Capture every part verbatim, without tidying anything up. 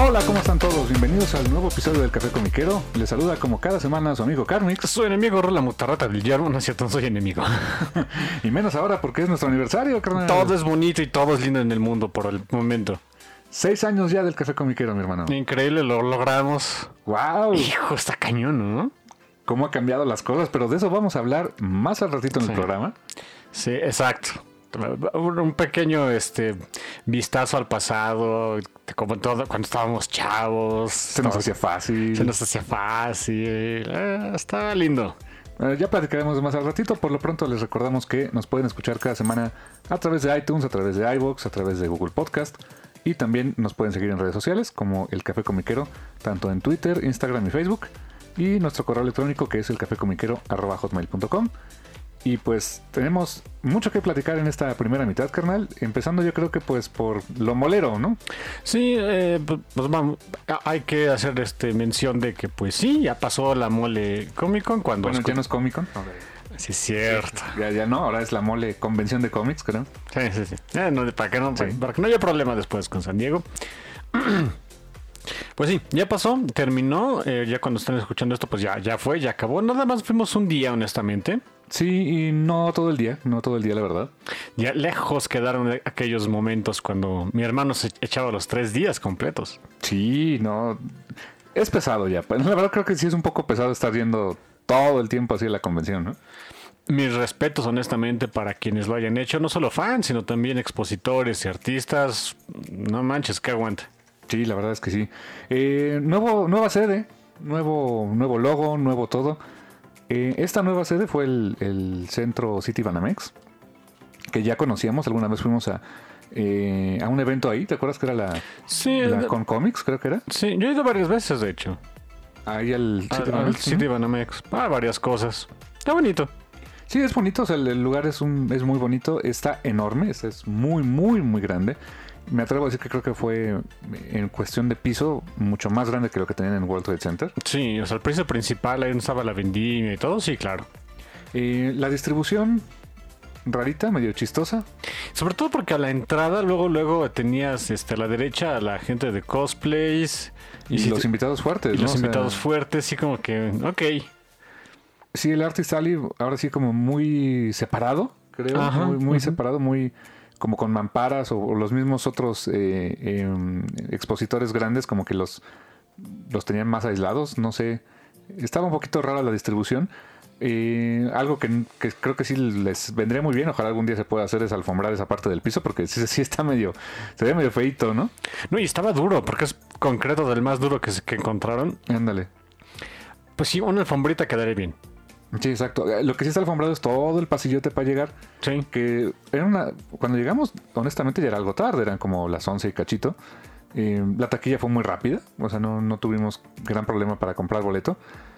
Hola, ¿cómo están todos? Bienvenidos al nuevo episodio del Café Comiquero. Les saluda como cada semana su amigo Carmix. Su enemigo Rola Mutarrata del Yermo, no es cierto, no soy enemigo. Y menos ahora porque es nuestro aniversario, carnal. Todo es bonito y todo es lindo en el mundo por el momento. Seis años ya del Café Comiquero, mi hermano. Increíble, lo logramos. ¡Wow! Hijo, está cañón, ¿no? Cómo han cambiado las cosas, pero de eso vamos a hablar más al ratito en Sí. el programa. Sí, exacto. Un pequeño este vistazo al pasado, como todo cuando estábamos chavos. Se nos todo- hacía fácil. Se nos hacía fácil. Eh, estaba lindo. Eh, ya platicaremos más al ratito. Por lo pronto les recordamos que nos pueden escuchar cada semana a través de iTunes, a través de iVoox, a través de Google Podcast. Y también nos pueden seguir en redes sociales como El Café Comiquero, tanto en Twitter, Instagram y Facebook. Y nuestro correo electrónico que es elcafecomiquero arroba hotmail punto com. Y pues tenemos mucho que platicar en esta primera mitad, carnal. Empezando yo creo que pues por lo molero, ¿no? Sí, eh, pues pues, vamos, a- hay que hacer este mención de que pues sí, ya pasó la mole Comic Con cuando... Bueno, escu- ya no es Comic Con. Sí, es cierto. Ya, ya no, ahora es la mole convención de cómics, creo. Sí, sí, sí. Eh, no, para, que no, Sí. para que no haya problema después con San Diego. Pues sí, ya pasó, terminó. eh, ya cuando están escuchando esto, pues ya, ya fue, ya acabó. Nada más fuimos un día, honestamente. Sí, y no todo el día, no todo el día, la verdad. Ya lejos quedaron de aquellos momentos cuando mi hermano se echaba los tres días completos. Sí, no. Es pesado ya. La verdad creo que sí es un poco pesado estar yendo todo el tiempo así a la convención, ¿no? Mis respetos, honestamente, para quienes lo hayan hecho. No solo fans, sino también expositores y artistas. No manches, que aguanta. Sí, la verdad es que sí. Eh, nuevo, nueva sede, nuevo, nuevo logo, nuevo todo. Eh, esta nueva sede fue el, el centro City Banamex, que ya conocíamos. Alguna vez fuimos a, eh, a un evento ahí. ¿Te acuerdas que era la, Sí, la de- Con Comics, creo que era? sí, yo he ido varias veces, de hecho. Ahí al City Al, al Banamex. City Banamex. Ah, varias cosas. Está bonito. Sí, es bonito, o sea, el, el lugar es un es muy bonito, está enorme, es, es muy, muy, muy grande. Me atrevo a decir que creo que fue, en cuestión de piso, mucho más grande que lo que tenían en World Trade Center. Sí, o sea, el precio principal, ahí donde estaba la vendimia y todo, sí, claro. Eh, la distribución, rarita, medio chistosa. Sobre todo porque a la entrada, luego, luego tenías este, a la derecha a la gente de cosplays. Y, si los te- invitados fuertes, y ¿no? los O sea, invitados fuertes, sí, como que, ok. sí, el Artist Alley, ahora sí como muy separado, creo. Ajá, muy muy ujú. separado, muy como con mamparas o, o los mismos otros eh, eh, expositores grandes como que los, los tenían más aislados, no sé. Estaba un poquito rara la distribución. Eh, algo que, que creo que sí les vendría muy bien, ojalá algún día se pueda hacer es alfombrar esa parte del piso porque sí, sí está medio, se ve medio feito, ¿no? No, y estaba duro, porque es concreto del más duro que, se- que encontraron. Ándale. Pues sí, una alfombrita quedaría bien. Sí, exacto. Eh, Lo que sí está alfombrado es todo el pasillote para llegar. Sí. Que era una. Cuando llegamos, honestamente ya era algo tarde, eran como las once y cachito. Eh, la taquilla fue muy rápida, o sea, no, no tuvimos gran problema para comprar boleto.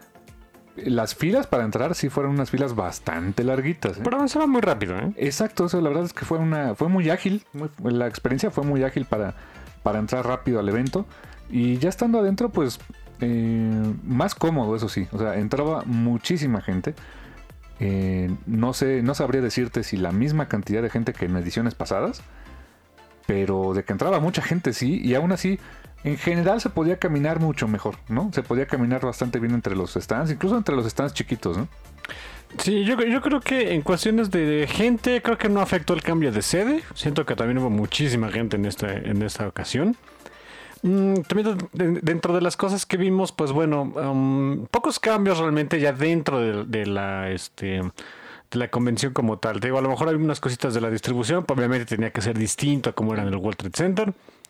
Las filas para entrar sí fueron unas filas bastante larguitas. ¿eh? Pero avanzaba muy rápido, ¿eh? Exacto, o sea, la verdad es que fue una fue muy ágil, muy- la experiencia fue muy ágil para, para entrar rápido al evento. Y ya estando adentro, pues eh, más cómodo, eso sí. O sea, entraba muchísima gente. Eh, no sé, no sabría decirte si la misma cantidad de gente que en ediciones pasadas, pero de que entraba mucha gente sí, y aún así, en general se podía caminar mucho mejor, ¿no? Se podía caminar bastante bien entre los stands, incluso entre los stands chiquitos, ¿no? Sí, yo, yo creo que en cuestiones de gente, creo que no afectó el cambio de sede. Siento que también hubo muchísima gente en esta, en esta ocasión. Mm, también de- dentro de las cosas que vimos, pues bueno, um, pocos cambios realmente ya dentro de, de la este de la convención como tal. Te digo, a lo mejor hay unas cositas de la distribución, pues obviamente tenía que ser distinto a como era en el World Trade Center.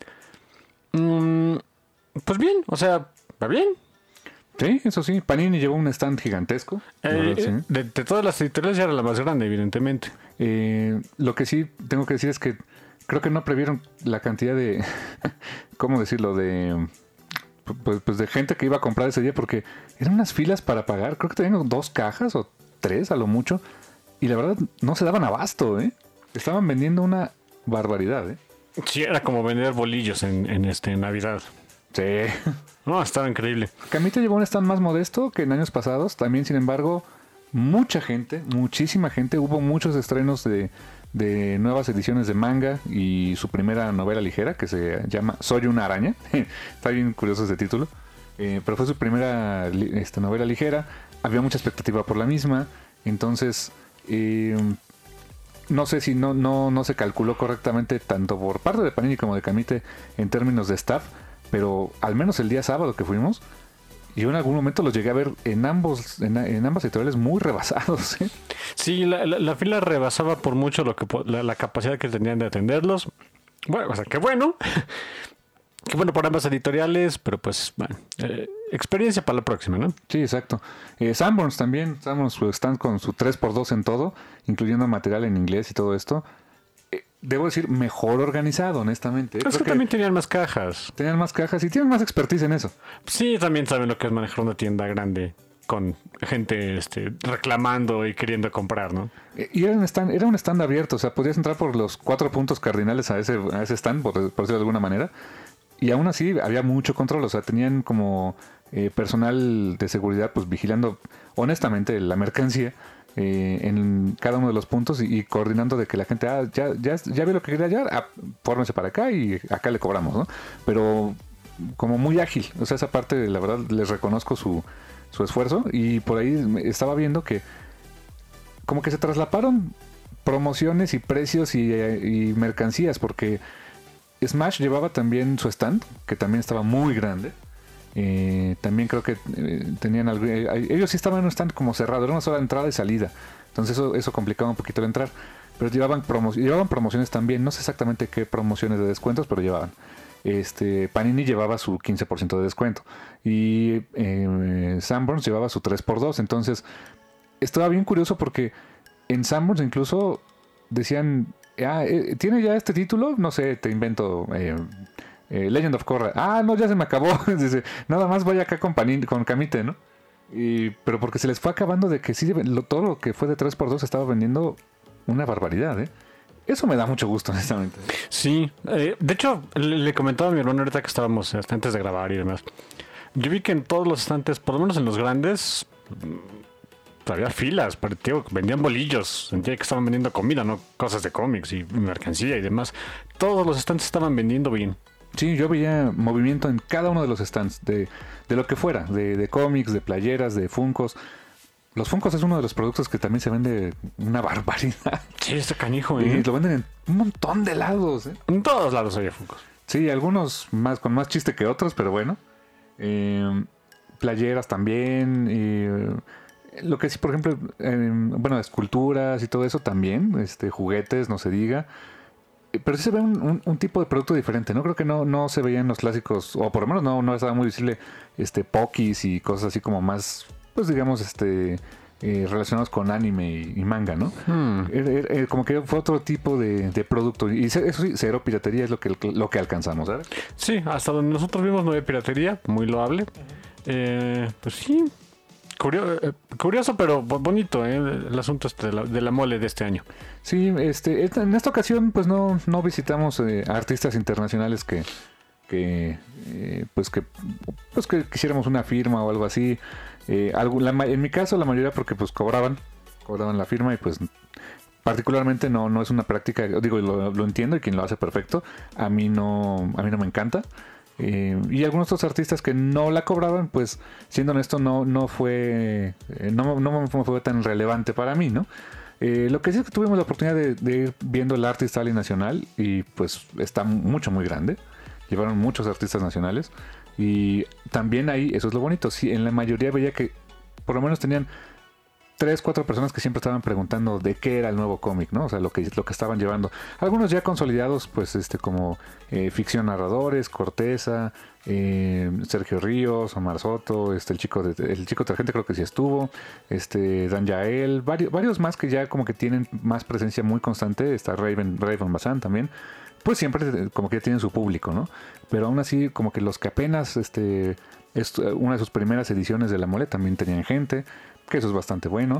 Mm, pues bien, o sea, va bien. Sí, eso sí, Panini llevó un stand gigantesco. la Eh, verdad, sí. de, de todas las editoriales ya era la más grande, evidentemente. Eh, lo que sí tengo que decir es que creo que no previeron la cantidad de, ¿cómo decirlo? De, pues, pues de gente que iba a comprar ese día porque eran unas filas para pagar. Creo que tenían dos cajas o tres a lo mucho. Y la verdad no se daban abasto, ¿eh? Estaban vendiendo una barbaridad, ¿eh? Sí, era como vender bolillos en, en este en Navidad. Sí. No, estaba increíble. Camita llevó un stand más modesto que en años pasados. También, sin embargo, mucha gente, muchísima gente. Hubo muchos estrenos de, de nuevas ediciones de manga y su primera novela ligera que se llama Soy una araña. Está bien curioso ese título. Eh, pero fue su primera esta novela ligera. Había mucha expectativa por la misma. Entonces, eh, no sé si no, no, no se calculó correctamente tanto por parte de Panini como de Camite en términos de staff. Pero al menos el día sábado que fuimos, yo en algún momento los llegué a ver en ambos en, en ambas editoriales muy rebasados. ¿eh? Sí, la, la, la fila rebasaba por mucho lo que la, la capacidad que tenían de atenderlos. Bueno, o sea, qué bueno. Qué bueno por ambas editoriales, pero pues, bueno, eh, experiencia para la próxima, ¿no? Sí, exacto. Eh, Sanborns también, Sanborns están con su tres por dos en todo, incluyendo material en inglés y todo esto. Eh, debo decir, mejor organizado, honestamente. Pero es que, que también tenían más cajas. Tenían más cajas y tienen más expertise en eso. Sí, también saben lo que es manejar una tienda grande con gente este, reclamando y queriendo comprar, ¿no? Y era un stand, era un stand abierto, o sea, podías entrar por los cuatro puntos cardinales a ese, a ese stand, por, por decirlo de alguna manera. Y aún así había mucho control, o sea, tenían como eh, personal de seguridad pues vigilando honestamente la mercancía eh, en cada uno de los puntos y, y coordinando de que la gente, ah, ya, ya, ya ve lo que quería hallar, ah, fórmense para acá y acá le cobramos, ¿no? Pero como muy ágil, o sea, esa parte la verdad les reconozco su, su esfuerzo y por ahí estaba viendo que como que se traslaparon promociones y precios y, y mercancías porque Smash llevaba también su stand, que también estaba muy grande. Eh, también creo que eh, tenían algo, eh, ellos sí estaban en un stand como cerrado, era una sola entrada y salida. Entonces eso, eso complicaba un poquito el entrar. Pero llevaban, promo, llevaban promociones también, no sé exactamente qué promociones de descuentos, pero llevaban. Este, Panini llevaba su quince por ciento de descuento. Y eh, Sanborns llevaba su tres por dos. Entonces, estaba bien curioso porque en Sanborns incluso decían... Ah, eh, ¿tiene ya este título? No sé, te invento eh, eh, Legend of Korra. Ah, no, ya se me acabó. Dice, nada más voy acá con, Panini, con Camite, ¿no? Y, pero porque se les fue acabando de que sí, lo, todo lo que fue de tres por dos estaba vendiendo una barbaridad, ¿eh? Eso me da mucho gusto, honestamente. Sí, eh, de hecho, le, le comentaba a mi hermano ahorita que estábamos antes de grabar y demás. Yo vi que en todos los estantes, por lo menos en los grandes... había filas, pero tío, vendían bolillos, sentía que estaban vendiendo comida, no cosas de cómics y mercancía y demás. Todos los stands estaban vendiendo bien. Sí, yo veía movimiento en cada uno de los stands, de, de lo que fuera, de, de cómics, de playeras, de Funkos. Los Funkos es uno de los productos que también se vende una barbaridad. Sí, este canijo, ¿eh? Y lo venden en un montón de lados, ¿eh? En todos lados había Funkos. Sí, algunos más con más chiste que otros, pero bueno. Eh, playeras también, y... Lo que sí, por ejemplo, eh, bueno, esculturas y todo eso también, este, juguetes, no se diga. Pero sí se ve un, un, un tipo de producto diferente, ¿no? Creo que no, no se veían los clásicos, o por lo menos no, no estaba muy visible, este, pokis y cosas así como más, pues digamos, este, eh, relacionados con anime y, y manga, ¿no? Hmm. Era, era, como que fue otro tipo de, de producto. Y eso sí, cero piratería es lo que, lo que alcanzamos, ¿sabes? Sí, hasta donde nosotros vimos no había piratería, muy loable. Uh-huh. Eh, pues sí. Curioso, curioso, pero bonito, ¿eh? El asunto este de, la, de la mole de este año. Sí, este, en esta ocasión pues no, no visitamos eh, artistas internacionales que, que eh, pues que pues que quisiéramos una firma o algo así. Eh, algo, la, en mi caso la mayoría porque pues cobraban, cobraban la firma y pues particularmente no, no es una práctica, digo, lo, lo entiendo y quien lo hace perfecto. A mí no, a mí no me encanta. Eh, y algunos otros artistas que no la cobraban, pues siendo honesto no, no fue eh, no, no fue tan relevante para mí, ¿no? Eh, lo que sí es que tuvimos la oportunidad de, de ir viendo el Artist Alley Nacional y pues está mucho, muy grande. Llevaron muchos artistas nacionales y también ahí, eso es lo bonito, sí, en la mayoría veía que por lo menos tenían tres, cuatro personas que siempre estaban preguntando de qué era el nuevo cómic, ¿no? O sea, lo que, lo que estaban llevando. Algunos ya consolidados, pues, este, como eh, Ficción Narradores, Corteza, eh, Sergio Ríos, Omar Soto, este, el chico de, el chico Targente creo que sí estuvo, este, Dan Yael, varios, varios más que ya como que tienen más presencia muy constante. Está Raven, Raven Bazán también. Pues siempre como que ya tienen su público, ¿no? Pero aún así, como que los que apenas, este, es una de sus primeras ediciones de La Mole también tenían gente, que eso es bastante bueno.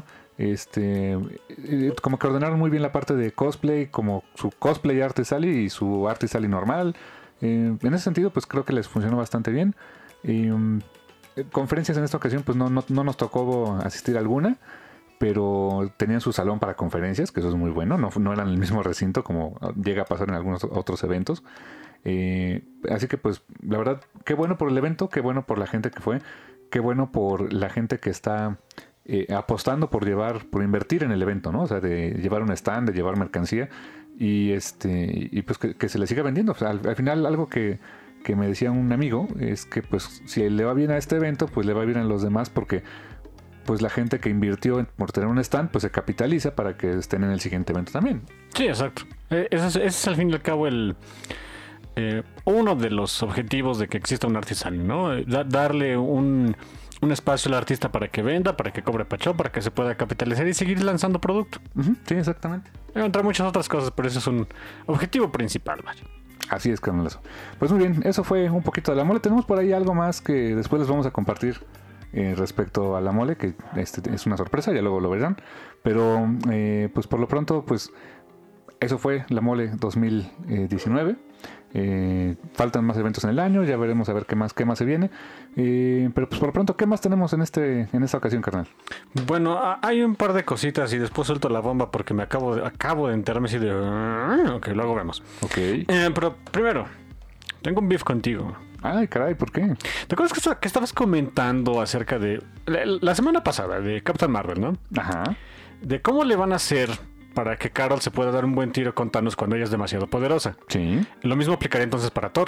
Este, como que ordenaron muy bien la parte de cosplay, como su cosplay Artist Alley y su Artist Alley normal. Eh, en ese sentido, pues creo que les funcionó bastante bien. Y, um, conferencias en esta ocasión, pues no, no, no nos tocó asistir a alguna, pero tenían su salón para conferencias, que eso es muy bueno, no, no eran el mismo recinto como llega a pasar en algunos otros eventos. Eh, así que pues la verdad, qué bueno por el evento, qué bueno por la gente que fue, qué bueno por la gente que está eh, apostando por llevar, por invertir en el evento, ¿no? O sea, de llevar un stand, de llevar mercancía y este y pues que, que se le siga vendiendo. O sea, al, al final algo que, que me decía un amigo es que pues si le va bien a este evento, pues le va bien a los demás porque pues la gente que invirtió en, por tener un stand, pues se capitaliza para que estén en el siguiente evento también. Sí, exacto. Eh, ese, es, ese es al fin y al cabo el eh, uno de los objetivos de que exista un artisan, ¿no? Da, darle un, un espacio al artista para que venda, para que cobre pachó, para que se pueda capitalizar y seguir lanzando producto. Uh-huh, sí, exactamente. Entre muchas otras cosas, pero ese es un objetivo principal, vaya. Así es, carnalazo. Pues muy bien, eso fue un poquito de la mole. Tenemos por ahí algo más que después les vamos a compartir Eh, respecto a la mole, que este es una sorpresa, ya luego lo verán, pero eh, pues por lo pronto pues eso fue la mole dos mil diecinueve. Eh, faltan más eventos en el año, ya veremos a ver qué más qué más se viene, eh, pero pues por lo pronto, ¿qué más tenemos en este en esta ocasión, carnal? Bueno, hay un par de cositas y después suelto la bomba porque me acabo de, acabo de enterarme así de... Ok, luego vemos. Ok. Eh, pero primero, tengo un beef contigo. Ay, caray, ¿por qué? ¿Te acuerdas que, que estabas comentando acerca de... La, la semana pasada, de Captain Marvel, ¿no? Ajá. De cómo le van a hacer para que Carol se pueda dar un buen tiro con Thanos cuando ella es demasiado poderosa. Sí. Lo mismo aplicaría entonces para Thor.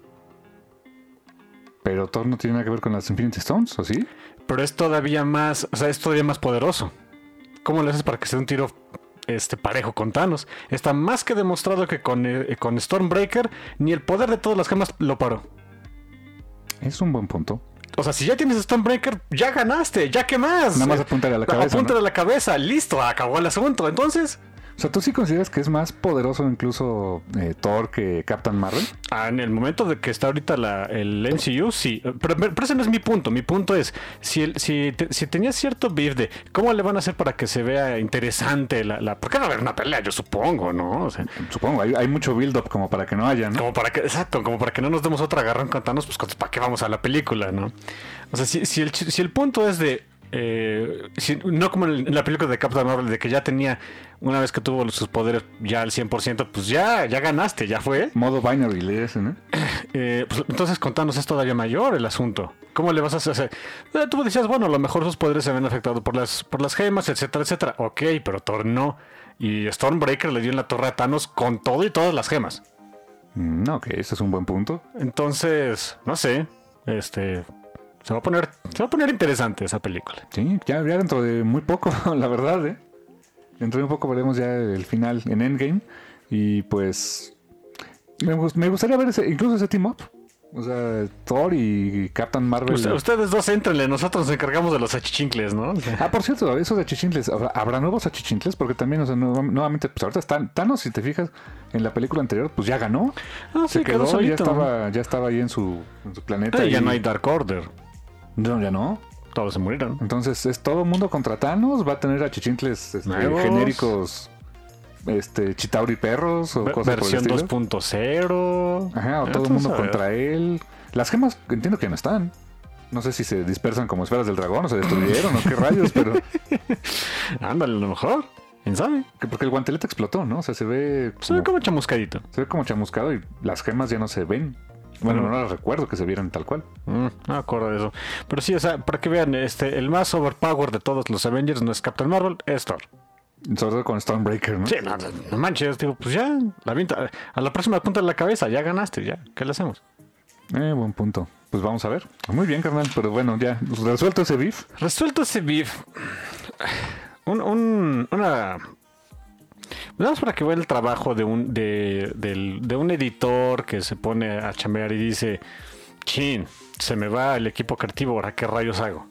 Pero Thor no tiene nada que ver con las Infinity Stones, ¿o sí? Pero es todavía más... O sea, es todavía más poderoso. ¿Cómo le haces para que se dé un tiro este parejo con Thanos? Está más que demostrado que con, eh, con Stormbreaker ni el poder de todas las gemas lo paró. Es un buen punto. O sea, si ya tienes Stormbreaker, ya ganaste, ya qué más. Nada más apúntale a la cabeza. Apúntale ¿no? a la cabeza, listo, acabó el asunto. Entonces, O sea, ¿tú sí consideras que es más poderoso incluso eh, Thor que Captain Marvel? ah, en el momento de que está ahorita la, el M C U, sí. Pero, pero ese no es mi punto. Mi punto es, si, el, si, te, si tenías cierto beef de cómo le van a hacer para que se vea interesante la... la ¿por qué va a haber una pelea? Yo supongo, ¿no? O sea, Supongo, hay, hay mucho build-up como para que no haya, ¿no? como para que, exacto, como para que no nos demos otra agarrón con Thanos, pues ¿para qué vamos a la película, no? O sea, si, si, el, si el punto es de... Eh, si, no como en la película de Captain Marvel, de que ya tenía, una vez que tuvo sus poderes ya al cien por ciento, pues ya, ya ganaste, ya fue. Modo binary, le dicen, ¿no? Eh, pues, entonces contanos, es todavía mayor el asunto. ¿Cómo le vas a hacer? Eh, tú decías, bueno, a lo mejor sus poderes se ven afectados por las, por las gemas, etcétera, etcétera. Ok, pero Thor no. Y Stormbreaker le dio en la torre a Thanos con todo y todas las gemas. Mm, ok, ese es un buen punto. Entonces, no sé, este... Se va a poner, se va a poner interesante esa película. Sí, ya, ya dentro de muy poco, la verdad, ¿eh? Dentro de un poco veremos ya el final en Endgame. Y pues... Me, me gustaría ver ese, incluso ese team up. O sea, Thor y Captain Marvel. Usted, ustedes dos éntrenle, nosotros nos encargamos de los achichincles, ¿no? Ah, por cierto, esos achichincles, ¿habrá, ¿habrá nuevos achichincles? Porque también, o sea, no, nuevamente, pues ahorita está Thanos, si te fijas, en la película anterior, pues ya ganó. Ah, Se sí, quedó, quedó y ya solito. estaba, ya estaba ahí en su, en su planeta. Ah, y ya no hay Dark Order. No, ya no. Todos se murieron. Entonces es todo mundo contra Thanos. Va a tener achichincles este, Nuevos. genéricos, este, Chitauri perros o Ver- cosas versión por el dos estilo. punto cero. Ajá, o Ya todo el tú mundo sabes. contra él. Las gemas entiendo que no están. No sé si se dispersan como esferas del dragón o se destruyeron o qué rayos, pero Ándale, a lo mejor. ¿Quién sabe? que porque el guantelete explotó, ¿no? O sea, se ve Se ve como, como chamuscadito. se ve como chamuscado y las gemas ya no se ven. Bueno, Ujú. no las recuerdo que se vieran tal cual. Mm, no me acuerdo de eso. Pero sí, o sea, para que vean, este, el más overpower de todos los Avengers no es Captain Marvel, es Thor. Sobre todo con Stormbreaker, ¿no? Sí, no, no, no manches, digo, pues ya, la avienta- a la próxima punta de la cabeza, ya ganaste, ya. ¿Qué le hacemos? Eh, buen punto. Pues vamos a ver. Muy bien, carnal. Pero bueno, ya resuelto ese beef. Resuelto ese beef. Un, un, una... Vamos para que vea el trabajo de un, de, del- de un editor que se pone a chambear y dice, chin, se me va el equipo creativo, ¿ahora qué rayos hago?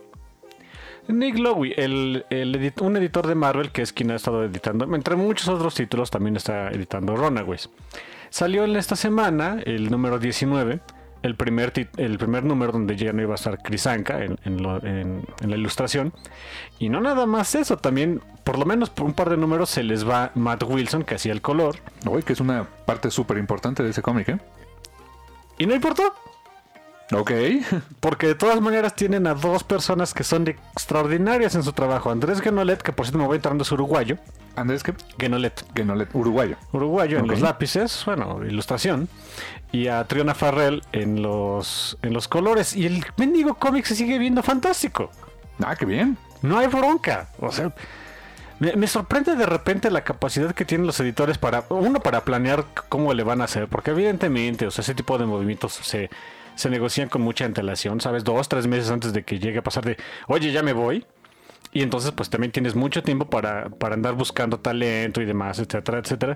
Nick Lowe, el, el edit- un editor de Marvel que es quien ha estado editando, entre muchos otros títulos, también está editando Runaways. Salió en esta semana el número diecinueve, el primer, tit- el primer número donde ya no iba a estar Chris Anka en, en lo- en- en la ilustración. Y no nada más eso, también por lo menos por un par de números se les va Matt Wilson, que hacía el color. Hoy que es una parte súper importante de ese cómic, ¿eh? ¿Y no importó? Ok. Porque de todas maneras tienen a dos personas que son extraordinarias en su trabajo. Andrés Guenolet, que por cierto me voy entrando, es uruguayo. ¿Andrés qué? Guenolet. Guenolet, uruguayo. Uruguayo en Ok. los lápices, bueno, ilustración. Y a Triona Farrell en los, en los colores. Y el mendigo cómic se sigue viendo fantástico. Ah, qué bien. No hay bronca. O sea, me, me sorprende de repente la capacidad que tienen los editores para, uno, para planear cómo le van a hacer. Porque evidentemente, o sea, ese tipo de movimientos se, se negocian con mucha antelación, ¿sabes? Dos, tres meses antes de que llegue a pasar de, oye, ya me voy. Y entonces pues también tienes mucho tiempo para, para andar buscando talento y demás, etcétera, etcétera.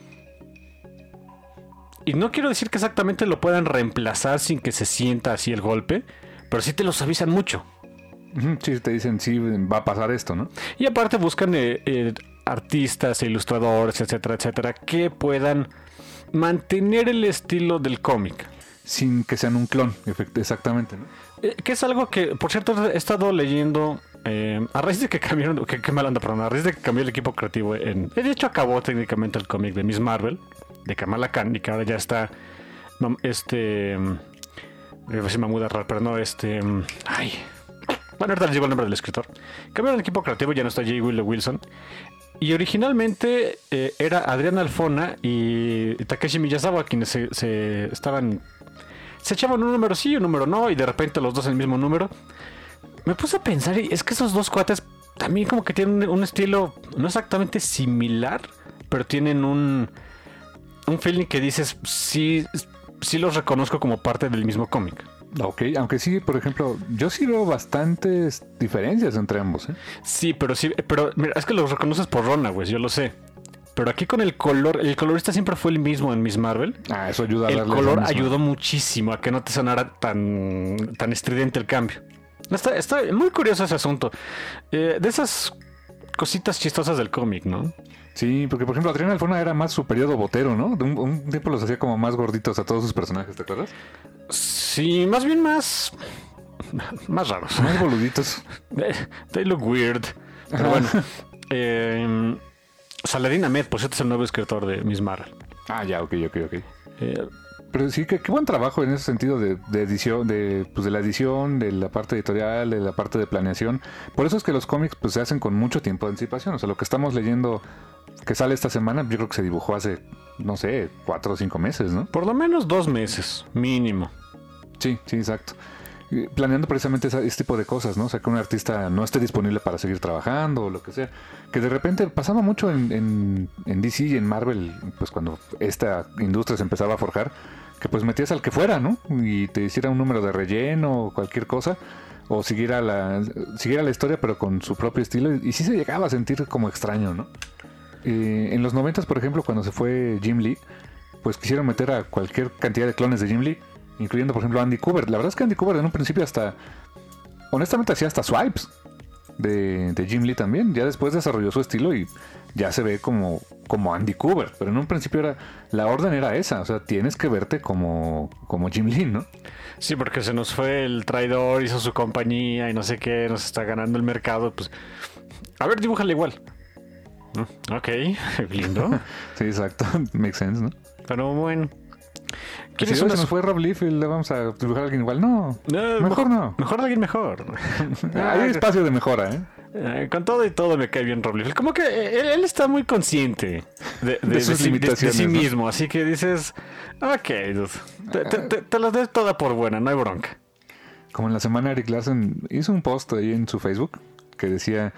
Y no quiero decir que exactamente lo puedan reemplazar sin que se sienta así el golpe, pero sí te los avisan mucho. Ujú, sí, te dicen, sí, va a pasar esto, ¿no? Y aparte buscan eh, eh, artistas e ilustradores, etcétera, etcétera, que puedan mantener el estilo del cómic. Sin que sean un clon, efect- exactamente, ¿no? Eh, que es algo que, por cierto, he estado leyendo eh, a raíz de que cambiaron, que, que mal anda, perdón, a raíz de que cambió el equipo creativo. En, de hecho, acabó técnicamente el cómic de Miss Marvel, de Kamala Khan, y que ahora ya está mam- este... Iba a decir Mahmoud Arrar, pero no, este... Ay... Bueno, ahorita les digo el nombre del escritor. Cambiaron el equipo creativo, ya no está J. Willow Wilson. Y originalmente eh, era Adrián Alfona y Takeshi Miyazawa quienes se, se estaban... Se echaban un número sí y un número no, y de repente los dos el mismo número. Me puse a pensar, y es que esos dos cuates también como que tienen un, un estilo no exactamente similar, pero tienen un, un feeling que dices, sí, sí los reconozco como parte del mismo cómic. Ok, aunque sí, por ejemplo, yo sí veo bastantes diferencias entre ambos, ¿eh? Sí, pero sí, pero mira, es que los reconoces por Rona, güey, yo lo sé. Pero aquí con el color, el colorista siempre fue el mismo en Miss Marvel. Ah, eso ayuda a El darle color esa misma- ayudó muchísimo a que no te sonara tan, tan estridente el cambio. Está, está muy curioso ese asunto. Eh, de esas cositas chistosas del cómic, ¿no? Sí, porque por ejemplo Adrián Alfona era más su periodo botero, ¿no? De un, un tiempo los hacía como más gorditos a todos sus personajes, ¿te acuerdas? Sí, más bien más... Más raros. Más boluditos. Eh, They look weird. Pero Ajá. bueno. Eh, Saladin Ahmed, por cierto, es el nuevo escritor de Miss Marvel. Ah, ya, ok, ok, ok. Eh, Pero sí, que qué buen trabajo en ese sentido de, de edición, de, pues de la edición, de la parte editorial, de la parte de planeación. Por eso es que los cómics pues se hacen con mucho tiempo de anticipación. O sea, lo que estamos leyendo que sale esta semana, yo creo que se dibujó hace, no sé, cuatro o cinco meses, ¿no? por lo menos dos meses, mínimo. Sí, sí, exacto. Y planeando precisamente esa- este tipo de cosas, ¿no? O sea, que un artista no esté disponible para seguir trabajando o lo que sea. Que de repente pasaba mucho en, en, en D C y en Marvel, pues cuando esta industria se empezaba a forjar, que pues metías al que fuera, ¿no? Y te hiciera un número de relleno o cualquier cosa, o siguiera la, siguiera la historia pero con su propio estilo, y, y sí se llegaba a sentir como extraño, ¿no? Eh, en los noventas, por ejemplo, cuando se fue Jim Lee, pues quisieron meter a cualquier cantidad de clones de Jim Lee, incluyendo por ejemplo Andy Kubert. La verdad es que Andy Kubert en un principio hasta, honestamente hacía hasta swipes de, de Jim Lee también. Ya después desarrolló su estilo y ya se ve como, como Andy Kubert, pero en un principio era, la orden era esa, o sea, tienes que verte como, como Jim Lee, ¿no? Sí, porque se nos fue el traidor, hizo su compañía y no sé qué, nos está ganando el mercado, pues... A ver, dibújale igual. Mm, Ok, lindo. Sí, exacto, makes sense, ¿no? Pero bueno. Que si ¿Quieres se una- nos fue Rob Liefeld, le vamos a dibujar a alguien igual. No, No, mejor no. Mejor alguien mejor. Hay espacio de mejora, ¿eh? Eh, con todo y todo me cae bien Rob Liefeld. Como que él, él está muy consciente de, de- De sus de sí- de- de limitaciones, sí ¿no? mismo. Así que dices, ok, dude, te, te, te, te las doy toda por buena, no hay bronca. Como en la semana Eric Larsen hizo un post ahí en su Facebook que decía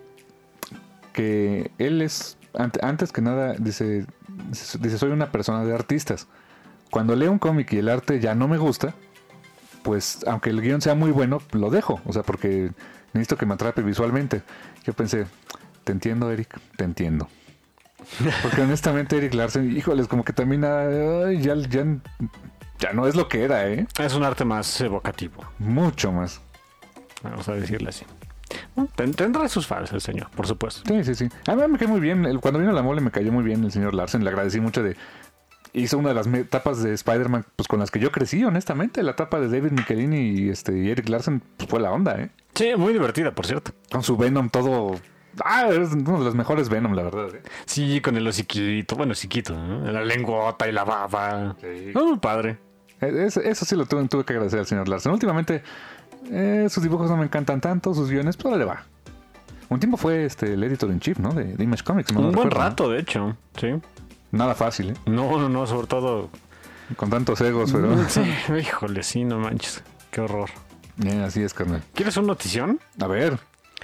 que él es, ante- antes que nada, dice, dice, soy una persona de artistas. Cuando leo un cómic y el arte ya no me gusta, pues aunque el guión sea muy bueno, lo dejo. O sea, porque necesito que me atrape visualmente. Yo pensé, te entiendo, Eric, te entiendo. Porque honestamente Eric Larsen, híjoles, como que también ay, ya, ya, ya no es lo que era, ¿eh? Es un arte más evocativo, Mucho más. vamos a decirle así. Ten- Tendrá sus fans el señor, por supuesto. Sí, sí, sí. A mí me cae muy bien. El- Cuando vino la mole me cayó muy bien el señor Larsen. Le agradecí mucho de... Hizo una de las me- etapas de Spider-Man pues con las que yo crecí, honestamente. La etapa de David Michelini y, este, y Eric Larsen pues, fue la onda, ¿eh? Sí, muy divertida, por cierto. Con su Venom todo... Ah, es uno de los mejores Venom, la verdad, ¿eh? Sí, con el hociquito, bueno, hociquito, ¿no? La lengüota y la baba. Sí. Oh, muy padre. Eso, eso sí lo tuve, tuve que agradecer al señor Larsen. Últimamente, eh, sus dibujos no me encantan tanto, sus guiones, pero le va. Un tiempo fue este el editor in chief, ¿no? De, de Image Comics. No Un buen recuerdo, rato, ¿no? de hecho, sí. Nada fácil, ¿eh? No, no, no, sobre todo... Con tantos egos, pero... Sí, híjole, sí, no manches. Qué horror. Eh, así es, carnal. ¿Quieres una notición? A ver,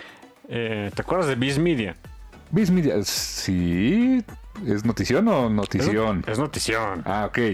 Eh, ¿Te acuerdas de Viz Media? Viz Media, sí... ¿Es notición o notición? Es, es notición. Ah, ok.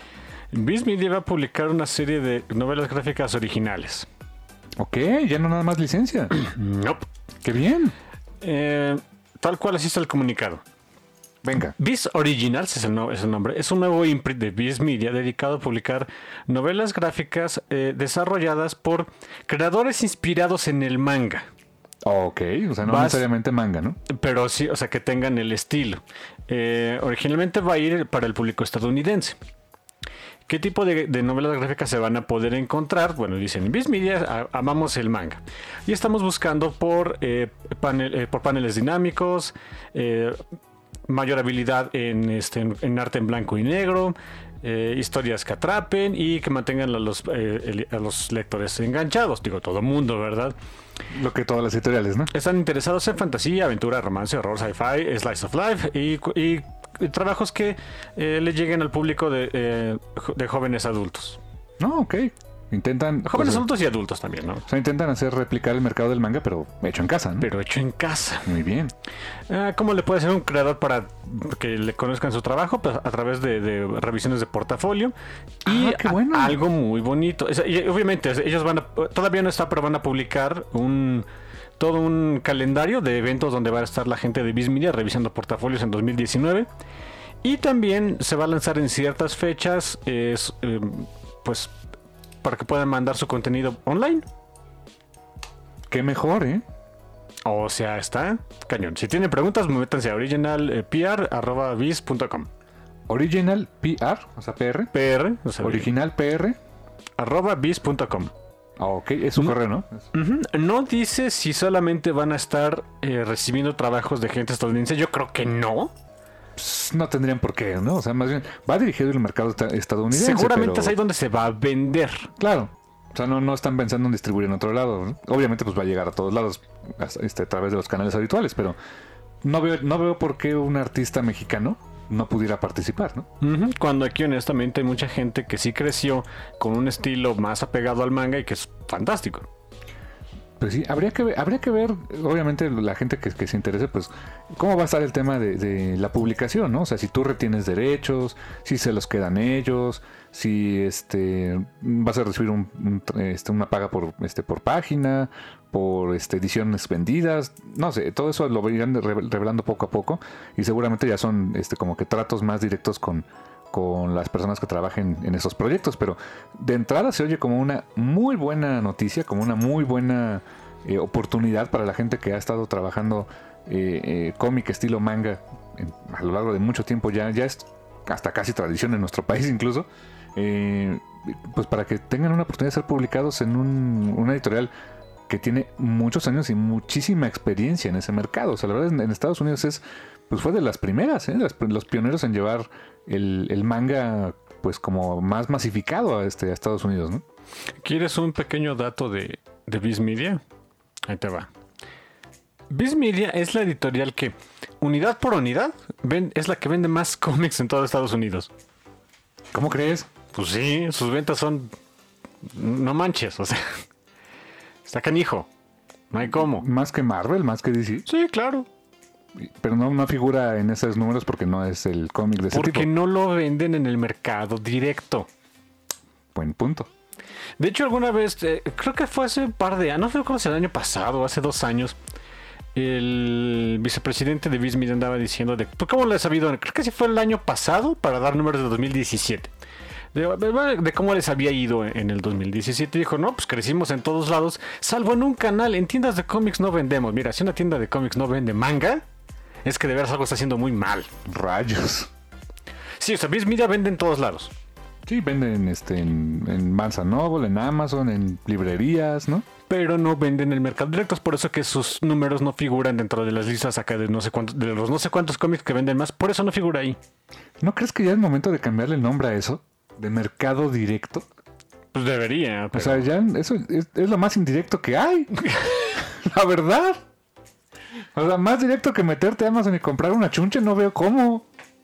Viz Media va a publicar una serie de novelas gráficas originales. Ok, ya no nada más licencia. Nope. ¡Qué bien! Eh, tal cual así está el comunicado. Venga. Viz Originals es el, no, es el nombre. Es un nuevo imprint de Viz Media dedicado a publicar novelas gráficas eh, desarrolladas por creadores inspirados en el manga. Ok, o sea, no Vas- necesariamente manga, ¿no? Pero sí, o sea, que tengan el estilo. Eh, originalmente va a ir para el público estadounidense. ¿Qué tipo de, de novelas gráficas se van a poder encontrar? Bueno, dicen, en Viz Media a- amamos el manga. Y estamos buscando por, eh, panel- eh, por paneles dinámicos, eh, mayor habilidad en, este, en, en arte en blanco y negro, eh, historias que atrapen y que mantengan a los, eh, el- a los lectores enganchados. Digo, todo mundo, ¿verdad? Lo que todas las editoriales, ¿no? Están interesados en fantasía, aventura, romance, horror, sci-fi, slice of life y, cu- y- y trabajos que eh, le lleguen al público de, eh, jo- de jóvenes adultos. No, ok. Intentan... Jóvenes pues, adultos y adultos también, ¿no? o sea, intentan hacer replicar el mercado del manga, pero hecho en casa, ¿no? Pero hecho en casa. Muy bien. Ah, ¿Cómo le puede hacer un creador para que le conozcan su trabajo? Pues a través de, de revisiones de portafolio. Y Ah, qué bueno. a- algo muy bonito. Es- y obviamente, ellos van a, todavía no está, pero van a publicar un todo un calendario de eventos donde va a estar la gente de Viz Media revisando portafolios en dos mil diecinueve. Y también se va a lanzar en ciertas fechas, es, eh, pues, para que puedan mandar su contenido online. Qué mejor, ¿eh? O sea, está cañón. Si tienen preguntas, métanse a original p r arroba viz punto com. Original P R, o sea, P R. P R, o sea, Original P R. arroba viz punto com. Ah, ok, es su correo, ¿no? Ujú. No dice si solamente van a estar eh, recibiendo trabajos de gente estadounidense. Yo creo que no. Pues, no tendrían por qué, ¿no? O sea, más bien va dirigido al mercado esta- estadounidense. Seguramente pero- es ahí donde se va a vender. Claro. O sea, no, no están pensando en distribuir en otro lado, ¿no? Obviamente, pues va a llegar a todos lados este, a través de los canales habituales, pero no veo, no veo por qué un artista mexicano no pudiera participar, ¿no? Ujú. Cuando aquí honestamente hay mucha gente que sí creció con un estilo más apegado al manga y que es fantástico. Pues sí, habría que ver, habría que ver, obviamente, la gente que, que se interese, pues, cómo va a estar el tema de, de la publicación, ¿no? O sea, si tú retienes derechos, si se los quedan ellos, si este vas a recibir un, un, este, una paga por este por página, por este ediciones vendidas, no sé, todo eso lo irán re- revelando poco a poco y seguramente ya son este como que tratos más directos con con las personas que trabajen en esos proyectos, pero de entrada se oye como una muy buena noticia, como una muy buena eh, oportunidad para la gente que ha estado trabajando eh, eh, cómic estilo manga en- a lo largo de mucho tiempo, ya, ya es hasta casi tradición en nuestro país incluso, eh, pues para que tengan una oportunidad de ser publicados en un, una editorial que tiene muchos años y muchísima experiencia en ese mercado. O sea, la verdad en, en Estados Unidos es, pues fue de las primeras, ¿eh? Las- los pioneros en llevar el, el manga pues como más masificado a, este, a Estados Unidos, ¿no? ¿Quieres un pequeño dato de, de Viz Media? Ahí te va. Viz Media es la editorial que, unidad por unidad, ven- es la que vende más cómics en todo Estados Unidos. ¿Cómo crees? Pues sí, sus ventas son... No manches, o sea... Está canijo. No hay cómo. Más que Marvel, más que D C. Sí, claro. Pero no, no figura en esos números porque no es el cómic de ese Porque tipo. no lo venden en el mercado directo. Buen punto. De hecho, alguna vez, eh, creo que fue hace un par de años, no recuerdo si el año pasado o hace dos años, el vicepresidente de Viz Media andaba diciendo de, ¿por cómo lo he sabido? Creo que sí fue el año pasado para dar números de dos mil diecisiete. De, de- de cómo les había ido en, en el dos mil diecisiete. Dijo, no, pues crecimos en todos lados, salvo en un canal. En tiendas de cómics no vendemos. Mira, si una tienda de cómics no vende manga, es que de veras algo está haciendo muy mal. Rayos. Sí, o sea, Viz Media vende en todos lados. Sí, venden este, en, en Barnes and Noble, en Amazon, en librerías, ¿no? Pero no venden en el mercado directo. Es por eso que sus números no figuran dentro de las listas acá de no sé cuántos, de los no sé cuántos cómics que venden más. Por eso no figura ahí. ¿No crees que ya es momento de cambiarle el nombre a eso? ¿De mercado directo? Pues debería. Pero... O sea, ya eso es, es lo más indirecto que hay. La verdad. O sea, más directo que meterte a Amazon y comprar una chunche, no veo cómo.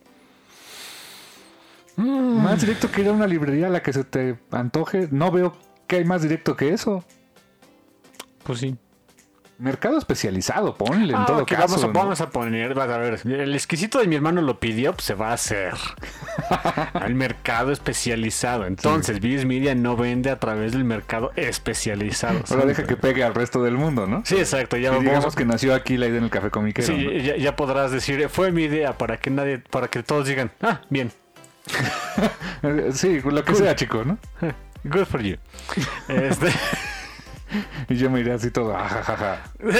Mm. Más directo que ir a una librería a la que se te antoje, no veo que hay más directo que eso. Pues sí. Mercado especializado, ponle en ah, todo okay, caso. Vamos a, ¿no? vamos a poner, vas a ver, el exquisito de mi hermano lo pidió, pues se va a hacer. Al mercado especializado. Entonces, sí. Viz Media no vende a través del mercado especializado. Pero deja que pegue al resto del mundo, ¿no? Sí, exacto. Ya y digamos a... que nació aquí la idea en el Café Comiquero. Sí, ¿no? ya, ya podrás decir, fue mi idea para que nadie, para que todos digan, ah, bien. Sí, lo que cool. sea, chico, ¿no? Good for you. Este... Y yo me iré así todo, ajajaja.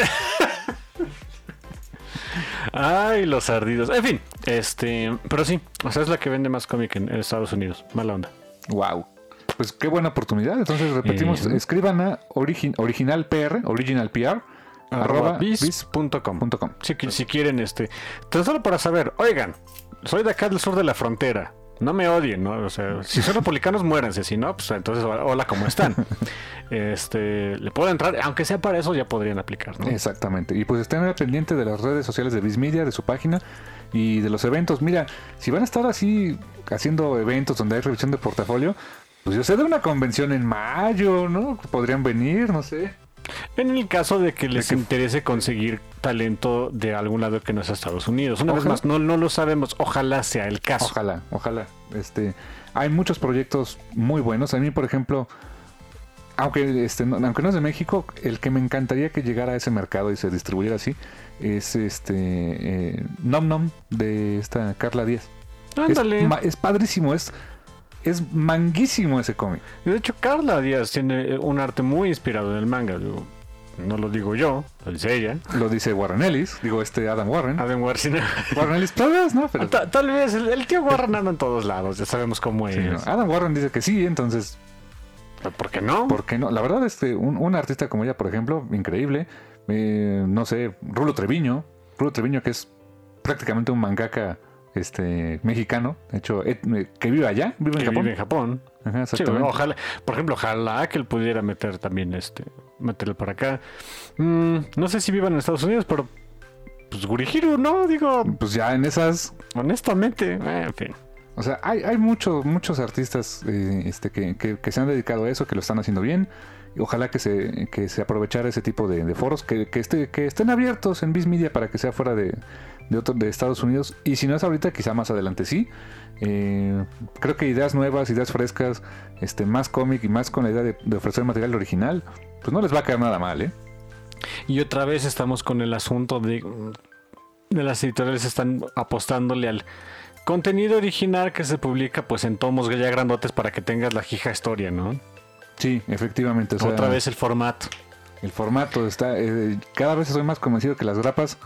Ay, los ardidos. En fin, este, pero sí, o sea, es la que vende más cómic en Estados Unidos. Mala onda. Wow. Pues qué buena oportunidad. Entonces repetimos, eh, escriban a origin, original P R, original P R, arroba biz punto com. Si, si quieren, este, tan solo para saber, oigan, soy de acá del sur de la frontera. No me odien, ¿no? O sea, si son republicanos, muéranse. Si no, pues entonces, hola, ¿cómo están? Este, le puedo entrar, aunque sea para eso, ya podrían aplicar, ¿no? Exactamente. Y pues estén al pendiente de las redes sociales de Viz Media, de su página y de los eventos. Mira, si van a estar así haciendo eventos donde hay revisión de portafolio, pues yo sé de una convención en mayo, ¿no? Podrían venir, no sé. En el caso de que les de que... interese conseguir talento de algún lado que no sea Estados Unidos. Una ojalá. vez más, no, no lo sabemos. Ojalá sea el caso. Ojalá, ojalá. Este, hay muchos proyectos muy buenos. A mí, por ejemplo, aunque, este, no, aunque no es de México, el que me encantaría que llegara a ese mercado y se distribuyera así es este eh, Nom Nom de esta Carla Díaz. Ándale. Es, es padrísimo, es... Es manguísimo ese cómic. De hecho, Carla Díaz tiene un arte muy inspirado en el manga. Digo, no lo digo yo, lo dice ella. Lo dice Warren Ellis, digo este Adam Warren. Adam Warren, sí, no. Warren Ellis, tal vez, ¿no? Pero... Ta tal vez, el, el tío Warren anda en todos lados, ya sabemos cómo es. Sí, no. Adam Warren dice que sí, entonces... ¿Por qué no? ¿Por qué no? La verdad, este, un, un artista como ella, por ejemplo, increíble. Eh, no sé, Rulo Treviño. Rulo Treviño, que es prácticamente un mangaka... este mexicano, de hecho, eh, que vive allá, vive en que Japón. Vive en Japón. Ajá, exactamente. Sí, ojalá, por ejemplo, ojalá que él pudiera meter también este, meterlo para acá. Mm, no sé si vivan en Estados Unidos, pero pues Gurihiro, ¿no? Digo, pues ya en esas, honestamente, eh, en fin. O sea, hay, hay muchos, muchos artistas eh, este, que, que, que se han dedicado a eso, que lo están haciendo bien. Y ojalá que se, que se aprovechara ese tipo de, de foros, que, que, esté, que estén abiertos en Viz Media para que sea fuera de, de, otro, de Estados Unidos. Y si no es ahorita, quizá más adelante sí. Eh, creo que ideas nuevas, ideas frescas, este, más cómic y más con la idea de, de ofrecer material original, pues no les va a caer nada mal, ¿eh? Y otra vez estamos con el asunto de, de las editoriales están apostándole al contenido original que se publica pues en tomos ya grandotes para que tengas la jija historia, ¿no? Sí, efectivamente. O sea, otra vez el formato. El formato está... Eh, cada vez estoy más convencido que las grapas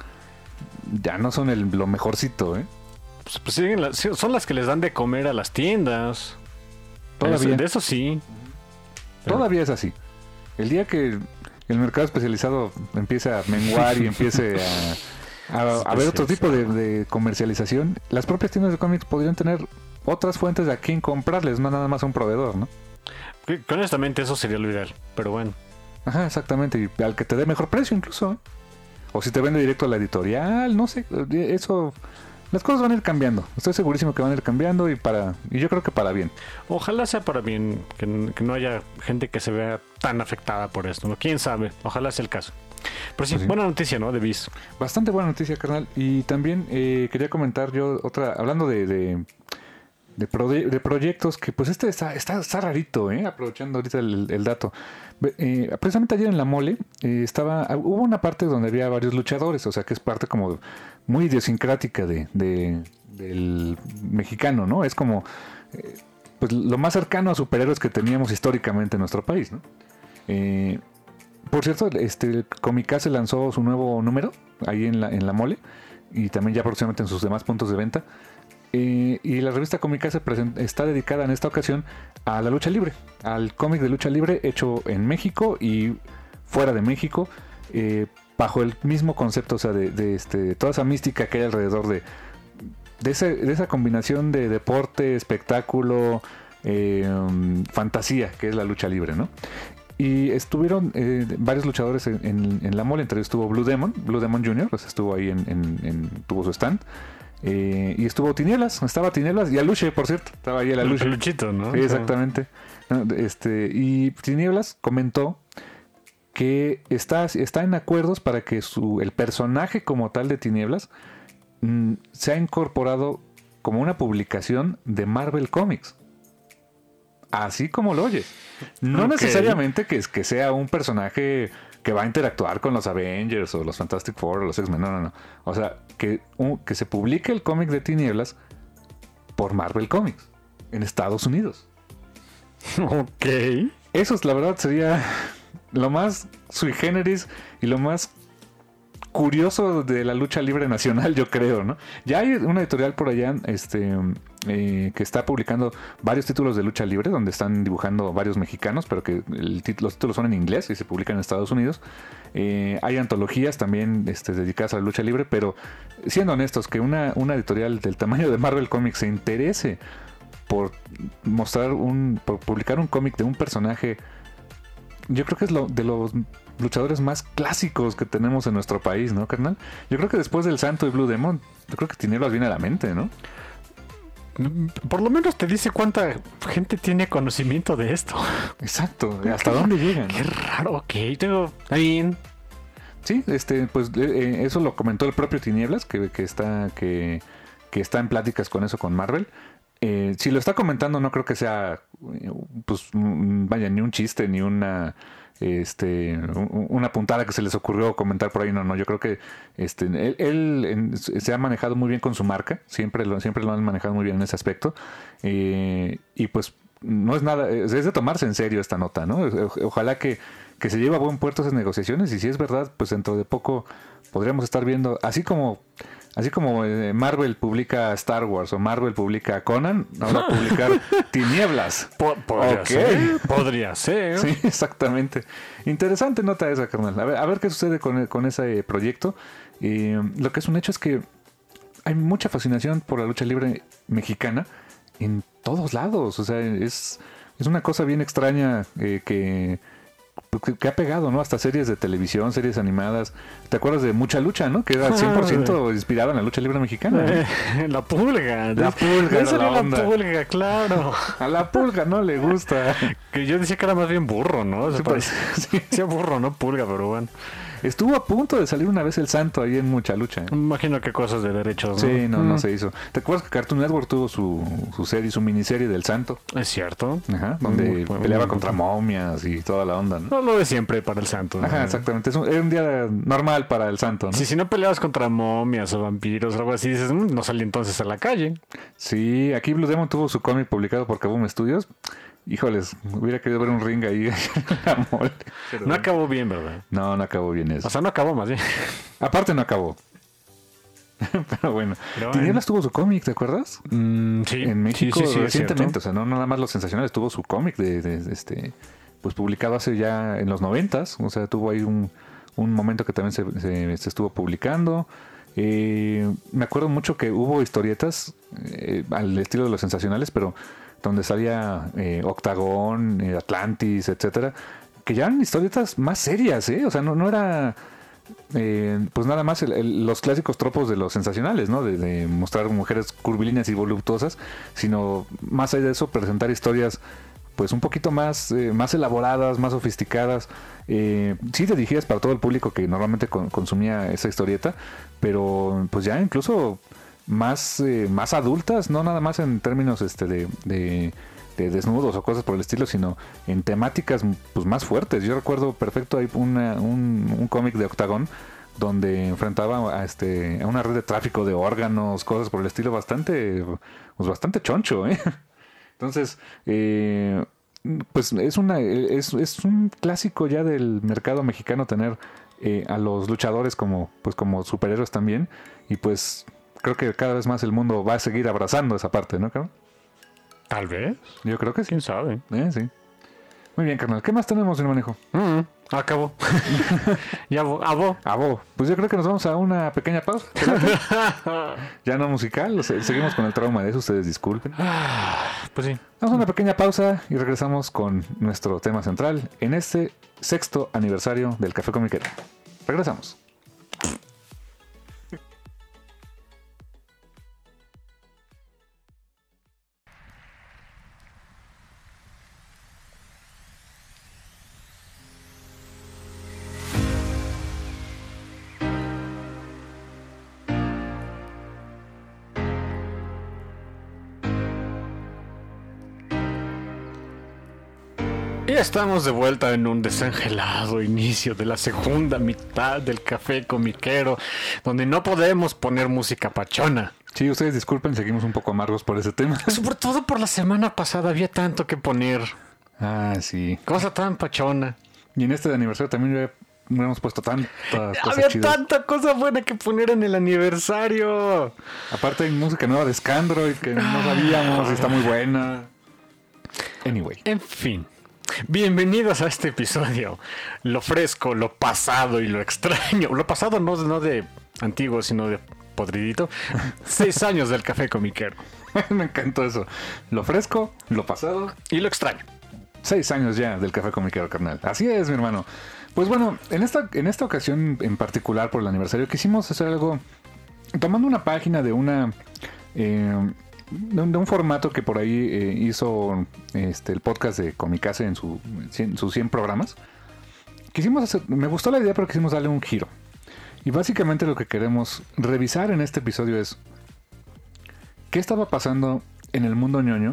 ya no son el, lo mejorcito, ¿eh? Pues, pues siguen la, son las que les dan de comer a las tiendas. Todavía. Eso, de eso sí. Pero... Todavía es así. El día que el mercado especializado empiece a menguar y empiece a, a, a ver otro tipo de, de comercialización, las propias tiendas de cómics podrían tener otras fuentes a quien comprarles, no nada más a un proveedor, ¿no? Que, honestamente eso sería lo ideal, pero bueno. Ajá, exactamente, y al que te dé mejor precio incluso, ¿eh? O si te vende directo a la editorial, no sé, eso... Las cosas van a ir cambiando, estoy segurísimo que van a ir cambiando y para y yo creo que para bien. Ojalá sea para bien, que, que no haya gente que se vea tan afectada por esto, ¿no? Quién sabe, ojalá sea el caso. Pero sí, pues sí. Buena noticia, ¿no? De Viz. Bastante buena noticia, carnal. Y también eh, quería comentar yo otra, hablando de... de De, pro, de proyectos que pues este está, está, está rarito, ¿eh? Aprovechando ahorita el, el dato. Eh, precisamente ayer en la mole eh, estaba hubo una parte donde había varios luchadores, o sea que es parte como muy idiosincrática de, de del mexicano, ¿no? Es como eh, pues lo más cercano a superhéroes que teníamos históricamente en nuestro país, ¿no? Eh, por cierto, este Comicase lanzó su nuevo número ahí en la, en la mole y también ya próximamente en sus demás puntos de venta. Eh, y la revista Comicase está dedicada en esta ocasión a la lucha libre, al cómic de lucha libre hecho en México y fuera de México, eh, bajo el mismo concepto, o sea, de, de este, toda esa mística que hay alrededor de, de, ese, de esa combinación de deporte, espectáculo, eh, um, fantasía que es la lucha libre, ¿no? Y estuvieron eh, varios luchadores en, en, en la mole, entre ellos estuvo Blue Demon, Blue Demon junior, pues estuvo ahí en, en, en tuvo su stand. Eh, y estuvo Tinieblas, estaba Tinieblas y Aluche, por cierto, estaba ahí el Aluche. El Luchito, ¿no? Sí, exactamente. Este, y Tinieblas comentó que está, está en acuerdos para que su, el personaje como tal de Tinieblas mmm, sea incorporado como una publicación de Marvel Comics. Así como lo oyes. No okay. necesariamente que, que sea un personaje que va a interactuar con los Avengers o los Fantastic Four o los X-Men. No, no, no. O sea, que, un, que se publique el cómic de Tinieblas por Marvel Comics en Estados Unidos. Ok. Eso, la verdad, sería lo más sui generis y lo más curioso de la lucha libre nacional, yo creo, ¿no? Ya hay una editorial por allá este, eh, que está publicando varios títulos de lucha libre, donde están dibujando varios mexicanos, pero que el tit- los títulos son en inglés y se publican en Estados Unidos. Eh, hay antologías también este, dedicadas a la lucha libre, pero siendo honestos, que una, una editorial del tamaño de Marvel Comics se interese por mostrar un, por publicar un cómic de un personaje, yo creo que es lo de los luchadores más clásicos que tenemos en nuestro país, ¿no, carnal? Yo creo que después del Santo y Blue Demon, yo creo que Tinieblas viene a la mente, ¿no? Por lo menos te dice cuánta gente tiene conocimiento de esto. Exacto, ¿hasta dónde llegan? Qué raro, ok, tengo... Está bien. Sí, este, pues eh, eso lo comentó el propio Tinieblas, que, que está que, que está en pláticas con eso, con Marvel. Eh, si lo está comentando, no creo que sea, pues, vaya, ni un chiste, ni una... este una puntada que se les ocurrió comentar por ahí. No, no, yo creo que este él, él en, se ha manejado muy bien con su marca, siempre lo, siempre lo han manejado muy bien en ese aspecto, eh, y pues no es nada, es de tomarse en serio esta nota, ¿no? Ojalá que, que se lleve a buen puerto esas negociaciones, y si es verdad, pues dentro de poco podríamos estar viendo, así como Así como eh, Marvel publica Star Wars o Marvel publica Conan, ahora publicar Tinieblas. Po- podría okay. ser. Podría ser. Sí, exactamente. Interesante nota esa, carnal. A ver, a ver qué sucede con, con ese proyecto. Eh, lo que es un hecho es que hay mucha fascinación por la lucha libre mexicana en todos lados. O sea, es, es una cosa bien extraña eh, que... que ha pegado, ¿no? Hasta series de televisión, series animadas. ¿Te acuerdas de Mucha Lucha, no? Que era cien por ciento inspirada en la lucha libre mexicana, ¿no? La pulga. La pulga Esa era la la onda. pulga, claro. A la pulga no le gusta. Que yo decía que era más bien burro, ¿no? O sea, Sí, parece- sí. decía burro, no pulga, pero bueno. Estuvo a punto de salir una vez el Santo ahí en Mucha Lucha, ¿eh? Me imagino que cosas de derechos, ¿no? Sí, no, Mm, no se hizo. ¿Te acuerdas que Cartoon Network tuvo su, su serie, su miniserie del Santo? Es cierto. Ajá, donde Muy bueno, peleaba muy contra bueno. momias y toda la onda, ¿no? No lo de siempre para el santo, ¿no? Ajá, exactamente. Es un, era un día normal para el Santo, ¿no? Si, si no peleabas contra momias o vampiros o algo así, dices, "Mm, no salí entonces a la calle". Sí, aquí Blue Demon tuvo su cómic publicado por Kaboom Studios. Híjoles, hubiera querido ver un ring ahí en la mole. Pero No bueno. acabó bien, ¿verdad? No, no acabó bien eso. O sea, no acabó más bien. Aparte no acabó. Pero bueno. Pero Tinieblas tuvo su cómic, ¿te acuerdas? Mm, sí. En México Sí, sí, sí, es recientemente. cierto. O sea, no nada más Los Sensacionales, tuvo su cómic de, de- de este, pues publicado hace ya en los noventas. O sea, tuvo ahí un, un momento que también se, se- se estuvo publicando. Eh, me acuerdo mucho que hubo historietas eh, al estilo de Los Sensacionales, pero donde salía eh, Octagón, eh, Atlantis, etcétera, que ya eran historietas más serias, ¿eh? O sea, no, no era eh, pues nada más el- el- los clásicos tropos de Los Sensacionales, ¿no? De, de mostrar mujeres curvilíneas y voluptuosas, sino más allá de eso, presentar historias pues un poquito más, eh, más elaboradas, más sofisticadas, eh, sí dirigidas para todo el público que normalmente con- consumía esa historieta, pero pues ya incluso más, eh, más adultas, no nada más en términos este de, de, de desnudos o cosas por el estilo, sino en temáticas pues más fuertes. Yo recuerdo perfecto ahí una, un, un cómic de Octagón donde enfrentaba a este a una red de tráfico de órganos, cosas por el estilo, bastante pues bastante choncho, ¿eh? Entonces, eh, pues es una es, es un clásico ya del mercado mexicano tener eh, a los luchadores como pues como superhéroes también, y pues creo que cada vez más el mundo va a seguir abrazando esa parte, ¿no, carnal? Tal vez. Yo creo que sí. ¿Quién sabe? Eh, sí. Muy bien, carnal. ¿Qué más tenemos en el manejo? Mm. Acabó. Ya abo. Abo. Abo. Pues yo creo que nos vamos a una pequeña pausa. Ya no musical. Seguimos con el trauma de eso. Ustedes disculpen. Pues sí. Vamos a una pequeña pausa y regresamos con nuestro tema central en este sexto aniversario del Café Comiquero. Regresamos. Y estamos de vuelta en un desangelado inicio de la segunda mitad del Café Comiquero, donde no podemos poner música pachona. Sí, ustedes disculpen, seguimos un poco amargos por ese tema. Sobre todo por la semana pasada había tanto que poner. Ah, sí. Cosa tan pachona. Y en este de aniversario también no hemos puesto tantas cosas Había chidas. tanta cosa buena que poner en el aniversario. Aparte hay música nueva de Scandroid que no sabíamos y está muy buena. Anyway. En fin. Bienvenidos a este episodio. Lo fresco, lo pasado y lo extraño. Lo pasado no, no de antiguo, sino de podridito. Seis años del Café Comiquero. Me encantó eso. Lo fresco, lo pasado y lo extraño. Seis años ya del Café Comiquero, carnal. Así es, mi hermano. Pues bueno, en esta, en esta ocasión en particular por el aniversario quisimos hacer algo tomando una página de una... Eh, De un, de un formato que por ahí eh, hizo este, el podcast de Comicase en su, en sus cien programas. Quisimos hacer, me gustó la idea, pero quisimos darle un giro. Y básicamente lo que queremos revisar en este episodio es qué estaba pasando en el mundo ñoño,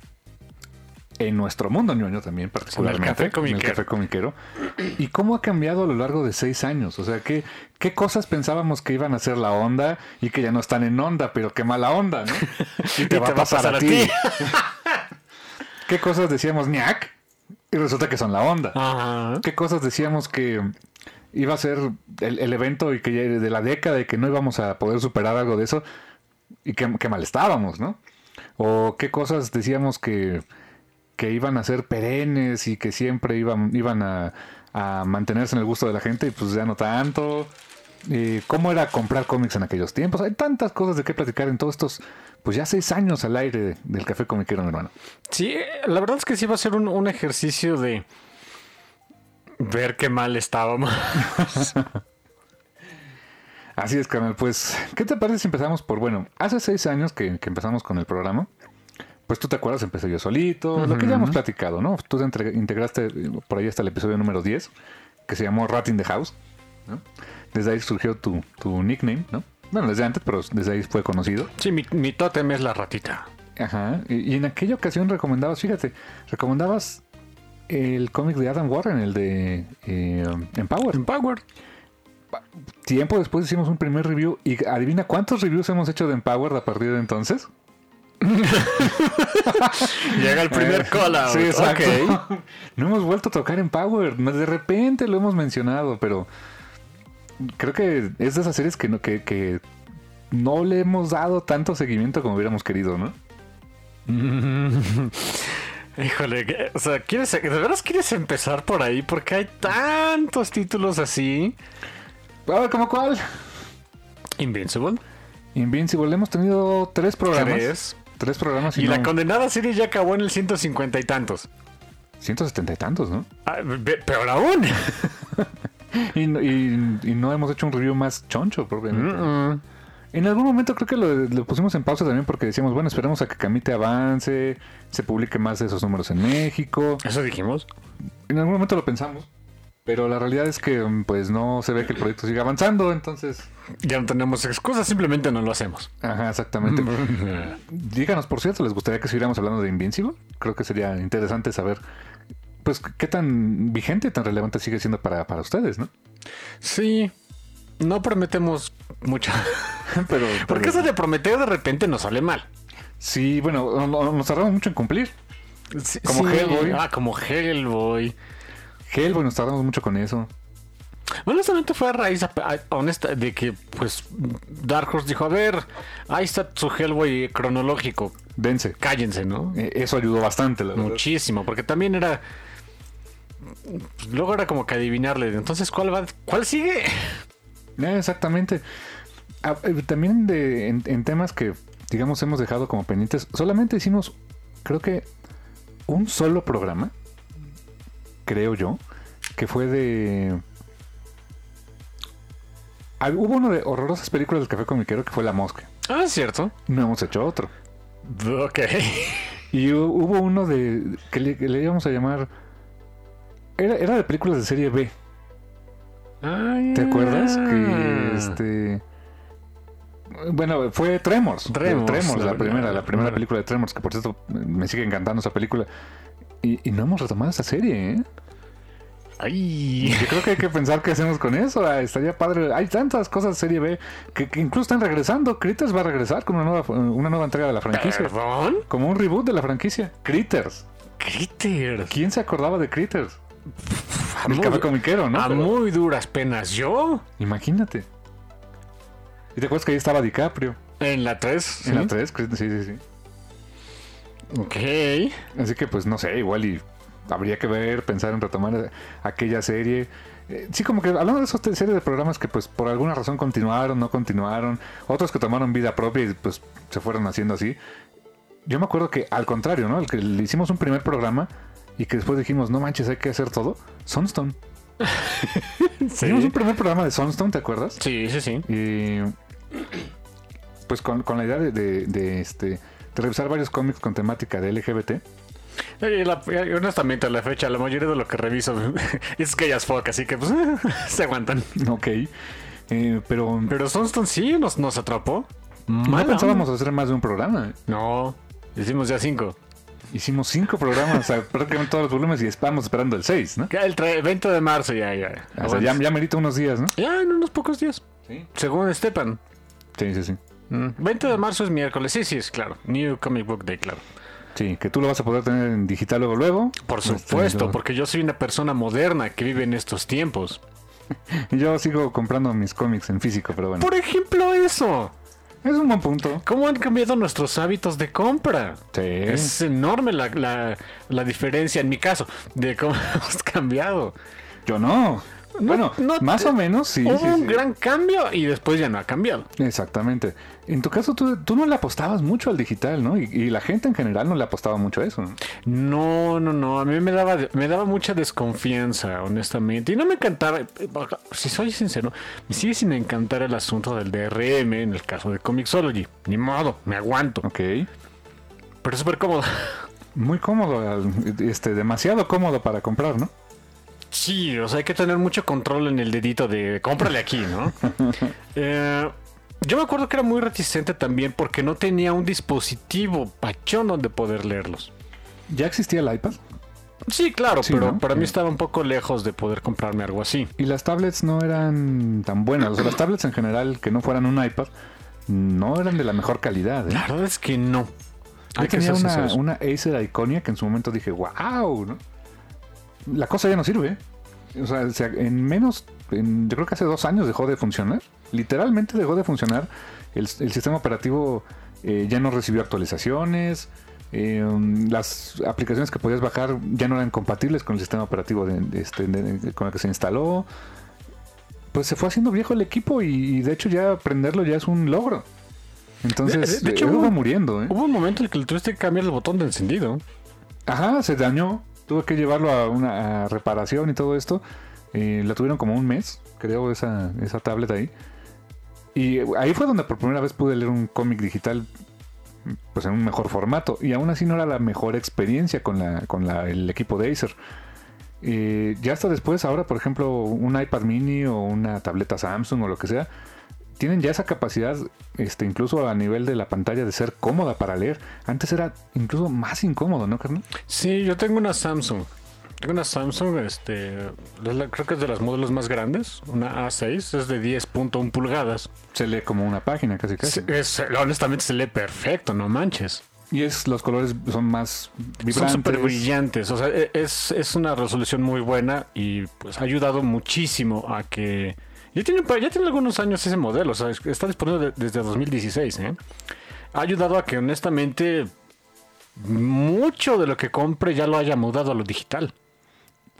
en nuestro mundo ñoño también particularmente, en el Café Comiquero, en el Café Comiquero, y cómo ha cambiado a lo largo de seis años. O sea, qué, qué cosas pensábamos que iban a ser la onda y que ya no están en onda, pero qué mala onda, ¿no? Y te, y va, te a va a pasar a ti. ¿Qué cosas decíamos ñac? Y resulta que son la onda. Ajá. ¿Qué cosas decíamos que iba a ser el, el evento y que de la década y que no íbamos a poder superar algo de eso? Y qué, qué mal estábamos, ¿no? O qué cosas decíamos que... que iban a ser perennes y que siempre iban, iban a, a mantenerse en el gusto de la gente y pues ya no tanto. Eh, ¿Cómo era comprar cómics en aquellos tiempos? Hay tantas cosas de qué platicar en todos estos, pues ya seis años al aire del Café Comiquero, mi hermano. Sí, la verdad es que sí va a ser un, un ejercicio de ver qué mal estábamos. Así es, carnal. Pues, ¿qué te parece si empezamos por, bueno, hace seis años que, que empezamos con el programa? Pues tú te acuerdas, empecé yo solito, uh-huh. Lo que ya hemos platicado, ¿no? Tú te entre- integraste por ahí hasta el episodio número diez, que se llamó Rat in the House, ¿no? Desde ahí surgió tu, tu nickname, ¿no? Bueno, desde antes, pero desde ahí fue conocido. Sí, mi, mi tótem es la ratita. Ajá, y, y en aquella ocasión recomendabas, fíjate, recomendabas el cómic de Adam Warren, el de eh, Empower. Empower. Tiempo después hicimos un primer review y adivina cuántos reviews hemos hecho de Empower a partir de entonces. Llega el primer eh, call out. Sí, exacto. Okay. No hemos vuelto a tocar Empower. De repente lo hemos mencionado, pero creo que es de esas series que no, que, que no le hemos dado tanto seguimiento como hubiéramos querido, ¿no? Híjole, o sea, ¿quieres, ¿de veras quieres empezar por ahí? Porque hay tantos títulos así. A ver, ¿cómo cuál? Invincible. Invincible, hemos tenido tres programas. Tres. Tres programas. Y, y no... la condenada serie ya acabó en el ciento cincuenta y tantos. Ciento setenta y tantos, ¿no? Ah, peor aún. y, y, y no hemos hecho un review más choncho, probablemente. Mm-mm. En algún momento creo que lo, lo pusimos en pausa también porque decíamos, bueno, esperemos a que Camite avance, se publique más de esos números en México. ¿Eso dijimos? En algún momento lo pensamos. Pero la realidad es que pues no se ve que el proyecto siga avanzando, entonces... Ya no tenemos excusas, simplemente no lo hacemos. Ajá, exactamente. Díganos, por cierto, ¿les gustaría que siguiéramos hablando de Invincible? Creo que sería interesante saber, pues, qué tan vigente, tan relevante sigue siendo para, para ustedes, ¿no? Sí, no prometemos mucho. pero, Porque pero... eso de prometer de repente nos sale mal. Sí, bueno, nos tardamos mucho en cumplir. Sí, como sí. Hellboy. Ah, como Hellboy. Hellboy, nos tardamos mucho con eso. Honestamente fue a raíz a, a, honesta, de que pues Dark Horse dijo, a ver, ahí está su Hellboy cronológico. Dense. Cállense, ¿no? Eh, eso ayudó bastante, la verdad. Muchísimo, porque también era... pues, luego era como que adivinarle. Entonces, ¿cuál va? ¿Cuál sigue? Eh, exactamente. Ah, eh, también de, en, en temas que, digamos, hemos dejado como pendientes, solamente hicimos, creo que, un solo programa, creo yo, que fue de... Ah, hubo uno de horrorosas películas del Café Comiquero que fue La Mosca. Ah, es cierto. No hemos hecho otro. Ok. Y hu- hubo uno de... que le, que le íbamos a llamar... Era, era de películas de serie B. Ay, ¿Te acuerdas? ah. Que este... Bueno, fue Tremors. Tremors, Tremors, la- la, primera, la- la primera la- película de Tremors, que por cierto me sigue encantando esa película. Y, y no hemos retomado esa serie, ¿eh? Ay. Yo creo que hay que pensar qué hacemos con eso. Ah, estaría padre. Hay tantas cosas de serie B que, que incluso están regresando. Critters va a regresar con una nueva, una nueva entrega de la franquicia. ¿Perdón? Como un reboot de la franquicia. Critters. Critters. ¿Quién se acordaba de Critters? A El muy- Café Comiquero, ¿no? A Pero muy duras penas. ¿Yo? imagínate. ¿Y te acuerdas que ahí estaba DiCaprio? En la tres. En la tres, sí, sí, sí. Ok. Así que pues no sé, igual y habría que ver, pensar en retomar aquella serie. Eh, sí, como que hablando de esas te- series de programas que pues por alguna razón continuaron, no continuaron, otros que tomaron vida propia y pues se fueron haciendo así. Yo me acuerdo que al contrario, ¿no? El que le hicimos un primer programa y que después dijimos, no manches, hay que hacer todo. Sunstone. Hicimos un primer programa de Sunstone, ¿te acuerdas? Sí, sí, sí. Y pues con, con la idea de, de, de, este, de revisar varios cómics con temática de L G B T. Y la- y honestamente, a la fecha, la mayoría de lo que reviso es gay as fuck, así que pues se aguantan. Ok. Eh, pero Pero Sunstone sí nos, nos atrapó. no Mala pensábamos onda. hacer más de un programa. No, hicimos ya cinco. Hicimos cinco programas, o sea, prácticamente todos los volúmenes y estamos esperando el seis, ¿no? Ya el tre- veinte de marzo ya, ya. O sea, ya, ya merita unos días, ¿no? Ya en unos pocos días. Sí. Según Stepan. Sí, sí, sí. Mm, veinte de marzo es miércoles. Sí, sí, es claro. New Comic Book Day, claro. Sí, que tú lo vas a poder tener en digital luego, luego. Por Este, supuesto, yo- porque yo soy una persona moderna que vive en estos tiempos. Yo sigo comprando mis cómics en físico, pero bueno. Por ejemplo, eso. Es un buen punto. ¿Cómo han cambiado nuestros hábitos de compra? Sí. Es enorme la, la, la diferencia, en mi caso, de cómo hemos cambiado. Yo no. No, bueno, no más te- o menos sí. Hubo sí, un sí. gran cambio y después ya no ha cambiado. Exactamente. En tu caso, tú, tú no le apostabas mucho al digital, ¿no? Y, y la gente en general no le apostaba mucho a eso, ¿no? No, no, no. A mí me daba, me daba mucha desconfianza, honestamente. Y no me encantaba, si soy sincero, me sigue sin encantar el asunto del D R M en el caso de Comixology. Ni modo, me aguanto. Ok. Pero es súper cómodo. Muy cómodo, al- este, demasiado cómodo para comprar, ¿no? Sí, o sea, hay que tener mucho control en el dedito de cómprale aquí, ¿no? Eh, yo me acuerdo que era muy reticente también porque no tenía un dispositivo pachón donde poder leerlos. ¿Ya existía el iPad? Sí, claro, Sí, pero ¿no? para mí Eh. estaba un poco lejos de poder comprarme algo así. Y las tablets no eran tan buenas. O sea, las tablets en general que no fueran un iPad no eran de la mejor calidad, ¿eh? La verdad es que no. Yo Hay que tenía ser una, sinceros. una Acer Iconia que en su momento dije, wow, ¿no? La cosa ya no sirve. O sea, o sea, en menos, en- yo creo que hace dos años dejó de funcionar. Literalmente dejó de funcionar. El, el sistema operativo eh, ya no recibió actualizaciones. eh, las aplicaciones que podías bajar ya no eran compatibles con el sistema operativo de- de este, de- con el que se instaló. Pues se fue haciendo viejo el equipo y, y de hecho ya aprenderlo ya es un logro. Entonces, De- de- de hecho, eh, hubo- va muriendo, ¿eh? Hubo un momento en el que le tuviste que cambiar el botón de encendido. Ajá, se dañó. Tuve que llevarlo a una a reparación y todo esto. Eh, la tuvieron como un mes, creo, esa, esa tablet ahí. Y ahí fue donde por primera vez pude leer un cómic digital pues en un mejor formato. Y aún así no era la mejor experiencia con, la, con la, el equipo de Acer. Eh, ya hasta después, ahora por ejemplo, un iPad mini o una tableta Samsung o lo que sea, tienen ya esa capacidad, este, incluso a nivel de la pantalla, de ser cómoda para leer. Antes era incluso más incómodo, ¿no, carnal? Sí, yo tengo una Samsung. Tengo una Samsung, este, es la- creo que es de los modelos más grandes, una A seis, es de diez punto uno pulgadas. Se lee como una página, casi casi. Sí, es- honestamente se lee perfecto, no manches. Y es, los colores son más vibrantes. Son súper brillantes, o sea, e- es, es una resolución muy buena y pues ha ayudado muchísimo a que... Ya tiene, ya tiene algunos años ese modelo, o sea, es- está disponible de- desde dos mil dieciséis, ¿eh? Ha ayudado a que honestamente mucho de lo que compre ya lo haya mudado a lo digital.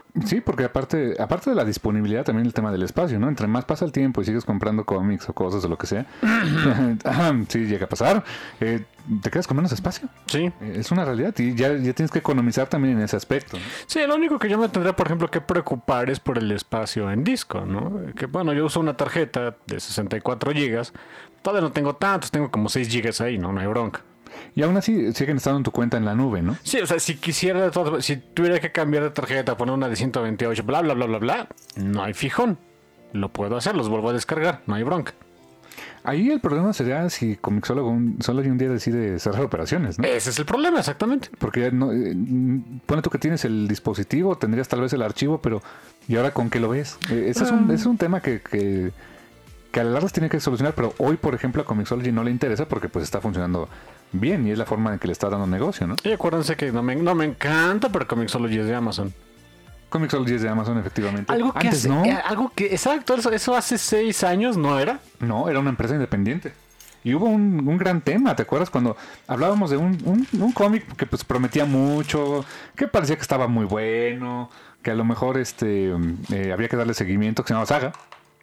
Sí, porque aparte aparte de la disponibilidad, también el tema del espacio, ¿no? Entre más pasa el tiempo y sigues comprando cómics o cosas o lo que sea, sí, llega a pasar, eh, te quedas con menos espacio. Sí. Eh, es una realidad y ya, ya tienes que economizar también en ese aspecto, ¿no? Sí, lo único que yo me tendría, por ejemplo, que preocupar es por el espacio en disco, ¿no? Que bueno, yo uso una tarjeta de sesenta y cuatro gigas, todavía no tengo tantos, tengo como seis gigas ahí, ¿no? No hay bronca. Y aún así siguen estando en tu cuenta en la nube, ¿no? Sí, o sea, si quisiera, de todo- si tuviera que cambiar de tarjeta, poner una de ciento veintiocho, bla, bla, bla, bla, bla, no hay fijón. Lo puedo hacer, los vuelvo a descargar, no hay bronca. Ahí el problema sería si Comixology un, solo un día decide cerrar operaciones, ¿no? Ese es el problema, exactamente. Porque no, eh, pone tú que tienes el dispositivo, tendrías tal vez el archivo, pero ¿y ahora con qué lo ves? Eh, ese, es un, ese es un tema que, que, que a la larga se tiene que solucionar, pero hoy, por ejemplo, a Comixology no le interesa porque pues está funcionando bien y es la forma en que le está dando negocio, ¿no? Y acuérdense que no me, no me encanta, pero Comixology es de Amazon. Comixology es de Amazon, efectivamente. Algo que Antes hace, no. eh, algo que, exacto, eso, eso hace seis años no era. No, era una empresa independiente. Y hubo un, un gran tema, ¿te acuerdas? Cuando hablábamos de un, un, un cómic que pues prometía mucho, que parecía que estaba muy bueno, que a lo mejor este eh, había que darle seguimiento, que se llamaba Saga.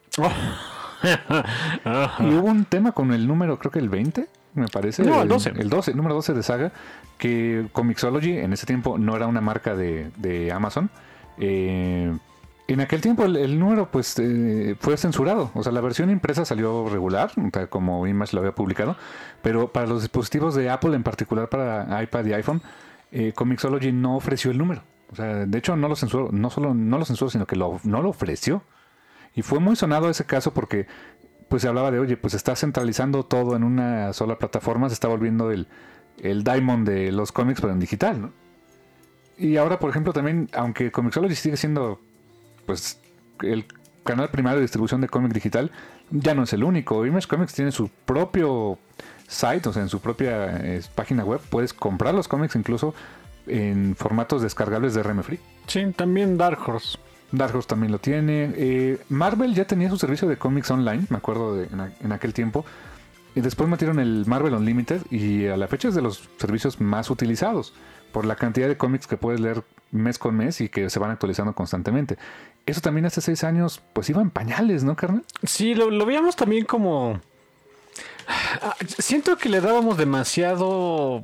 Y hubo un tema con el número, creo que el veinte, me parece. No, el doce. El doce, número doce de Saga, que Comixology en ese tiempo no era una marca de, de Amazon. Eh, en aquel tiempo el, el número pues eh, fue censurado. O sea, la versión impresa salió regular, como Image lo había publicado. Pero para los dispositivos de Apple, en particular para iPad y iPhone, eh, Comixology no ofreció el número. O sea, de hecho no lo censuró, no solo no lo censuró, sino que lo, no lo ofreció. Y fue muy sonado ese caso porque pues se hablaba de, oye, pues está centralizando todo en una sola plataforma, se está volviendo el, el Diamond de los cómics, pero en digital, ¿no? Y ahora, por ejemplo, también, aunque Comixology sigue siendo pues el canal primario de distribución de cómic digital, ya no es el único. Image Comics tiene su propio site, o sea, en su propia eh, página web puedes comprar los cómics incluso en formatos descargables de R M Free. Sí, también Dark Horse. Dark Horse también lo tiene. Eh, Marvel ya tenía su servicio de cómics online, me acuerdo de, en, en aquel tiempo. Y después metieron el Marvel Unlimited y a la fecha es de los servicios más utilizados por la cantidad de cómics que puedes leer mes con mes y que se van actualizando constantemente. Eso también hace seis años pues iba en pañales, ¿no, carnal? Sí, lo, lo veíamos también como... Siento que le dábamos demasiado...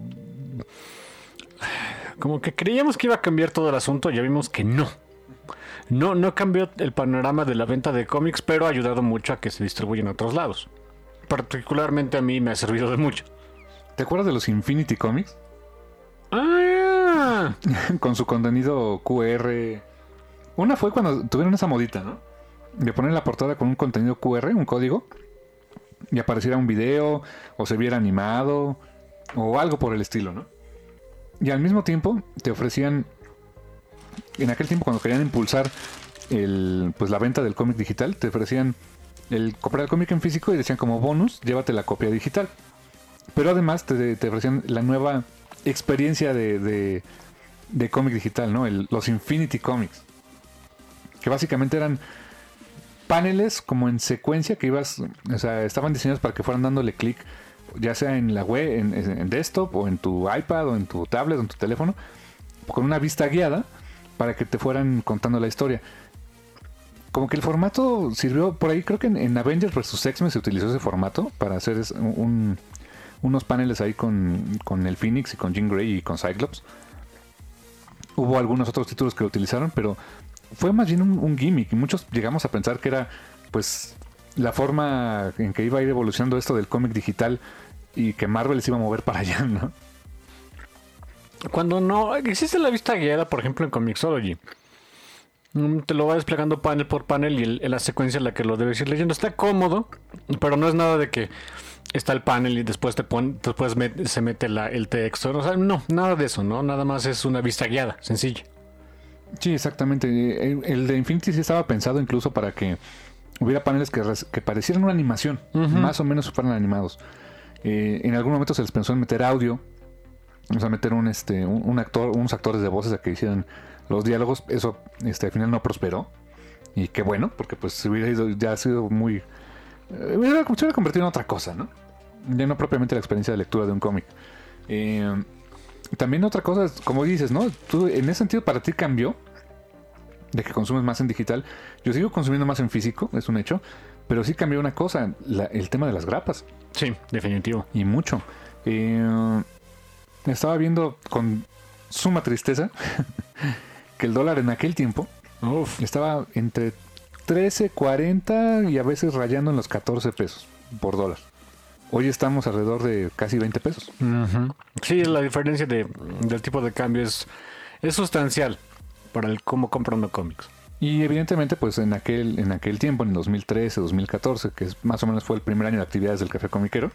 Como que creíamos que iba a cambiar todo el asunto, ya vimos que no. No, no cambió el panorama de la venta de cómics, pero ha ayudado mucho a que se distribuyan a otros lados. Particularmente a mí me ha servido de mucho. ¿Te acuerdas de los Infinity Comics? Ah, Con su contenido Q R. Una fue cuando tuvieron esa modita, ¿no? De poner la portada con un contenido Q R, un código, y apareciera un video, o se viera animado, o algo por el estilo, ¿no? Y al mismo tiempo te ofrecían, en aquel tiempo cuando querían impulsar el, pues la venta del cómic digital, te ofrecían el comprar el cómic en físico y decían como bonus, llévate la copia digital. Pero además te, te ofrecían la nueva experiencia de, de, de cómic digital, ¿no? El, los Infinity Comics. Que básicamente eran paneles como en secuencia que ibas, o sea, estaban diseñados para que fueran dándole clic, ya sea en la web, en, en desktop, o en tu iPad, o en tu tablet, o en tu teléfono, con una vista guiada para que te fueran contando la historia. Como que el formato sirvió por ahí, creo que en, en Avengers versus. X-Men se utilizó ese formato para hacer un, unos paneles ahí con, con el Phoenix y con Jean Grey y con Cyclops. Hubo algunos otros títulos que lo utilizaron, pero fue más bien un, un gimmick y muchos llegamos a pensar que era pues la forma en que iba a ir evolucionando esto del cómic digital y que Marvel se iba a mover para allá, ¿no? cuando no... Existe la vista guiada, por ejemplo, en Comixology. Te lo va desplegando panel por panel y el, la secuencia en la que lo debes ir leyendo. Está cómodo, pero no es nada de que está el panel y después te pone, después met, se mete la, el texto. O sea, no, nada de eso, ¿no? Nada más es una vista guiada, sencilla. Sí, exactamente. El, el de Infinity sí estaba pensado incluso para que hubiera paneles que, que parecieran una animación, uh-huh. Más o menos fueran animados. Eh, en algún momento se les pensó en meter audio, o sea, meter un, este, un, un actor, unos actores de voces a que hicieran los diálogos. Eso este, al final no prosperó. Y qué bueno, porque pues hubiera ido, ya ha sido muy... Eh, hubiera, se hubiera convertido en otra cosa, ¿no? Ya no propiamente la experiencia de lectura de un cómic. Eh, también otra cosa, como dices, ¿no? Tú, en ese sentido, para ti cambió. de que consumes más en digital. Yo sigo consumiendo más en físico, es un hecho, pero sí cambió una cosa, la, el tema de las grapas. Sí, definitivo. Y mucho. Eh, estaba viendo con suma tristeza que el dólar en aquel tiempo Uf. estaba entre trece, cuarenta y a veces rayando en los catorce pesos por dólar. Hoy estamos alrededor de casi veinte pesos. Uh-huh. Sí, la diferencia de, del tipo de cambio es, es sustancial para el cómo comprando cómics. Y evidentemente, pues en aquel, en aquel tiempo, en dos mil trece, dos mil catorce, que es, más o menos fue el primer año de actividades del Café Comiquero,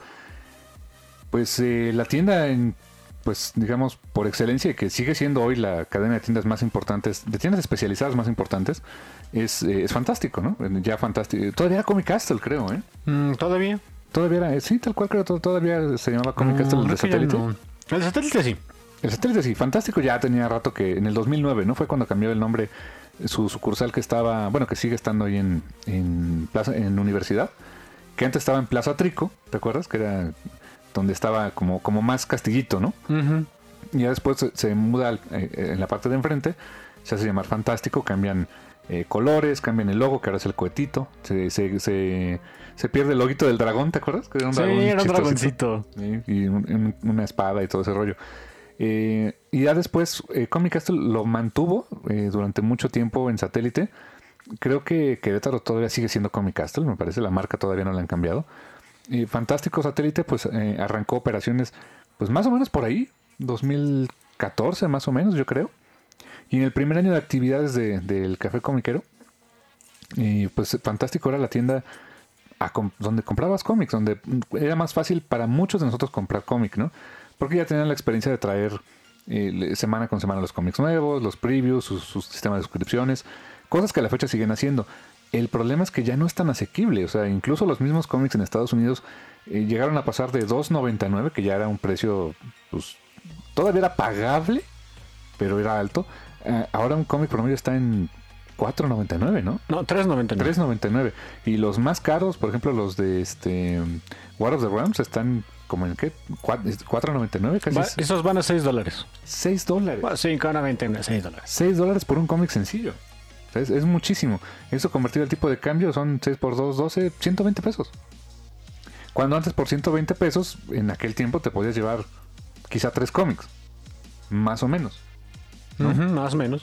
pues eh, la tienda, en, pues digamos, por excelencia, que sigue siendo hoy la cadena de tiendas más importantes, de tiendas especializadas más importantes, es, eh, es fantástico, ¿no? Ya fantástico. Todavía era Comic Castle, creo, ¿eh? Mm, ¿Todavía? Todavía era, sí, tal cual creo, todavía se llamaba Comic Castle, el de satélite. No. El satélite sí. El satélite sí, fantástico, ya tenía rato que, en el dos mil nueve, ¿no? Fue cuando cambió el nombre, su sucursal que estaba, bueno, que sigue estando ahí en, en Plaza, en Universidad, que antes estaba en Plaza Trico, ¿te acuerdas? Que era donde estaba como, como más castillito, ¿no? Uh-huh. Y ya después se, se muda al, eh, en la parte de enfrente, se hace llamar Fantástico, cambian eh, colores, cambian el logo, que ahora es el cohetito, se, se, se, se pierde el loguito del dragón, ¿te acuerdas? Que era un sí, dragón era un dragoncito. dragoncito. Sí, y un, un, una espada y todo ese rollo. Eh, y ya después eh, Comic Castle lo mantuvo eh, durante mucho tiempo en satélite. Creo que Querétaro todavía sigue siendo Comic Castle, me parece, la marca todavía no la han cambiado. Y Fantástico Satélite pues eh, arrancó operaciones pues más o menos por ahí, dos mil catorce más o menos, yo creo. Y en el primer año de actividades de, del Café Comiquero, y pues Fantástico era la tienda a com- donde comprabas cómics, donde era más fácil para muchos de nosotros comprar cómic, ¿no? Porque ya tenían la experiencia de traer eh, semana con semana los cómics nuevos, los previews, su, su sistema de suscripciones, cosas que a la fecha siguen haciendo. El problema es que ya no es tan asequible, o sea, incluso los mismos cómics en Estados Unidos eh, llegaron a pasar de dos noventa y nueve, que ya era un precio, pues, todavía era pagable, pero era alto. Eh, ahora un cómic promedio está en cuatro noventa y nueve, ¿no? No, tres noventa y nueve. tres noventa y nueve. Y los más caros, por ejemplo, los de este War of the Realms están como en ¿qué? cuatro noventa y nueve casi. Va, esos van a seis dólares. seis dólares. Bueno, cinco noventa y nueve, seis dólares. seis dólares por un cómic sencillo. O sea, es, es muchísimo. Eso convertido al tipo de cambio son seis por dos, doce, ciento veinte pesos. Cuando antes por ciento veinte pesos, en aquel tiempo te podías llevar quizá tres cómics. Más o menos, ¿no? Uh-huh, más o menos.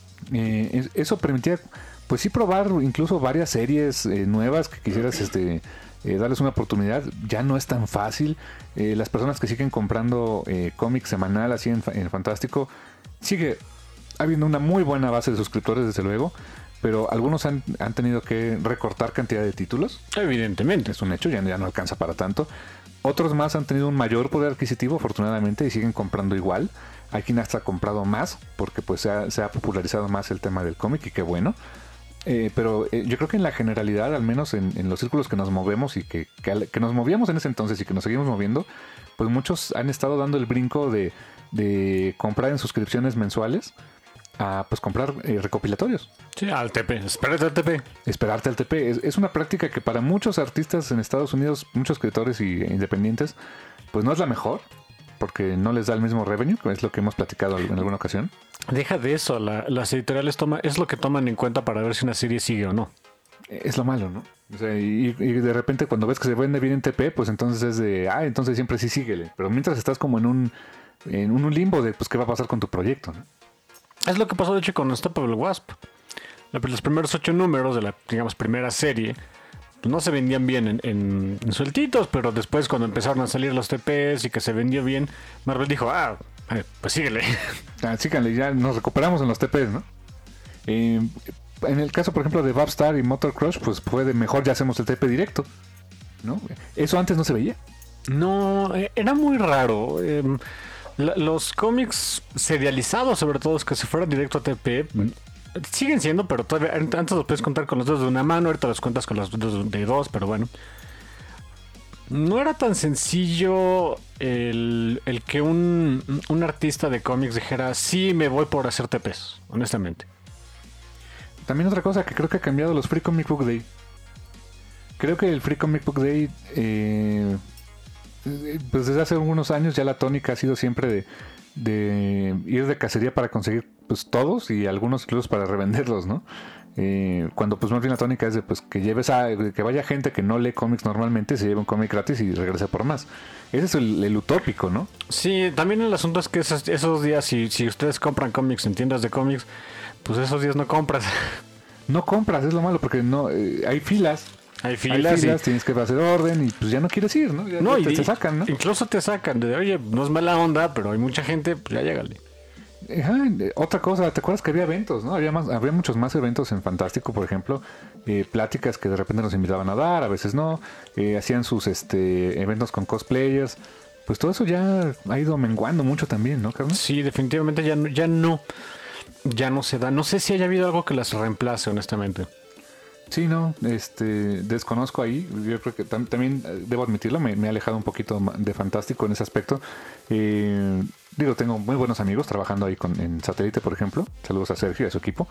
Eh, eso permitía, pues sí, probar incluso varias series eh, nuevas que quisieras este, eh, darles una oportunidad. Ya no es tan fácil. Eh, las personas que siguen comprando eh, cómics semanal así en, en Fantástico, sigue habiendo una muy buena base de suscriptores, desde luego, pero algunos han, han tenido que recortar cantidad de títulos. Evidentemente. Es un hecho, ya, ya no alcanza para tanto. Otros más han tenido un mayor poder adquisitivo, afortunadamente, y siguen comprando igual. Hay quien hasta ha comprado más, porque pues se ha, se ha popularizado más el tema del cómic, y qué bueno. Eh, pero eh, yo creo que en la generalidad, al menos en, en los círculos que nos movemos y que, que, que nos movíamos en ese entonces y que nos seguimos moviendo, pues muchos han estado dando el brinco de, de comprar en suscripciones mensuales a pues comprar eh, recopilatorios. Sí, al T P, espérate al T P. Esperarte al T P. Es, es una práctica que para muchos artistas en Estados Unidos, muchos escritores y independientes, pues no es la mejor, porque no les da el mismo revenue, que es lo que hemos platicado en alguna ocasión. Deja de eso, la, las editoriales toma, es lo que toman en cuenta para ver si una serie sigue o no. Es lo malo, ¿no? O sea, y, y de repente cuando ves que se vende bien en T P, pues entonces es de, ah, entonces siempre sí síguele. Pero mientras estás como en un, en un limbo de, pues, ¿qué va a pasar con tu proyecto, ¿no? Es lo que pasó de hecho con Unstoppable Wasp. Los primeros ocho números de la, digamos, primera serie pues no se vendían bien en, en, en sueltitos, pero después cuando empezaron a salir los T Ps y que se vendió bien, Marvel dijo, ah, eh, pues síguele. Ah, síganle, ya nos recuperamos en los T Ps, ¿no? Eh, en el caso, por ejemplo, de Babstar y Motor Crush, pues fue de mejor ya hacemos el T P directo, ¿no? Eso antes no se veía. No, era muy raro. Eh, la, los cómics serializados, sobre todo, es que se fueran directo a T P, siguen siendo, pero todavía antes los puedes contar con los dedos de una mano, ahorita los cuentas con los dedos de dos, pero bueno. No era tan sencillo el, el que un, un artista de cómics dijera, sí, me voy por hacer T Ps, honestamente. También otra cosa que creo que ha cambiado, los Free Comic Book Day. Creo que el Free Comic Book Day, eh, pues desde hace algunos años ya la tónica ha sido siempre de, de ir de cacería para conseguir pues todos y algunos incluso para revenderlos, ¿no? Eh, cuando pues más bien la tónica es de pues que lleves a que vaya gente que no lee cómics normalmente, se lleve un cómic gratis y regrese por más. Ese es el, el utópico, ¿no? Sí, también el asunto es que esos, esos días, si, si ustedes compran cómics en tiendas de cómics, pues esos días no compras. No compras, es lo malo, porque no eh, hay filas. Hay filas, hay filas y... tienes que hacer orden y pues ya no quieres ir, ¿no? Ya, no, ya te, y, te sacan, ¿no? Incluso te sacan de, oye, no es mala onda, pero hay mucha gente, pues ya llégale. Ajá, otra cosa, ¿te acuerdas que había eventos, no? Había más, había muchos más eventos en Fantástico, por ejemplo, eh, pláticas que de repente nos invitaban a dar, a veces no, eh, hacían sus este eventos con cosplayers, pues todo eso ya ha ido menguando mucho también, ¿no, Carlos? Sí, definitivamente ya no, ya no, ya no se da. No sé si haya habido algo que las reemplace, honestamente. Sí, no, este, desconozco ahí, yo creo que tam- también debo admitirlo, me, me he alejado un poquito de Fantástico en ese aspecto. Eh, digo, tengo muy buenos amigos trabajando ahí con, en Satélite, por ejemplo, saludos a Sergio y a su equipo,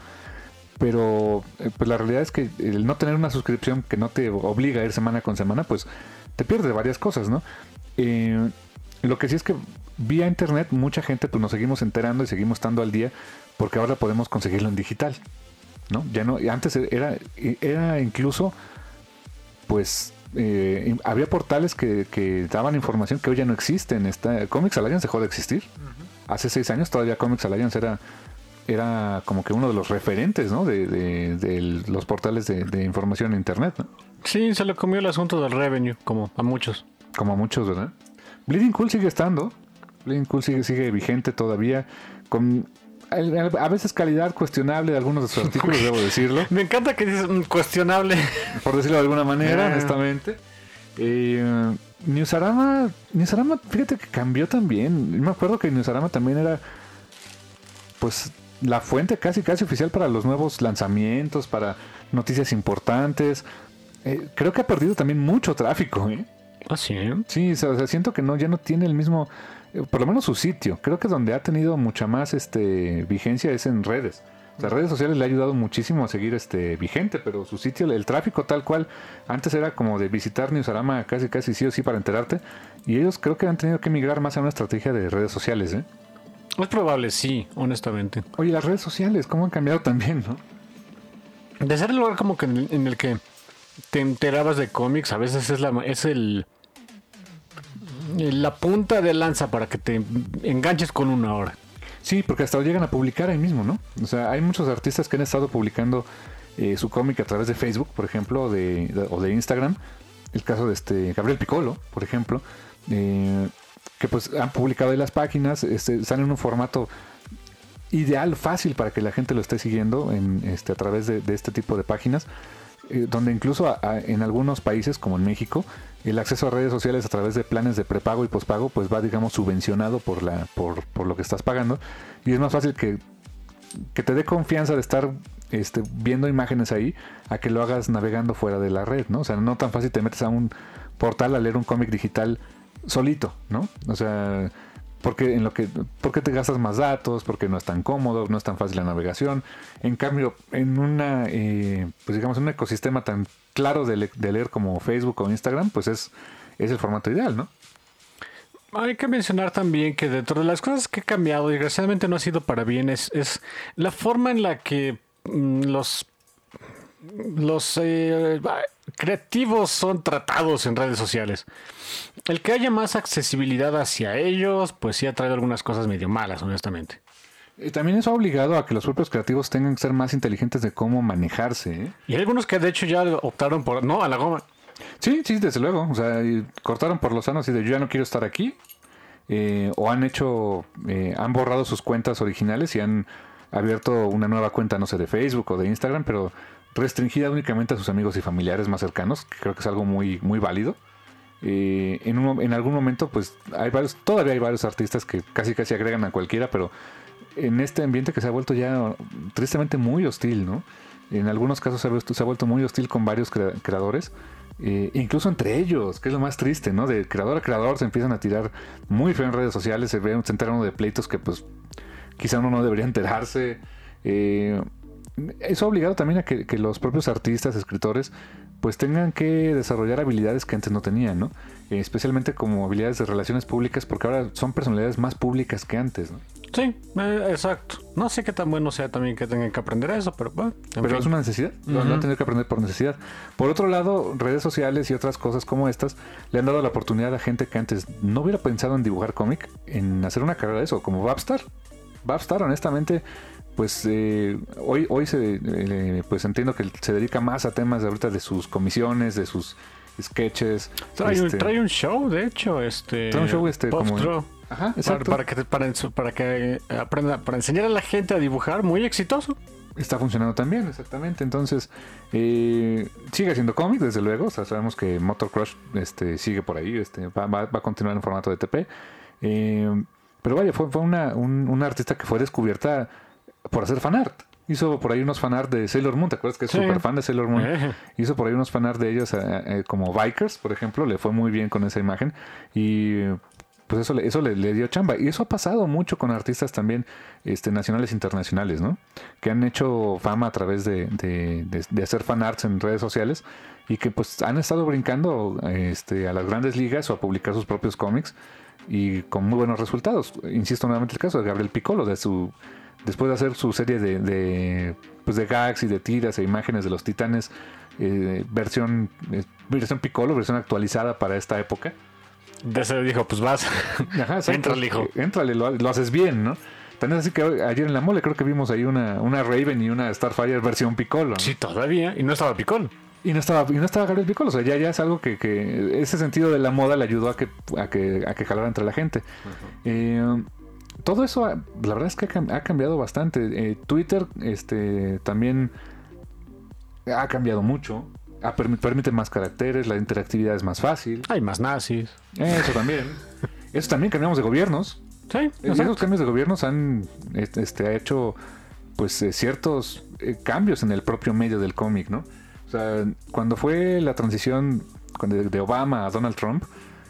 pero eh, pues la realidad es que el no tener una suscripción que no te obliga a ir semana con semana, pues te pierdes varias cosas, ¿no? Eh, lo que sí es que vía internet mucha gente pues nos seguimos enterando y seguimos estando al día porque ahora podemos conseguirlo en digital, ¿no? Ya no, antes era, era incluso, pues, eh, había portales que, que daban información que hoy ya no existen. Esta, Comics Alliance dejó de existir. Uh-huh. Hace seis años todavía Comics Alliance era, era como que uno de los referentes, ¿no? De, de, de los portales de, de información en internet, ¿no? Sí, se le comió el asunto del revenue, como a muchos. Como a muchos, ¿verdad? Bleeding Cool sigue estando. Bleeding Cool sigue, sigue vigente todavía. Con a veces calidad cuestionable de algunos de sus artículos, debo decirlo. Me encanta que dices cuestionable. Por decirlo de alguna manera, honestamente. Eh, Newsarama, Newsarama, fíjate que cambió también. Me acuerdo que Newsarama también era, pues, la fuente casi casi oficial para los nuevos lanzamientos, para noticias importantes. Eh, creo que ha perdido también mucho tráfico, ¿eh? ¿Ah, sí? Sí, o sea, siento que no, ya no tiene el mismo, por lo menos su sitio. Creo que donde ha tenido mucha más este vigencia es en redes. O sea, redes sociales le ha ayudado muchísimo a seguir este vigente, pero su sitio, el tráfico tal cual, antes era como de visitar Newsarama casi casi sí o sí para enterarte, y ellos creo que han tenido que migrar más a una estrategia de redes sociales, ¿eh? Es probable, sí, honestamente. Oye, las redes sociales, ¿cómo han cambiado también, no? De ser el lugar como que en el, en el que te enterabas de cómics, a veces es la es el la punta de lanza para que te enganches con una hora. Sí, porque hasta lo llegan a publicar ahí mismo, ¿no? O sea, hay muchos artistas que han estado publicando eh, su cómic a través de Facebook, por ejemplo, de, de, o de Instagram. El caso de este Gabriel Piccolo, por ejemplo, eh, que pues han publicado ahí las páginas, este, están en un formato ideal, fácil para que la gente lo esté siguiendo en, este, a través de, de este tipo de páginas. Eh, donde incluso a, a, en algunos países como en México el acceso a redes sociales a través de planes de prepago y pospago pues va digamos subvencionado por la por, por lo que estás pagando y es más fácil que, que te dé confianza de estar este, viendo imágenes ahí a que lo hagas navegando fuera de la red, ¿no? O sea, no tan fácil te metes a un portal a leer un cómic digital solito, ¿no? O sea, porque en lo que porque te gastas más datos, porque no es tan cómodo, no es tan fácil la navegación. En cambio, en una eh, pues digamos un ecosistema tan claro de, le- de leer como Facebook o Instagram, pues es, es el formato ideal, ¿no? Hay que mencionar también que dentro de las cosas que ha cambiado, y desgraciadamente no ha sido para bien, es, es la forma en la que mm, los los eh, creativos son tratados en redes sociales. El que haya más accesibilidad hacia ellos, pues sí ha traído algunas cosas medio malas, honestamente. Eh, también eso ha obligado a que los propios creativos tengan que ser más inteligentes de cómo manejarse, ¿eh? Y hay algunos que de hecho ya optaron por no a la goma. Sí, sí, desde luego. O sea, y cortaron por lo sano así de yo ya no quiero estar aquí. Eh, o han hecho, eh, han borrado sus cuentas originales y han abierto una nueva cuenta, no sé, de Facebook o de Instagram, pero restringida únicamente a sus amigos y familiares más cercanos, que creo que es algo muy, muy válido. Eh, en, un, en algún momento, pues, hay varios, todavía hay varios artistas que casi casi agregan a cualquiera, pero en este ambiente que se ha vuelto ya tristemente muy hostil, ¿no? En algunos casos se ha, vuelto- se ha vuelto muy hostil con varios crea- creadores, eh, incluso entre ellos, que es lo más triste, ¿no? De creador a creador se empiezan a tirar muy feo en redes sociales, se, ve, se entera uno de pleitos que pues quizá uno no debería enterarse. Eh, eso ha obligado también a que, que los propios artistas, escritores, pues tengan que desarrollar habilidades que antes no tenían, ¿no? Eh, especialmente como habilidades de relaciones públicas, porque ahora son personalidades más públicas que antes, ¿no? Sí, eh, exacto. No sé qué tan bueno sea también que tengan que aprender eso, pero bueno. Pero fin. Es una necesidad. Uh-huh. Lo han tenido que aprender por necesidad. Por otro lado, redes sociales y otras cosas como estas le han dado la oportunidad a gente que antes no hubiera pensado en dibujar cómic, en hacer una carrera de eso, como Babstar. Babstar, honestamente, pues eh, hoy hoy se eh, pues entiendo que se dedica más a temas de ahorita de sus comisiones, de sus sketches. Trae, este, un, trae un show, de hecho, este. Trae un show este como. Draw. Ajá, exacto. Para, para que para, para que aprenda, para enseñar a la gente a dibujar, muy exitoso. Está funcionando también, exactamente. Entonces, eh, sigue haciendo cómics, desde luego. O sea, sabemos que Motor Crush este, sigue por ahí, este, va, va, va a continuar en formato de T P. Eh, pero vaya, fue, fue una, un, una artista que fue descubierta por hacer fanart. Hizo por ahí unos fanart de Sailor Moon, ¿te acuerdas que es súper sí. fan de Sailor Moon? Eh. Hizo por ahí unos fanart de ellos, eh, eh, como Bikers, por ejemplo, le fue muy bien con esa imagen. Y pues eso, eso le, le dio chamba. Y eso ha pasado mucho con artistas también este, nacionales e internacionales, ¿no? Que han hecho fama a través de, de, de, de hacer fanarts en redes sociales y que pues han estado brincando este, a las grandes ligas o a publicar sus propios cómics y con muy buenos resultados. Insisto nuevamente el caso de Gabriel Piccolo, de su... Después de hacer su serie de, de, pues de gags y de tiras e imágenes de los Titanes, eh, versión, eh, versión Piccolo, versión actualizada para esta época. De ese dijo, pues vas, Ajá, éntrale, hijo. Éntrale, lo, lo haces bien, ¿no? También así que ayer en la mole creo que vimos ahí una, una Raven y una Starfire versión Piccolo, ¿no? Sí, todavía, y no estaba Piccolo. Y no estaba, y no estaba Gabriel Piccolo, o sea, ya, ya es algo que, que ese sentido de la moda le ayudó a que, a que, a que jalara entre la gente. Uh-huh. Eh... Todo eso, la verdad es que ha cambiado bastante. Eh, Twitter este, también ha cambiado mucho. Ha, permite más caracteres, la interactividad es más fácil. Hay más nazis. Eso también. Eso también cambiamos de gobiernos. Sí, esos cambios de gobiernos han este, hecho pues eh, ciertos eh, cambios en el propio medio del cómic, ¿no? O sea, cuando fue la transición de, de Obama a Donald Trump,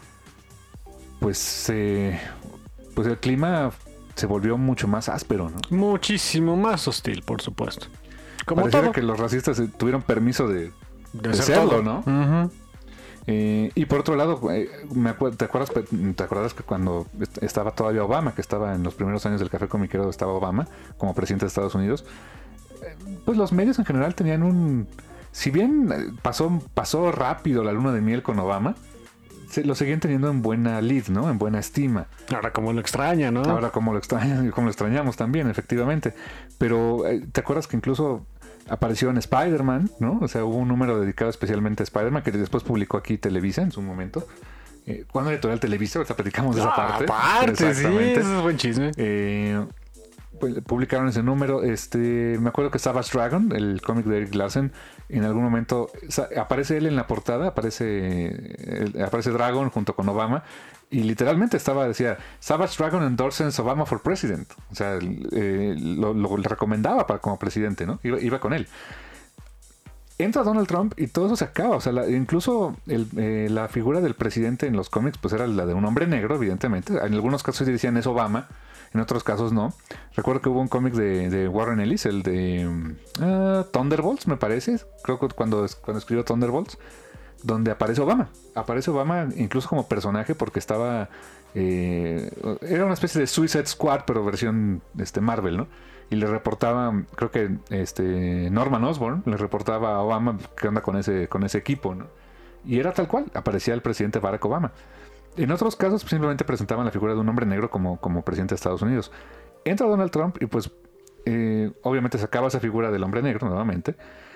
pues... Eh, pues el clima se volvió mucho más áspero, ¿no? Muchísimo más hostil, por supuesto. Como Pareciera todo. Que los racistas tuvieron permiso de, de, de serlo, todo. ¿No? Uh-huh. Eh, y por otro lado, eh, me acuerdo, ¿te acuerdas, ¿te acuerdas que cuando estaba todavía Obama, que estaba en los primeros años del Café Comiquero, estaba Obama como presidente de Estados Unidos? Eh, pues los medios en general tenían un... Si bien pasó, pasó rápido la luna de miel con Obama, se, lo seguían teniendo en buena lid, ¿no? En buena estima. Ahora como lo extraña, ¿no? Ahora como lo extrañan, como lo extrañamos también, efectivamente. Pero ¿te acuerdas que incluso apareció en Spider-Man, ¿no? O sea, hubo un número dedicado especialmente a Spider-Man que después publicó aquí Televisa en su momento. Eh, ¿Cuándo editorial Televisa? Ahorita platicamos de esa ah, parte. Aparte, sí, eso es buen chisme. Eh, pues, publicaron ese número. Este, me acuerdo que Savage Dragon, el cómic de Eric Larsen, en algún momento aparece él en la portada, aparece aparece Dragon junto con Obama y literalmente estaba, decía Savage Dragon endorses Obama for President, o sea, eh, lo, lo recomendaba para como presidente, ¿no? Iba, iba con él. Entra Donald Trump y todo eso se acaba, o sea, la, incluso el, eh, la figura del presidente en los cómics pues era la de un hombre negro, evidentemente. En algunos casos decían es Obama, en otros casos no. Recuerdo que hubo un cómic de, de Warren Ellis, el de uh, Thunderbolts, me parece. Creo que cuando, cuando escribió Thunderbolts, donde aparece Obama. Aparece Obama incluso como personaje porque estaba... Eh, era una especie de Suicide Squad, pero versión este, Marvel, ¿no? Y le reportaba, creo que este Norman Osborn le reportaba a Obama qué onda con ese, con ese equipo, ¿no? Y era tal cual, aparecía el presidente Barack Obama. En otros casos simplemente presentaban la figura de un hombre negro como, como presidente de Estados Unidos. Entra Donald Trump y pues eh, obviamente sacaba esa figura del hombre negro nuevamente.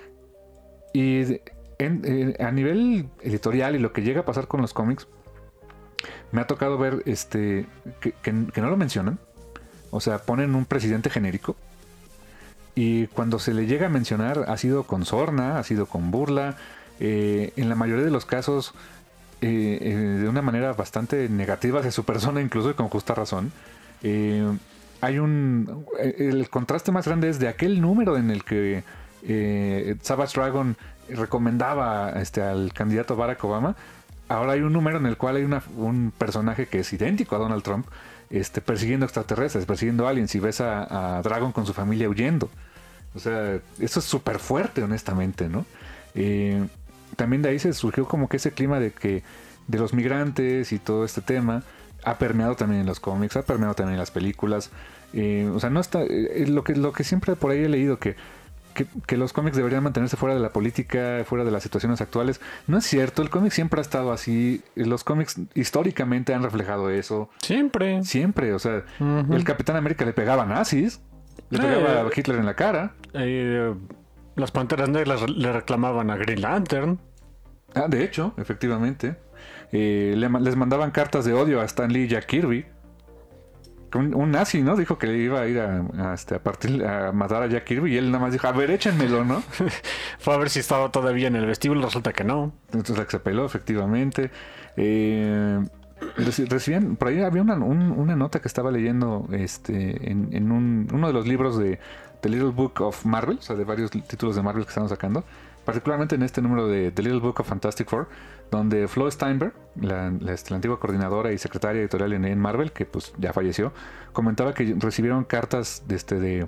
Y en, eh, a nivel editorial y lo que llega a pasar con los cómics, me ha tocado ver este que, que, que no lo mencionan. O sea, ponen un presidente genérico y cuando se le llega a mencionar ha sido con sorna, ha sido con burla. Eh, en la mayoría de los casos... Eh, eh, de una manera bastante negativa hacia su persona, incluso y con justa razón. Eh, hay un... El contraste más grande es de aquel número en el que eh, Savage Dragon recomendaba este, al candidato Barack Obama. Ahora hay un número en el cual hay una, un personaje que es idéntico a Donald Trump, este, persiguiendo extraterrestres, persiguiendo aliens, y ves a, a Dragon con su familia huyendo. O sea, eso es súper fuerte, honestamente, ¿no? Eh, también de ahí se surgió como que ese clima de que de los migrantes y todo este tema ha permeado también en los cómics, ha permeado también en las películas. Eh, o sea, no está... Eh, lo, que, lo que siempre por ahí he leído, que, que, que los cómics deberían mantenerse fuera de la política, fuera de las situaciones actuales. No es cierto, el cómic siempre ha estado así. Los cómics históricamente han reflejado eso. Siempre. Siempre, o sea, Uh-huh. el Capitán América le pegaba a nazis, le Eh, pegaba a Hitler en la cara. Eh, las Panteras Negras le reclamaban a Green Lantern. Ah, de hecho, efectivamente. Eh, le, les mandaban cartas de odio a Stan Lee y Jack Kirby. Un, un nazi, ¿no? Dijo que iba a ir a, a, este, a, partir, a matar a Jack Kirby y él nada más dijo, a ver, échenmelo, ¿no? Fue a ver si estaba todavía en el vestíbulo, resulta que no. Entonces se peló, efectivamente. Eh, recibían, por ahí había una, un, una nota que estaba leyendo este, en, en un, uno de los libros de The Little Book of Marvel, o sea, de varios títulos de Marvel que estamos sacando, particularmente en este número de The Little Book of Fantastic Four, donde Flo Steinberg, la, la, la antigua coordinadora y secretaria editorial en, en Marvel, que pues ya falleció, comentaba que recibieron cartas de, este, de,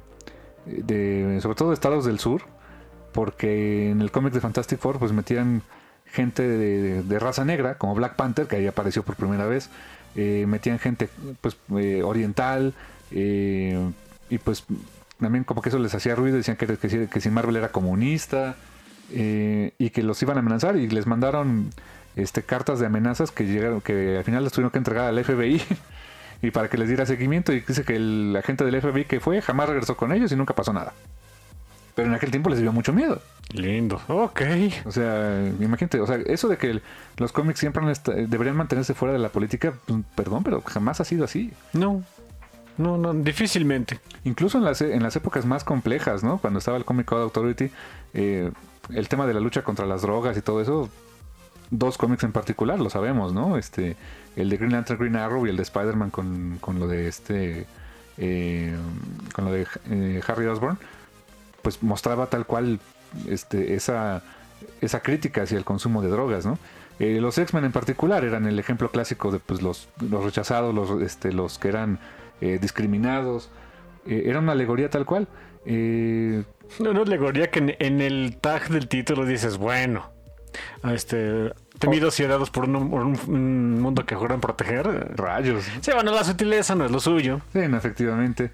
de sobre todo de estados del sur, porque en el cómic de Fantastic Four pues metían gente de, de, de raza negra, como Black Panther, que ahí apareció por primera vez, eh, metían gente pues eh, oriental, eh, y pues también como que eso les hacía ruido, decían que, que, que si Marvel era comunista, eh, y que los iban a amenazar, y les mandaron este cartas de amenazas que llegaron, que al final les tuvieron que entregar al F B I y para que les diera seguimiento, y dice que el agente del F B I que fue jamás regresó con ellos y nunca pasó nada. Pero en aquel tiempo les dio mucho miedo. Lindo, ok. O sea, imagínate, o sea, eso de que el, los cómics siempre han est- deberían mantenerse fuera de la política, pues, perdón, pero jamás ha sido así. No, no, no, difícilmente. Incluso en las, en las épocas más complejas, ¿no? Cuando estaba el Comic Code Authority, eh, el tema de la lucha contra las drogas y todo eso, dos cómics en particular, lo sabemos, ¿no? Este, el de Green Lantern, Green Arrow y el de Spider-Man con, con lo de este, eh, con lo de eh, Harry Osborn, pues mostraba tal cual este, esa, esa crítica hacia el consumo de drogas, ¿no? Eh, los X-Men en particular eran el ejemplo clásico de pues, los, los rechazados, los, este, los que eran eh, discriminados. Eh, era una alegoría tal cual. Eh, No, no, alegoría que en, en el tag del título dices, bueno, este, temidos y odiados por un, por un, un mundo que juran proteger. rayos. Sí, bueno, la sutileza no es lo suyo. Sí, no, efectivamente.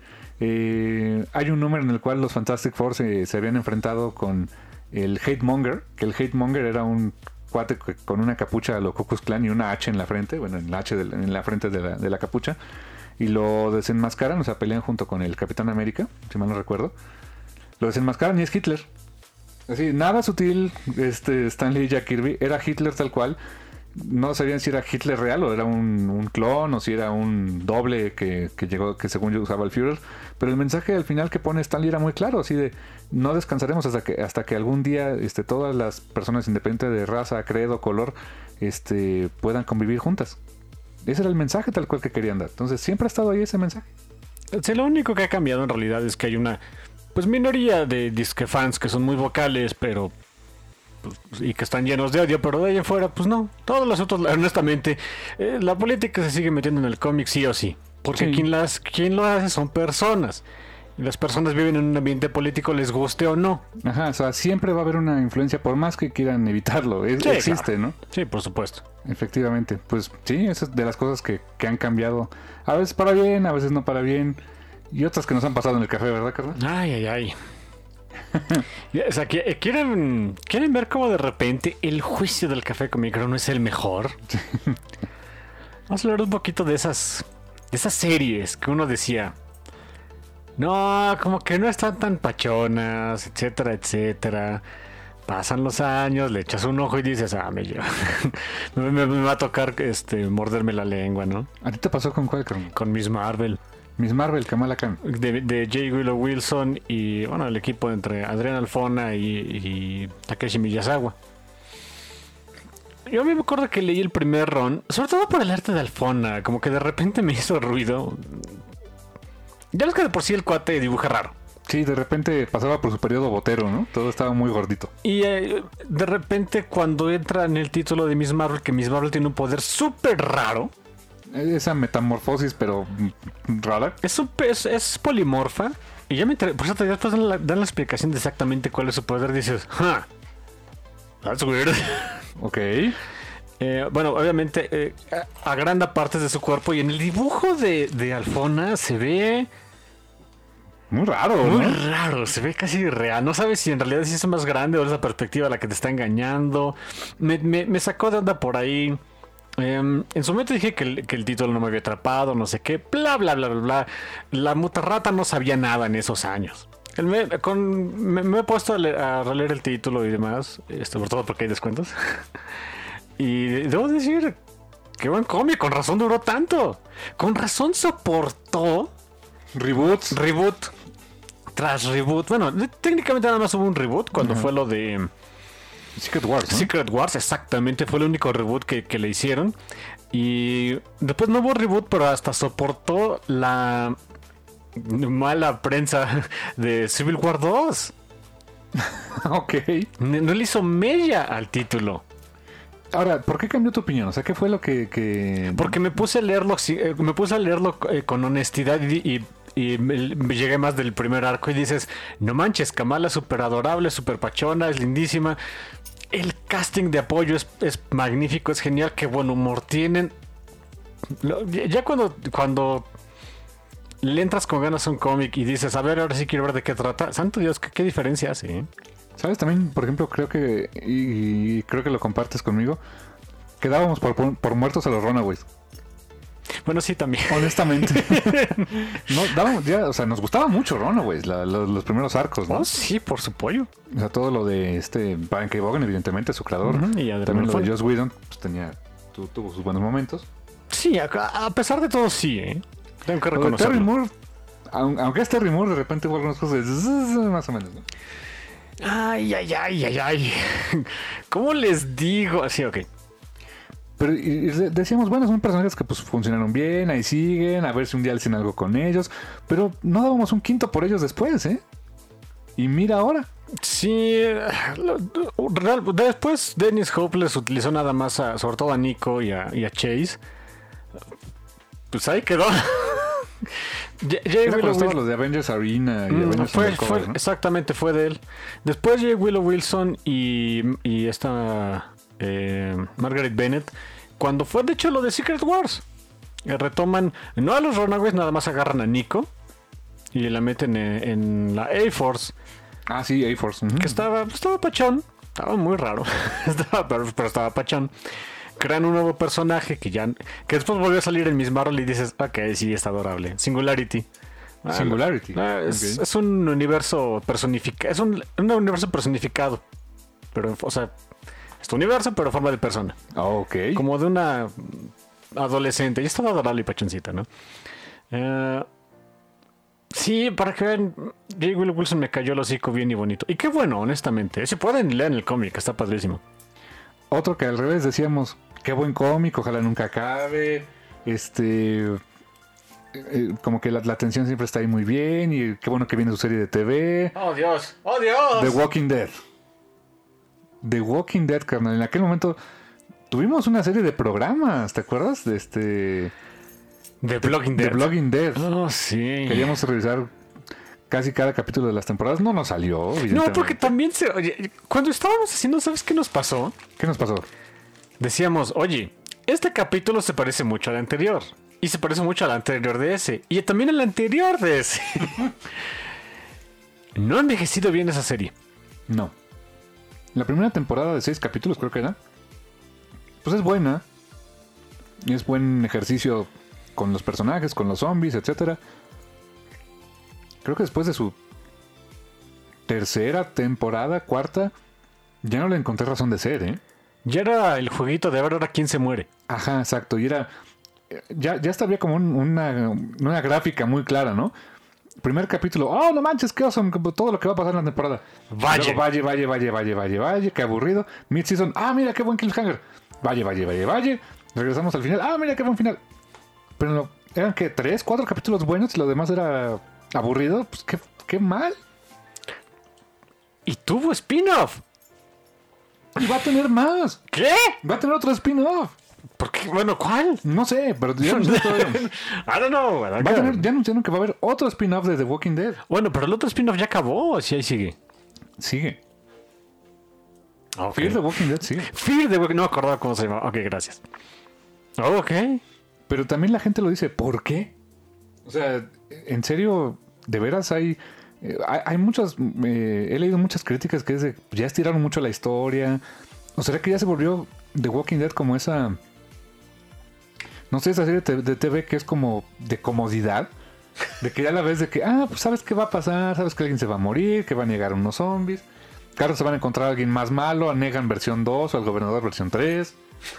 Eh, hay un número en el cual los Fantastic Four se, se habían enfrentado con el Hate Monger, que el Hate Monger era un cuate con una capucha a lo Ku Klux Klan y una H en la frente, bueno, en la H de la, en la frente de la, de la capucha, y lo desenmascaran, o sea, pelean junto con el Capitán América, si mal no recuerdo. Lo desenmascaran y es Hitler. Así, nada sutil, este Stan Lee y Jack Kirby, era Hitler tal cual. No sabían si era Hitler real o era un, un clon o si era un doble que, que llegó, que según yo usaba el Führer. Pero el mensaje al final que pone Stan Lee era muy claro, así de no descansaremos hasta que hasta que algún día este, todas las personas independientes de raza, credo, color, este, puedan convivir juntas. Ese era el mensaje tal cual que querían dar. Entonces siempre ha estado ahí ese mensaje. Sí, lo único que ha cambiado en realidad es que hay una pues minoría de disque fans que son muy vocales, pero pues, y que están llenos de odio, pero de ahí en fuera, pues no. Todos los otros, honestamente, eh, la política se sigue metiendo en el cómic sí o sí. Porque Sí. quien, las, quien lo hace son personas. Y las personas viven en un ambiente político, les guste o no. Ajá, o sea, siempre va a haber una influencia por más que quieran evitarlo. Es- Sí, existe, claro. ¿no? Sí, por supuesto. Efectivamente, pues sí, esa es de las cosas que, que han cambiado. A veces para bien, a veces no para bien. Y otras que nos han pasado en el café, ¿verdad, Carlos? Ay, ay, ay. O sea, que- ¿quieren, ¿quieren ver cómo de repente el juicio del café con micro no es el mejor? Vamos a hablar un poquito de esas, de esas series que uno decía, no, como que no están tan pachonas, etcétera, etcétera. Pasan los años, le echas un ojo y dices, ah, me, lleva- me, me- me va a tocar este, morderme la lengua, ¿no? ¿A ti te pasó con cuál, Carlos? Con Miss Marvel. Miss Marvel, Kamala Khan. De, de J. Willow Wilson y bueno, el equipo entre Adrián Alfona y, y Takeshi Miyazawa. Yo me acuerdo que leí el primer run, sobre todo por el arte de Alfona, como que de repente me hizo ruido. Ya ves que de por sí el cuate dibuja raro. Sí, de repente pasaba por su periodo botero, ¿no? Todo estaba muy gordito. Y eh, de repente cuando entra en el título de Miss Marvel, que Miss Marvel tiene un poder súper raro. Esa metamorfosis, pero mm, rara. Es, un, es, es polimorfa. Y ya me enteré, por eso después dan la, dan la explicación de exactamente cuál es su poder. Dices, ¡ja! That's weird. Ok. Eh, bueno, obviamente eh, agranda partes de su cuerpo y en el dibujo de, de Alfona se ve Muy raro, muy ¿no? raro, se ve casi real. No sabes si en realidad sí es más grande o es la perspectiva la que te está engañando. Me, me, me sacó de onda por ahí. Eh, en su momento dije que el, que el título no me había atrapado, no sé qué, bla, bla, bla, bla, bla. La mutarrata no sabía nada en esos años. El me, con, me, me he puesto a, le, a releer el título y demás, este, sobre todo porque hay descuentos. Y debo decir, qué buen cómic, con razón duró tanto. Con razón soportó Reboots. reboot tras reboot. Bueno, técnicamente nada más hubo un reboot cuando Ajá. fue lo de Secret Wars, ¿no? Secret Wars, exactamente, fue el único reboot que, que le hicieron. Y después no hubo reboot, pero hasta soportó la mala prensa de Civil War dos. Ok. No no le hizo mella al título. Ahora, ¿por qué cambió tu opinión? O sea, ¿qué fue lo que...? que... Porque me puse a leerlo, sí, eh, me puse a leerlo eh, con honestidad y, y, y me, me llegué más del primer arco y dices, no manches, Kamala es súper adorable, súper pachona, es lindísima. El casting de apoyo es, es magnífico, es genial, qué buen humor tienen. Lo- ya ya cuando, cuando le entras con ganas a un cómic y dices, a ver, ahora sí quiero ver de qué trata, santo Dios, qué, qué diferencia hace, ¿eh? ¿Sabes? También, por ejemplo, creo que... Y, y creo que lo compartes conmigo. Quedábamos por, por muertos a los Runaways. Bueno, sí, también. Honestamente. no, dábamos ya, o sea, nos gustaba mucho Runaways, la, los, los primeros arcos, ¿no? Oh, sí, por su pollo. O sea, todo lo de este Brian K. Vaughan, evidentemente, su creador. Ujú, y Adrian También lo de Malfoy. Joss Whedon, pues tenía... tu- tuvo sus buenos momentos. Sí, a, a pesar de todo, sí, ¿eh? Tengo que Lo de Terry reconocerlo. Moore, aun- aunque es Terry Moore, de repente hubo algunas cosas de zzz, más o menos, ¿no? Ay, ay, ay, ay, ay. ¿Cómo les digo? Sí, ok. Pero y- y de- decíamos, bueno, son personajes que pues funcionaron bien, ahí siguen, a ver si un día hacen algo con ellos. Pero no dábamos un quinto por ellos después, ¿eh? Y mira ahora. Sí, lo- real- después Dennis Hope les utilizó nada más, a, sobre todo a Nico y a, y a Chase. Pues ahí quedó. J- J. Era Willow cuando estaban Wil- los de Avengers Arena y Mm, Avengers fue, Undercover, fue- ¿no? exactamente, fue de él. Después J. Willow Wilson y, y esta eh, Margaret Bennett, cuando fue de hecho lo de Secret Wars, eh, retoman, no a los Runaways, nada más agarran a Nico y la meten en, en la A-Force, Ah, sí, A-Force. ujú. que estaba, estaba pachón, estaba muy raro, estaba, pero, pero estaba pachón. Crean un nuevo personaje que ya que después volvió a salir en Miss Marvel y dices, ok, sí, está adorable. Singularity. Ah, Singularity. ah, es, Ok. es un universo personificado. Es un, un universo personificado. Pero, o sea, es tu universo, pero en forma de persona. Ah, ok. Como de una adolescente. Y estaba adorable y pachoncita, ¿no? Eh, sí, para que vean, J. Willow Wilson me cayó el hocico bien y bonito. Y qué bueno, honestamente. Si pueden leer el cómic, está padrísimo. Otro que al revés decíamos, qué buen cómic, ojalá nunca acabe. Este... eh, como que la, la tensión siempre está ahí muy bien y qué bueno que viene su serie de T V. ¡Oh, Dios! ¡Oh, Dios! The Walking Dead. The Walking Dead, carnal. En aquel momento tuvimos una serie de programas, ¿te acuerdas? De este... The Blogging The Dead. Blogging Dead. Oh, sí. Queríamos revisar casi cada capítulo de las temporadas. No nos salió, No, evidentemente. porque también se... Oye, cuando estábamos haciendo, ¿sabes qué nos pasó? ¿Qué nos pasó? Decíamos, oye, este capítulo se parece mucho al anterior. Y se parece mucho al anterior de ese. Y también al anterior de ese. No ha envejecido bien esa serie. No. La primera temporada de seis capítulos creo que era. Pues es buena. Y es buen ejercicio con los personajes, con los zombies, etcétera. Creo que después de su tercera temporada, cuarta, ya no le encontré razón de ser, ¿eh? Ya era el jueguito de ver ahora quién se muere. Ajá, exacto. Y era... Ya, ya hasta había como un- una, una gráfica muy clara, ¿no? Primer capítulo, oh, no manches, qué awesome, todo lo que va a pasar en la temporada. Valle. Luego, valle, valle, valle, valle, valle, valle, qué aburrido. Mid-season, ah, mira, qué buen cliffhanger. Valle, valle, valle, valle. Regresamos al final, ah, mira, qué buen final. Pero no, eran que tres, cuatro capítulos buenos y lo demás era aburrido. Pues qué, qué mal. Y tuvo spin-off. Y va a tener más. ¿Qué? Va a tener otro spin-off. ¿Por qué? Bueno, ¿cuál? No sé, pero ya anunciaron todavía. I don't know. I don't Va a care. tener, ya anunciaron que va a haber otro spin-off de The Walking Dead. Bueno, pero el otro spin-off ya acabó. ¿O si ahí sigue? Sigue. Okay. Fear the Walking Dead, sí. Fear the Walking... No me acordaba cómo se llamaba. Ok, gracias. Ok. Pero también la gente lo dice, ¿por qué? O sea, en serio, de veras hay... eh, hay, hay muchas... eh, he leído muchas críticas que es de, ya estiraron mucho la historia. ¿O será que ya se volvió The Walking Dead como esa... No sé, esa serie de T V que es como de comodidad? De que ya la ves de que, ah, pues sabes qué va a pasar, sabes que alguien se va a morir, que van a llegar unos zombies. Claro, se van a encontrar a alguien más malo, a Negan versión dos o al gobernador versión tres.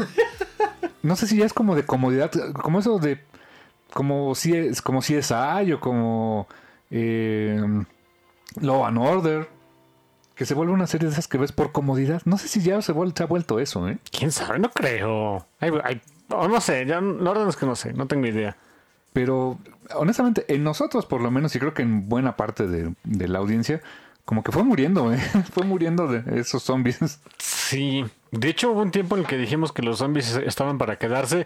No sé si ya es como de comodidad, como eso de... Como si es, como si es I o como eh, Law and Order. Que se vuelve una serie de esas que ves por comodidad. No sé si ya se, vuel- se ha vuelto eso, ¿eh? ¿Quién sabe? No creo. Ay, ay, oh, no sé, ya, la verdad es que no sé, no tengo idea. Pero honestamente, en nosotros por lo menos, y creo que en buena parte de, de la audiencia, como que fue muriendo, ¿eh? Fue muriendo de esos zombies. Sí, de hecho hubo un tiempo en el que dijimos que los zombies estaban para quedarse.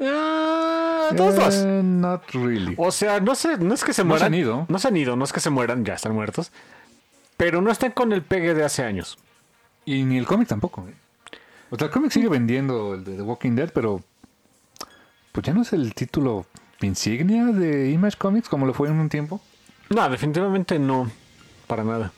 Ah, dos, dos. Eh, not really. O sea, no sé, no es que se No mueran. se han ido. No se han ido, no es que se mueran, ya están muertos. Pero no están con el pegue de hace años. Y ni el cómic tampoco, ¿eh? O sea, el cómic sigue vendiendo el de The Walking Dead, pero pues ya no es el título insignia de Image Comics como lo fue en un tiempo. No, definitivamente no. Para nada.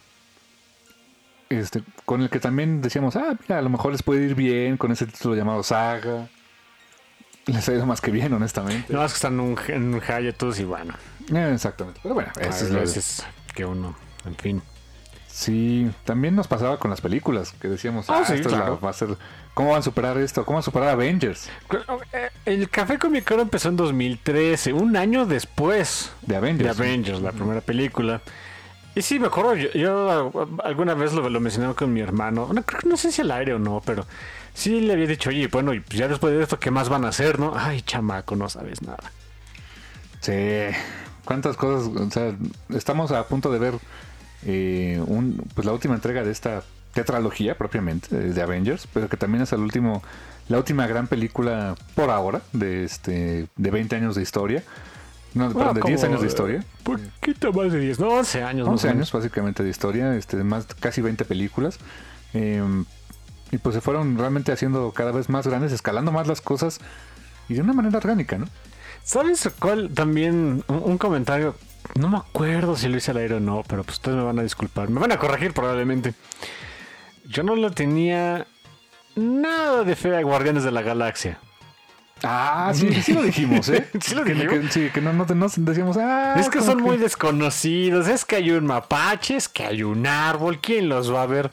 Este, con el que también decíamos, ah, mira, a lo mejor les puede ir bien con ese título llamado Saga. Les ha ido más que bien, honestamente. No, es que están en un, en un hiatus y bueno. Eh, exactamente. Pero bueno, eso es a lo veces que uno, en fin. Sí, también nos pasaba con las películas, que decíamos, Ah, ah, sí, esto es la- claro. va a ser, ¿cómo van a superar esto? ¿Cómo van a superar Avengers? El Café Comicero empezó en dos mil trece, un año después De de Avengers. Avengers, la primera película. Y sí, me acuerdo, yo, yo alguna vez lo, lo mencionaba con mi hermano, no, creo que no sé si al aire o no, pero sí le había dicho, oye, bueno, y pues ya después de esto, ¿qué más van a hacer, no? Ay, chamaco, no sabes nada. Sí, cuántas cosas, o sea, estamos a punto de ver eh, un, pues la última entrega de esta tetralogía propiamente de, de Avengers, pero que también es el último, la última gran película por ahora de este de veinte años de historia. No, perdón, de como, diez años de historia. Poquito más de diez, no, once años. más once o años básicamente de historia, este, más casi veinte películas. Eh, y pues se fueron realmente haciendo cada vez más grandes, escalando más las cosas y de una manera orgánica, ¿no? ¿Sabes cuál? También un, un comentario, no me acuerdo si lo hice al aire o no, pero pues ustedes me van a disculpar, me van a corregir probablemente. Yo no le tenía nada de fe a Guardianes de la Galaxia. Ah, sí, sí lo dijimos, ¿eh? ¿Sí lo que, dijimos? que- sí, que no, no, no decíamos, ah, Es que como son muy desconocidos, es que hay un mapache, es que hay un árbol, ¿quién los va a ver?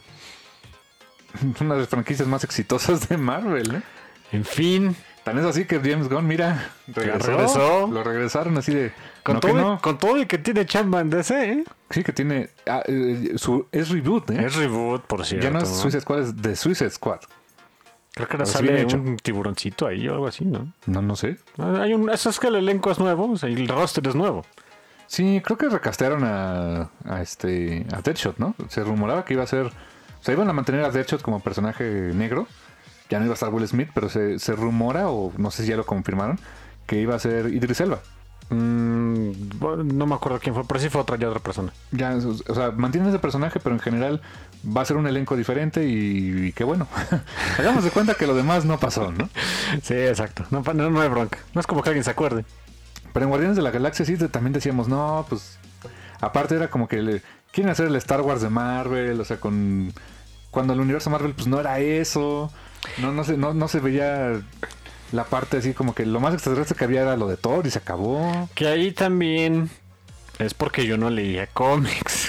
una de las franquicias más exitosas de Marvel, ¿eh? En fin, Tan es así que James Gunn, mira, regresó, regresó. lo regresaron así de... con, no, que todo, no. con todo y que tiene chamba en D C, ¿eh? Sí, que tiene... ah, eh, su, es reboot, ¿eh? Es reboot, por cierto. ya no es Suicide Squad, es The Suicide Squad. Creo que ahora Pero sí sale bien hecho. un tiburoncito ahí o algo así, ¿no? No, no sé. Hay un, eso es que el elenco es nuevo, o sea, y el roster es nuevo. Sí, creo que recastearon a, a este a Deadshot, ¿no? Se rumoraba que iba a ser... O sea, iban a mantener a Deadshot como personaje negro. Ya no iba a estar Will Smith, pero se, se rumora, o no sé si ya lo confirmaron, que iba a ser Idris Elba. Mm, bueno, no me acuerdo quién fue, pero sí fue otra ya otra persona. Ya, o sea, mantienen ese personaje, pero en general va a ser un elenco diferente y, y qué bueno. Hagamos de cuenta que lo demás no pasó, ¿no? Sí, exacto. No, pa- no, no hay bronca. No es como que alguien se acuerde. Pero en Guardianes de la Galaxia sí te- también decíamos, no, pues... Aparte era como que le, quieren hacer el Star Wars de Marvel, o sea, con... Cuando el universo Marvel pues no era eso. No, no, se, no, no se veía la parte así como que lo más extraterrestre que había era lo de Thor y se acabó. Que ahí también es porque yo no leía cómics.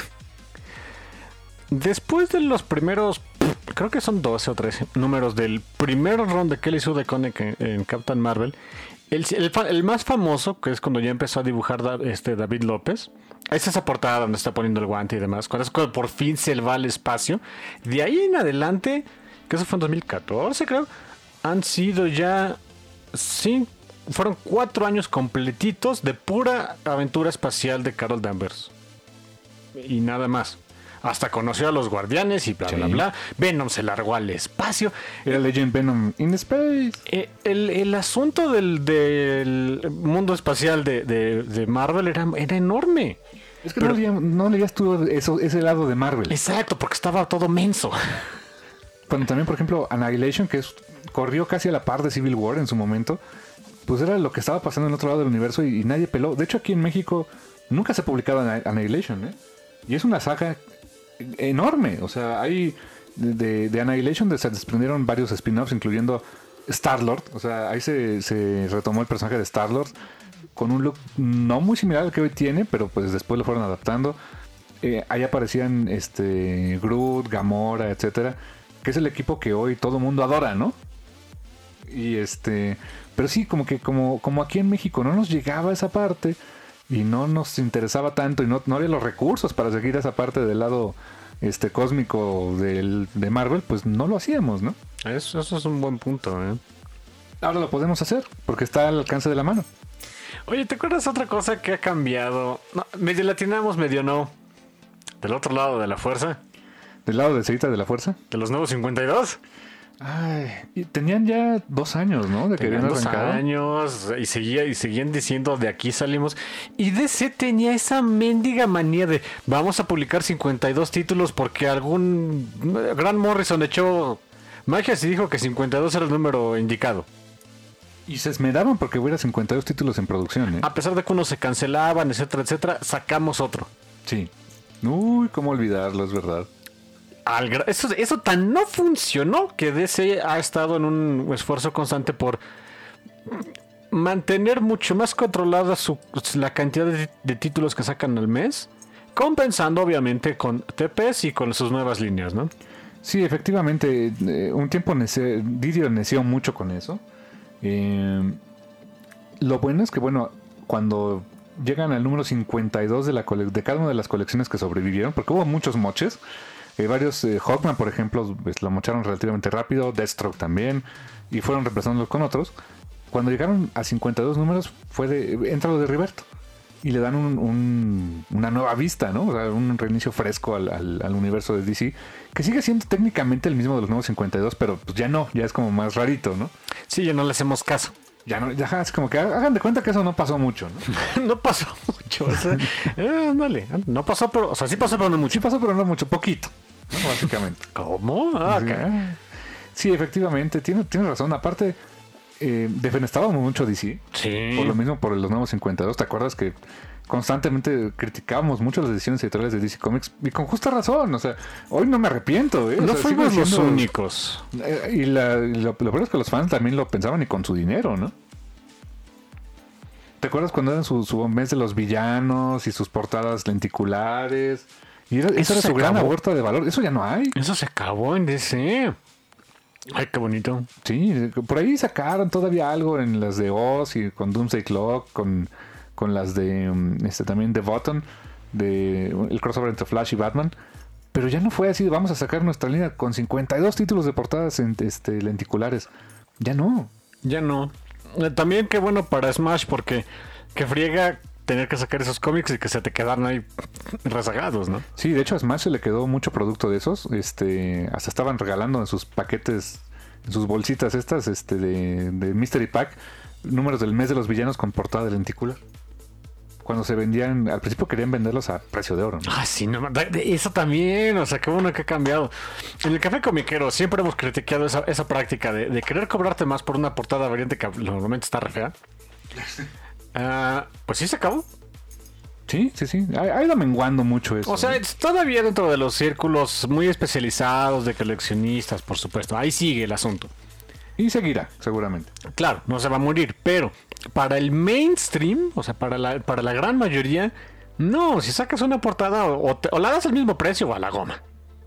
Después de los primeros, creo que son doce o trece números del primer run de Kelly Sue DeConnick en, en Captain Marvel, el, el, fa- el más famoso, que es cuando ya empezó a dibujar da- este David López, es esa portada donde está poniendo el guante y demás, cuando es cuando por fin se va al espacio. De ahí en adelante, que eso fue en dos mil catorce creo, han sido ya cinco, fueron cuatro años completitos de pura aventura espacial de Carol Danvers. Y nada más. Hasta conoció a los guardianes y bla, Sí. bla, bla. Venom se largó al espacio. Era Legend Venom in Space. Eh, el, el asunto del, del mundo espacial de, de- de Marvel era, era enorme. Es que Pero- no, leía- no leías tú eso, ese lado de Marvel. Exacto, porque estaba todo menso. Cuando también, por ejemplo, Annihilation, que es, corrió casi a la par de Civil War en su momento, pues era lo que estaba pasando en otro lado del universo y, y nadie peló. De hecho, aquí en México nunca se ha publicado Annihilation, ¿eh? Y es una saga enorme. O sea, hay de, de Annihilation se desprendieron varios spin-offs, incluyendo Star-Lord. O sea, ahí se, se retomó el personaje de Star-Lord con un look no muy similar al que hoy tiene, pero pues después lo fueron adaptando. Eh, ahí aparecían este Groot, Gamora, etcétera, que es el equipo que hoy todo el mundo adora, ¿no? Y este, pero sí, como que como, como aquí en México no nos llegaba esa parte y no nos interesaba tanto y no, no había los recursos para seguir esa parte del lado este cósmico del, de Marvel, pues no lo hacíamos, ¿no? Eso, eso es un buen punto, ¿eh? Ahora lo podemos hacer porque está al alcance de la mano. Oye, ¿te acuerdas otra cosa que ha cambiado? No, medio latinamos, medio no. Del otro lado de la fuerza. ¿Del lado de Cerita de la Fuerza? De los nuevos cincuenta y dos. Ay, y tenían ya dos años, ¿no? De que Tenían habían dos arrancado. años y, seguía, y seguían diciendo de aquí salimos. Y D C tenía esa mendiga manía de vamos a publicar cincuenta y dos títulos porque algún Grant Morrison echó magias y dijo que cincuenta y dos era el número indicado. Y se esmeraban porque hubiera cincuenta y dos títulos en producción, ¿eh? A pesar de que unos se cancelaban, etcétera, etcétera, sacamos otro. Sí. Uy, cómo olvidarlo, es verdad. Al gra- eso, eso tan no funcionó que D C ha estado en un esfuerzo constante por mantener mucho más controlada su, la cantidad de, de títulos que sacan al mes, compensando obviamente con T Ps y con sus nuevas líneas, ¿no? Sí, efectivamente, eh, un tiempo nece- Didio neció mucho con eso. Eh, lo bueno es que, bueno, cuando llegan al número cincuenta y dos de, la cole- de cada una de las colecciones que sobrevivieron, porque hubo muchos moches, eh, varios, eh, Hawkman, por ejemplo, pues, lo mocharon relativamente rápido, Deathstroke también, y fueron reemplazándolos con otros. Cuando llegaron a cincuenta y dos números, fue de, entra lo de Riberto. Y le dan un, un, una nueva vista, ¿no? O sea, un reinicio fresco al, al, al universo de D C, que sigue siendo técnicamente el mismo de los nuevos cincuenta y dos, pero pues ya no, ya es como más rarito, ¿no? Sí, ya no le hacemos caso. Ya no, ya es como que hagan de cuenta que eso no pasó mucho, ¿no? No pasó mucho. O sea, eh, ándale, no pasó, pero, o sea, sí pasó, pero no mucho. Sí pasó, pero no mucho, poquito, ¿no? Básicamente. ¿Cómo? Ah, Sí. ok. Sí, efectivamente, tiene, tiene razón. Aparte, eh, defenestábamos mucho D C. Sí. Por lo mismo, por los nuevos cincuenta y dos. ¿Te acuerdas que constantemente criticábamos mucho las decisiones editoriales de D C Comics? Y con justa razón. O sea, hoy no me arrepiento. ¿eh? O No sea, fuimos sigo los siendo- únicos. Eh, y la, y lo, lo peor es que los fans también lo pensaban y con su dinero, ¿no? ¿Te acuerdas cuando eran su, su mes de los villanos y sus portadas lenticulares? Y era, Eso esa era se su gran acabó. aborto de valor. Eso ya no hay. Eso se acabó en D C. Ay, qué bonito. Sí, por ahí sacaron todavía algo en las de Oz y con Doomsday Clock, con, con las de um, este también de Button, de el crossover entre Flash y Batman. Pero ya no fue así, vamos a sacar nuestra línea con cincuenta y dos títulos de portadas en, este, lenticulares. Ya no. Ya no. Eh, También qué bueno para Smash porque que friega tener que sacar esos cómics y que se te quedaron ahí rezagados, ¿no? Sí, de hecho a Smash se le quedó mucho producto de esos. Este, hasta estaban regalando en sus paquetes, en sus bolsitas estas, este, de, de Mystery Pack, números del mes de los villanos con portada de lenticular. Cuando se vendían, al principio querían venderlos a precio de oro, ¿no? Ah, sí, no, de- de- eso también, o sea, qué bueno que ha cambiado. En el Café Comiquero siempre hemos criticado esa, esa práctica de, de querer cobrarte más por una portada variante que normalmente está re fea. Ah, pues sí se acabó. Sí, sí, sí. Ha, ha ido menguando mucho eso. O sea, ¿no? es todavía dentro de los círculos muy especializados de coleccionistas, por supuesto. Ahí sigue el asunto. Y seguirá, seguramente. Claro, no se va a morir, pero para el mainstream, o sea, para la, para la gran mayoría, no, si sacas una portada o, o te- o la das al mismo precio o a la goma.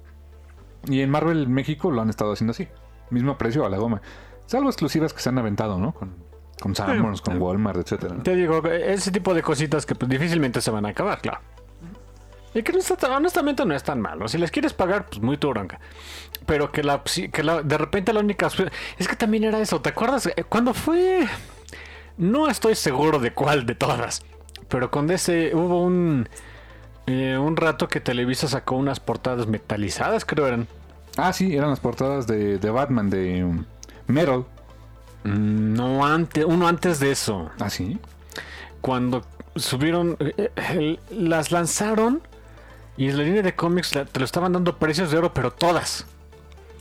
Y en Marvel México lo han estado haciendo así. Mismo precio a la goma. Salvo exclusivas que se han aventado, ¿no? Con, con Sanborns, con Walmart, etcétera, ¿no? Te digo, ese tipo de cositas que pues, difícilmente se van a acabar, claro. Y que no está tan- honestamente no es tan malo. Si les quieres pagar, pues muy tu bronca. Pero que la, sí, que la de repente la única... Es que también era eso, ¿te acuerdas? Eh, Cuando fue... No estoy seguro de cuál de todas. Pero con ese hubo un... eh, un rato que Televisa sacó unas portadas metalizadas, creo eran. Ah, sí, eran las portadas de, de Batman, de um, Metal. Mm, No, antes, uno antes de eso. Ah, sí. Cuando subieron... eh, eh, las lanzaron... Y en la línea de cómics la- te lo estaban dando precios de oro, pero todas.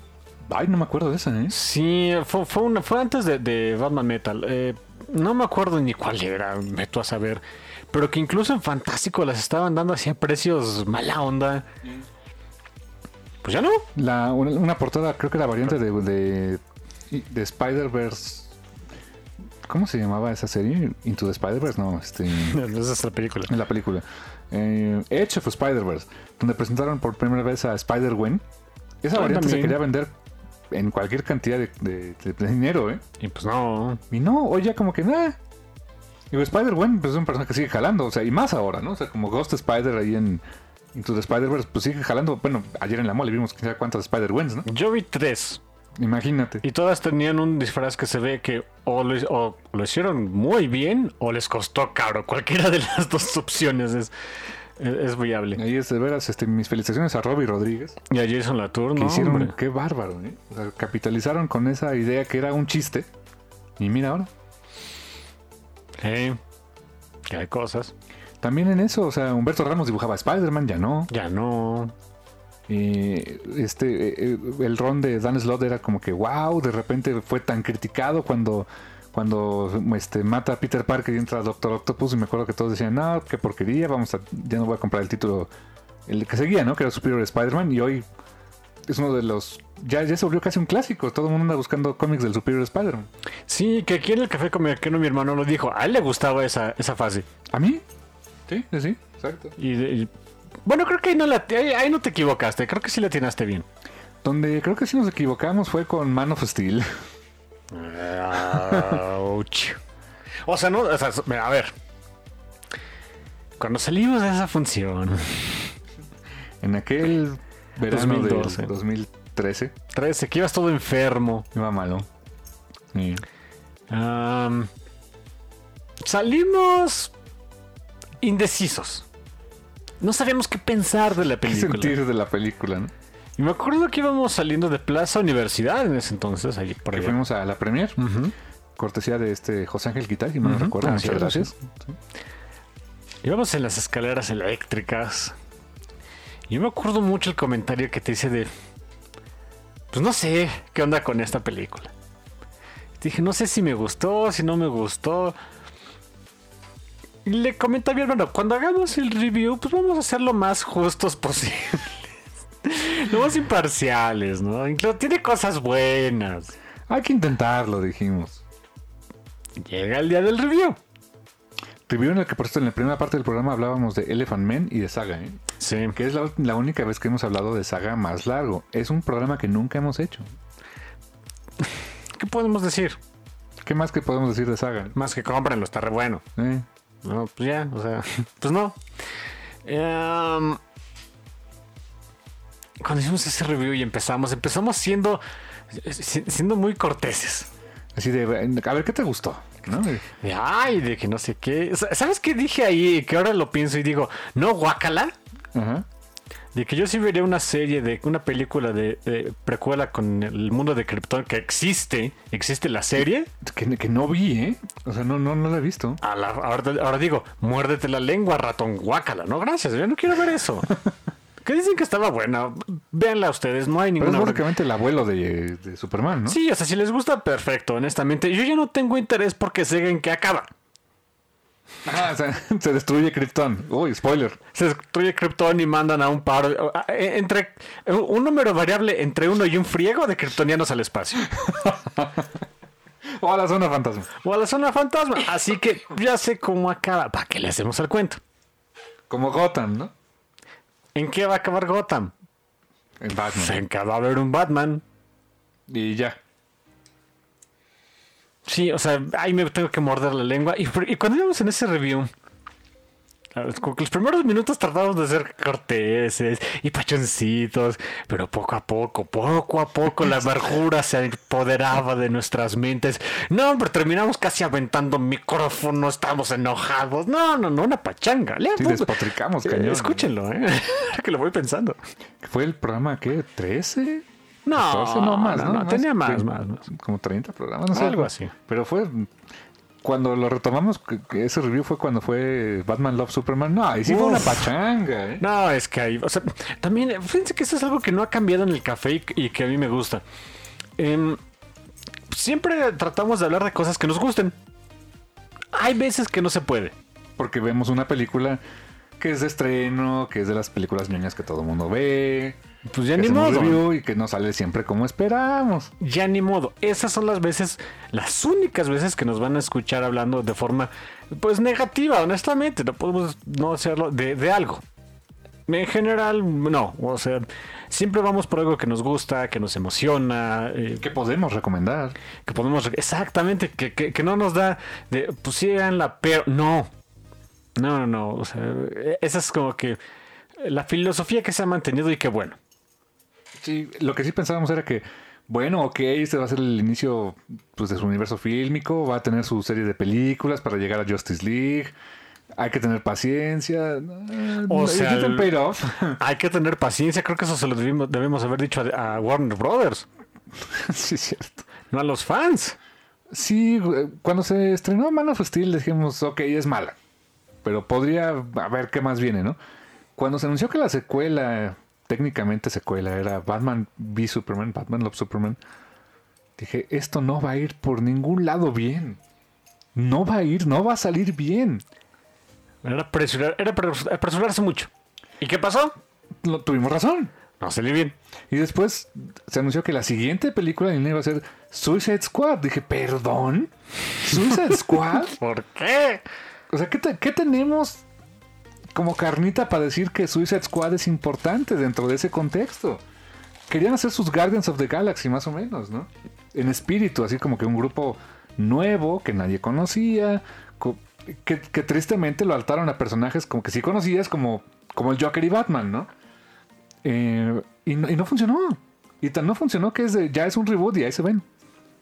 Ay, no me acuerdo de esa, ¿eh? Sí, fue, fue, una, fue antes de, de Batman Metal. Eh, no me acuerdo ni cuál era, me tú a saber. Pero que incluso en Fantástico las estaban dando así a precios mala onda. Pues ya no. La, una, una portada, creo que la variante de, de, de Spider-Verse. ¿Cómo se llamaba esa serie? Into the Spider-Verse, no, este. Esa es la película. En la película. Eh, Edge of Spider-Verse, donde presentaron por primera vez a Spider-Gwen. Esa Ah, variante también. se quería vender en cualquier cantidad de, de, de- de dinero, ¿eh? Y pues no. Y no, hoy ya como que nada. Digo, Spider-Gwen pues, es un personaje que sigue jalando, o sea, y más ahora, ¿no? O sea, como Ghost Spider ahí en Into the Spider-Verse, pues sigue jalando. Bueno, ayer en la mole vimos quién sabe cuántas Spider-Gwens, ¿no? Yo vi tres. Imagínate. Y todas tenían un disfraz que se ve que o lo, o lo hicieron muy bien o les costó caro. Cualquiera de las dos opciones es, es, es viable. Ahí es de veras, este, mis felicitaciones a Robbie Rodríguez. Y a Jason Latour, Que ¿no? hicieron, Hombre. qué bárbaro, ¿eh? O sea, capitalizaron con esa idea que era un chiste. Y mira ahora. Sí. Que hay cosas. También en eso, o sea, Humberto Ramos dibujaba a Spider-Man, ya no. Ya no. Eh, este, eh, el ron de Dan Slott era como que wow, de repente fue tan criticado cuando, cuando este, mata a Peter Parker y entra Doctor Octopus, y me acuerdo que todos decían, no, qué porquería, vamos a, ya no voy a comprar el título, el que seguía, ¿no? Que era Superior Spider-Man, y hoy es uno de los, ya, ya se volvió casi un clásico, todo el mundo anda buscando cómics del Superior Spider-Man. Sí, que aquí en el café comercial mi hermano lo dijo. A él le gustaba esa, esa fase. ¿A mí? Sí, sí, sí, exacto. Y, y- bueno, creo que ahí no, la, ahí, ahí no te equivocaste. Creo que sí la atinaste bien. Donde creo que sí nos equivocamos fue con Man of Steel. Ouch. O sea, no, o sea, mira, a ver. Cuando salimos de esa función, En aquel verano dos mil doce. del dos mil trece, trece, que ibas todo enfermo. iba malo. Sí. am, salimos indecisos. No sabíamos qué pensar de la ¿Qué película. sentir de la película, no? Y me acuerdo que íbamos saliendo de Plaza Universidad en ese entonces, allí por Que allá. fuimos a la premier, Ujú. cortesía de este José Ángel Guitar, si no Ujú. recuerdo. Ah, Muchas sí, gracias. sí. Íbamos en las escaleras eléctricas. Y yo me acuerdo mucho el comentario que te hice de... Pues no sé qué onda con esta película. Dije, no sé si me gustó, si no me gustó. Y le comenté a mi hermano, cuando hagamos el review, pues vamos a ser lo más justos posibles. Lo más imparciales, ¿no? Incluso tiene cosas buenas. Hay que intentarlo, dijimos. Llega el día del review. Review en el que, por cierto, en la primera parte del programa hablábamos de Elephant Man y de Saga, ¿eh? Sí. Que es la, la única vez que hemos hablado de Saga más largo. Es un programa que nunca hemos hecho. ¿Qué podemos decir? ¿Qué más que podemos decir de Saga? Más que cómprenlo, está re bueno. ¿Eh? No, pues ya, o sea, pues no. Em, cuando hicimos ese review y empezamos, empezamos siendo, si- siendo muy corteses. Así de, a ver, ¿qué te gustó? ¿No? De, ay, de que no sé qué. O sea, ¿sabes qué dije ahí? Que ahora lo pienso y digo, no, guácala. Ajá. De que yo sí vería una serie de una película de, de precuela con el mundo de Krypton que existe, existe la serie. Que, que no vi, ¿eh? O sea, no, no, no la he visto. A la- ahora, ahora digo, muérdete la lengua, ratón, guácala. No, gracias, yo no quiero ver eso. Que dicen que estaba buena. Véanla ustedes, no hay Pero es ninguna. básicamente el abuelo de, de Superman, ¿no? Sí, o sea, si les gusta, perfecto, honestamente. Yo ya no tengo interés porque sé en qué acaba. Ah, o sea, se destruye Krypton. Uy, spoiler. Se destruye Krypton y mandan a un par, eh, entre un número variable entre uno y un friego de kryptonianos al espacio. O a la zona fantasma. O a la zona fantasma. Así que ya sé cómo acaba. ¿Para qué le hacemos el cuento? Como Gotham, ¿no? ¿En qué va a acabar Gotham? En Batman. En que va a haber un Batman. Y ya. Sí, o sea, ahí me tengo que morder la lengua. Y, y cuando íbamos en ese review, como que los primeros minutos tratamos de ser corteses y pachoncitos, pero poco a poco, poco a poco la amargura se empoderaba de nuestras mentes. No, hombre, terminamos casi aventando micrófono, estamos enojados. No, no, no, una pachanga. Lea, Sí, no, despotricamos, eh, cañón. escúchenlo, ¿eh? Ahora que lo voy pensando. ¿Fue el programa qué? ¿trece? No, catorce, no más, no, ¿no? no, tenía más, Ve- más, más. Como treinta programas, no sé. Algo así. Pero fue... Cuando lo retomamos, que- que ese review fue cuando fue Batman Love Superman. No, ahí sí fue Uf. una pachanga, ¿eh? No, es que hay, o sea, también, fíjense que eso es algo que no ha cambiado en el café y, y que a mí me gusta. Eh, siempre tratamos de hablar de cosas que nos gusten. Hay veces que no se puede. Porque vemos una película que es de estreno, que es de las películas ñoñas que todo el mundo ve. Pues ya que ni hacemos modo. review y que no sale siempre como esperamos. Ya ni modo. Esas son las veces, las únicas veces que nos van a escuchar hablando de forma, pues, negativa, honestamente. No podemos no hacerlo de, de algo. En general, no. O sea, siempre vamos por algo que nos gusta, que nos emociona. Eh, Que podemos recomendar. que podemos... Exactamente, que, que, que no nos da de, pues síganla, pero... No. No, no, no. O sea, esa es como que la filosofía que se ha mantenido y que bueno. Sí, lo que sí pensábamos era que, bueno, ok, este va a ser el inicio pues, de su universo fílmico, va a tener su serie de películas para llegar a Justice League, hay que tener paciencia. O It sea, didn't pay off. Hay que tener paciencia. Creo que eso se lo debimos, debemos haber dicho a, a Warner Brothers, Sí, es cierto. no a los fans. Sí, cuando se estrenó Man of Steel dijimos, ok, es mala, pero podría haber qué más viene, ¿no? Cuando se anunció que la secuela, técnicamente secuela, era Batman v Superman, Batman Love Superman, dije, esto no va a ir por ningún lado bien. No va a ir, no va a salir bien. Era, apresurar, era apres- apresurarse mucho. ¿Y qué pasó? Lo, tuvimos razón. No salió bien. Y después se anunció que la siguiente película en línea iba a ser Suicide Squad. Dije, ¿perdón? ¿Suicide Squad? ¿Por qué? O sea, ¿qué, te- qué tenemos como carnita para decir que Suicide Squad es importante dentro de ese contexto? Querían hacer sus Guardians of the Galaxy más o menos, ¿no? En espíritu, así como que un grupo nuevo que nadie conocía, co- que, que tristemente lo altaron a personajes como que sí conocías, como, como el Joker y Batman, ¿no? Eh, y, no y no funcionó. Y tan no funcionó que es de- ya es un reboot y ahí se ven.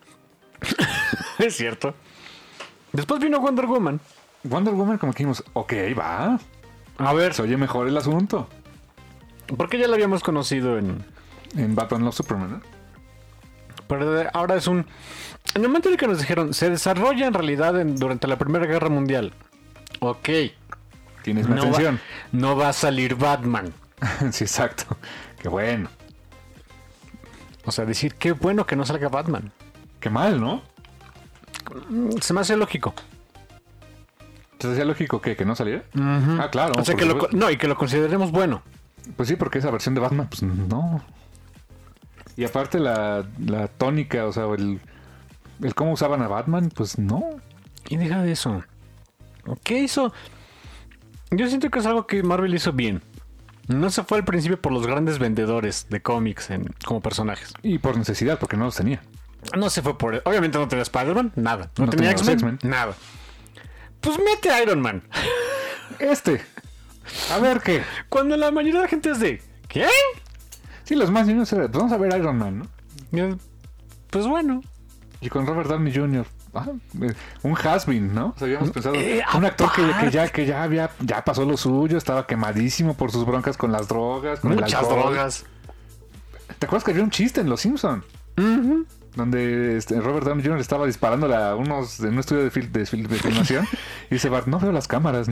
Es cierto. Después vino Wonder Woman. Wonder Woman como que dijimos, ok, va, A ver, se oye mejor el asunto. porque ya la habíamos conocido en... En Batman Love Superman, ¿no? Pero de- ahora es un... En el momento en el que nos dijeron, se desarrolla en realidad en- durante la Primera Guerra Mundial. Ok. Tienes mi No va, atención. no va a salir Batman. Sí, exacto. Qué bueno. O sea, decir, qué bueno que no salga Batman. Qué mal, ¿no? Mm, Se me hace lógico. ¿Te hacía lógico que, que no saliera? Ah, claro. O sea, por que lo, supuesto. no, y que lo consideremos bueno. Pues sí, porque esa versión de Batman, pues no. Y aparte la, la tónica, o sea, el, el cómo usaban a Batman, pues no. Y deja de eso. ¿Qué hizo? Yo siento que es algo que Marvel hizo bien. No se fue al principio por los grandes vendedores de cómics en, como personajes. Y por necesidad, porque no los tenía. No se fue por... Obviamente no tenía Spider-Man, nada. No, No tenía tenía los X-Men, X-Men. nada. Pues mete a Iron Man. Este. A ver qué. Cuando la mayoría de la gente es de... ¿Quién? Sí, los más niños, era, vamos a ver Iron Man, ¿no? Y, Pues bueno. Y con Robert Downey junior Ah, eh, un has-been, ¿no? O sea, habíamos pensado, Eh, un actor que, aparte. que ya, que ya había, ya pasó lo suyo, estaba quemadísimo por sus broncas con las drogas, con Muchas el alcohol. drogas. ¿Te acuerdas que había un chiste en Los Simpson? Ujú. Donde este, Robert Downey junior estaba disparándole a unos en un estudio de, fil- de, fil- de filmación y dice Bart, no veo las cámaras, ¿no?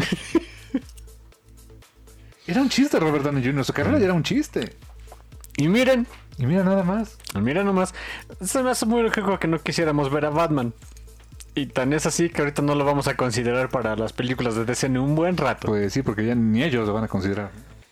Era un chiste Robert Downey junior Su carrera ya era un chiste. Y miren, Y mira nada más. mira nomás. Se me hace muy lógico que no quisiéramos ver a Batman. Y tan es así que ahorita no lo vamos a considerar para las películas de D C en un buen rato. Pues sí, porque ya ni ellos lo van a considerar.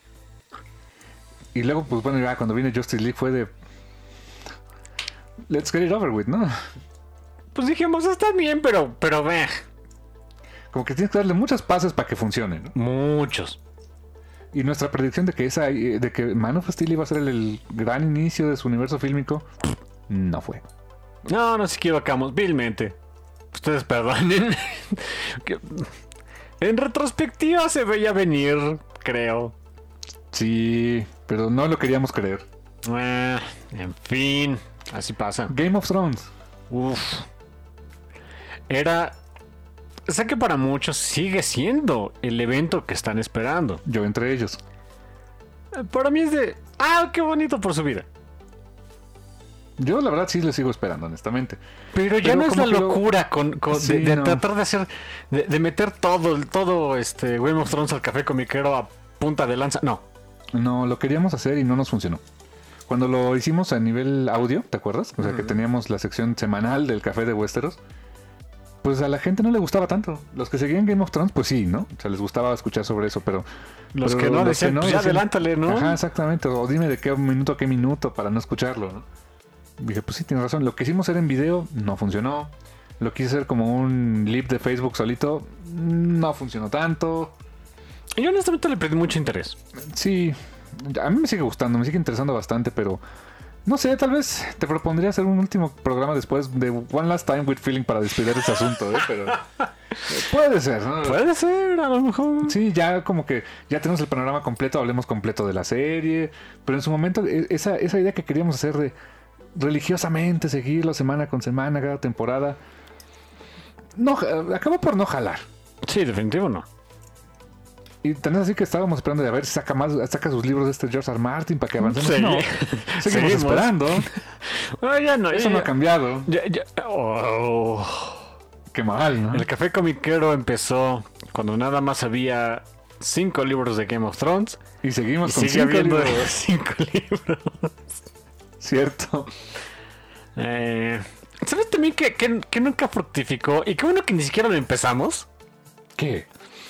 Y luego, pues bueno, ya cuando viene Justice League fue de... Let's get it over with, ¿no? Pues dijimos, está bien, pero, pero ve. Como que tienes que darle muchas pases para que funcione, ¿no? Muchos. Y nuestra predicción de que esa de que Man of Steel iba a ser el, el gran inicio de su universo fílmico no fue. No, nos equivocamos, vilmente. Ustedes perdonen. Que- en retrospectiva se veía venir, creo. Sí, pero no lo queríamos creer. Eh, en fin, así pasa. Game of Thrones. Uf. Era... Sé que para muchos sigue siendo el evento que están esperando. Yo entre ellos. Eh, Para mí es de... Ah, qué bonito por su vida. Yo la verdad sí lo sigo esperando, honestamente. Pero ya Pero no es como la que lo- locura con, con- Sí, de, de no. tratar de hacer... De, de meter todo, el- todo este Game of Thrones al café comiquero a punta de lanza. No. No, lo queríamos hacer y no nos funcionó. cuando lo hicimos a nivel audio, ¿te acuerdas? O sea, uh-huh. que teníamos la sección semanal del Café de Westeros. Pues a la gente no le gustaba tanto. Los que seguían Game of Thrones, pues sí, ¿no? O sea, les gustaba escuchar sobre eso, pero... Los pero que no los decían, que no, pues ya decían, adelántale, ¿no? Ajá, exactamente. O dime de qué minuto a qué minuto para no escucharlo, ¿no? Dije, pues sí, tienes razón. Lo que hicimos era en video, no funcionó. Lo quise hacer como un clip de Facebook solito, no funcionó tanto. Yo honestamente le perdí mucho interés. Sí, a mí me sigue gustando, me sigue interesando bastante, pero... No sé, tal vez te propondría hacer un último programa después de One Last Time with Feeling para despedir ese asunto, ¿eh? Pero puede ser, ¿no? Puede ser, a lo mejor. Sí, ya como que ya tenemos el panorama completo, hablemos completo de la serie, pero en su momento esa, esa idea que queríamos hacer de religiosamente seguirlo semana con semana, cada temporada, no, acabó por no jalar. Sí, definitivo no. Y tan es así que estábamos esperando de a ver si saca más, saca sus libros de este George R. R. Martin para que avancemos. Segui- no, seguimos, seguimos esperando. Bueno, ya no, Eso ya, no ha cambiado. Ya, ya. Oh. Qué mal, ¿no? El café comiquero empezó cuando nada más había cinco libros de Game of Thrones. Y seguimos y con sigue cinco habiendo libros. cinco libros. Cierto. Eh, ¿Sabes también que, que, que nunca fructificó? Y qué bueno que ni siquiera lo empezamos. ¿Qué?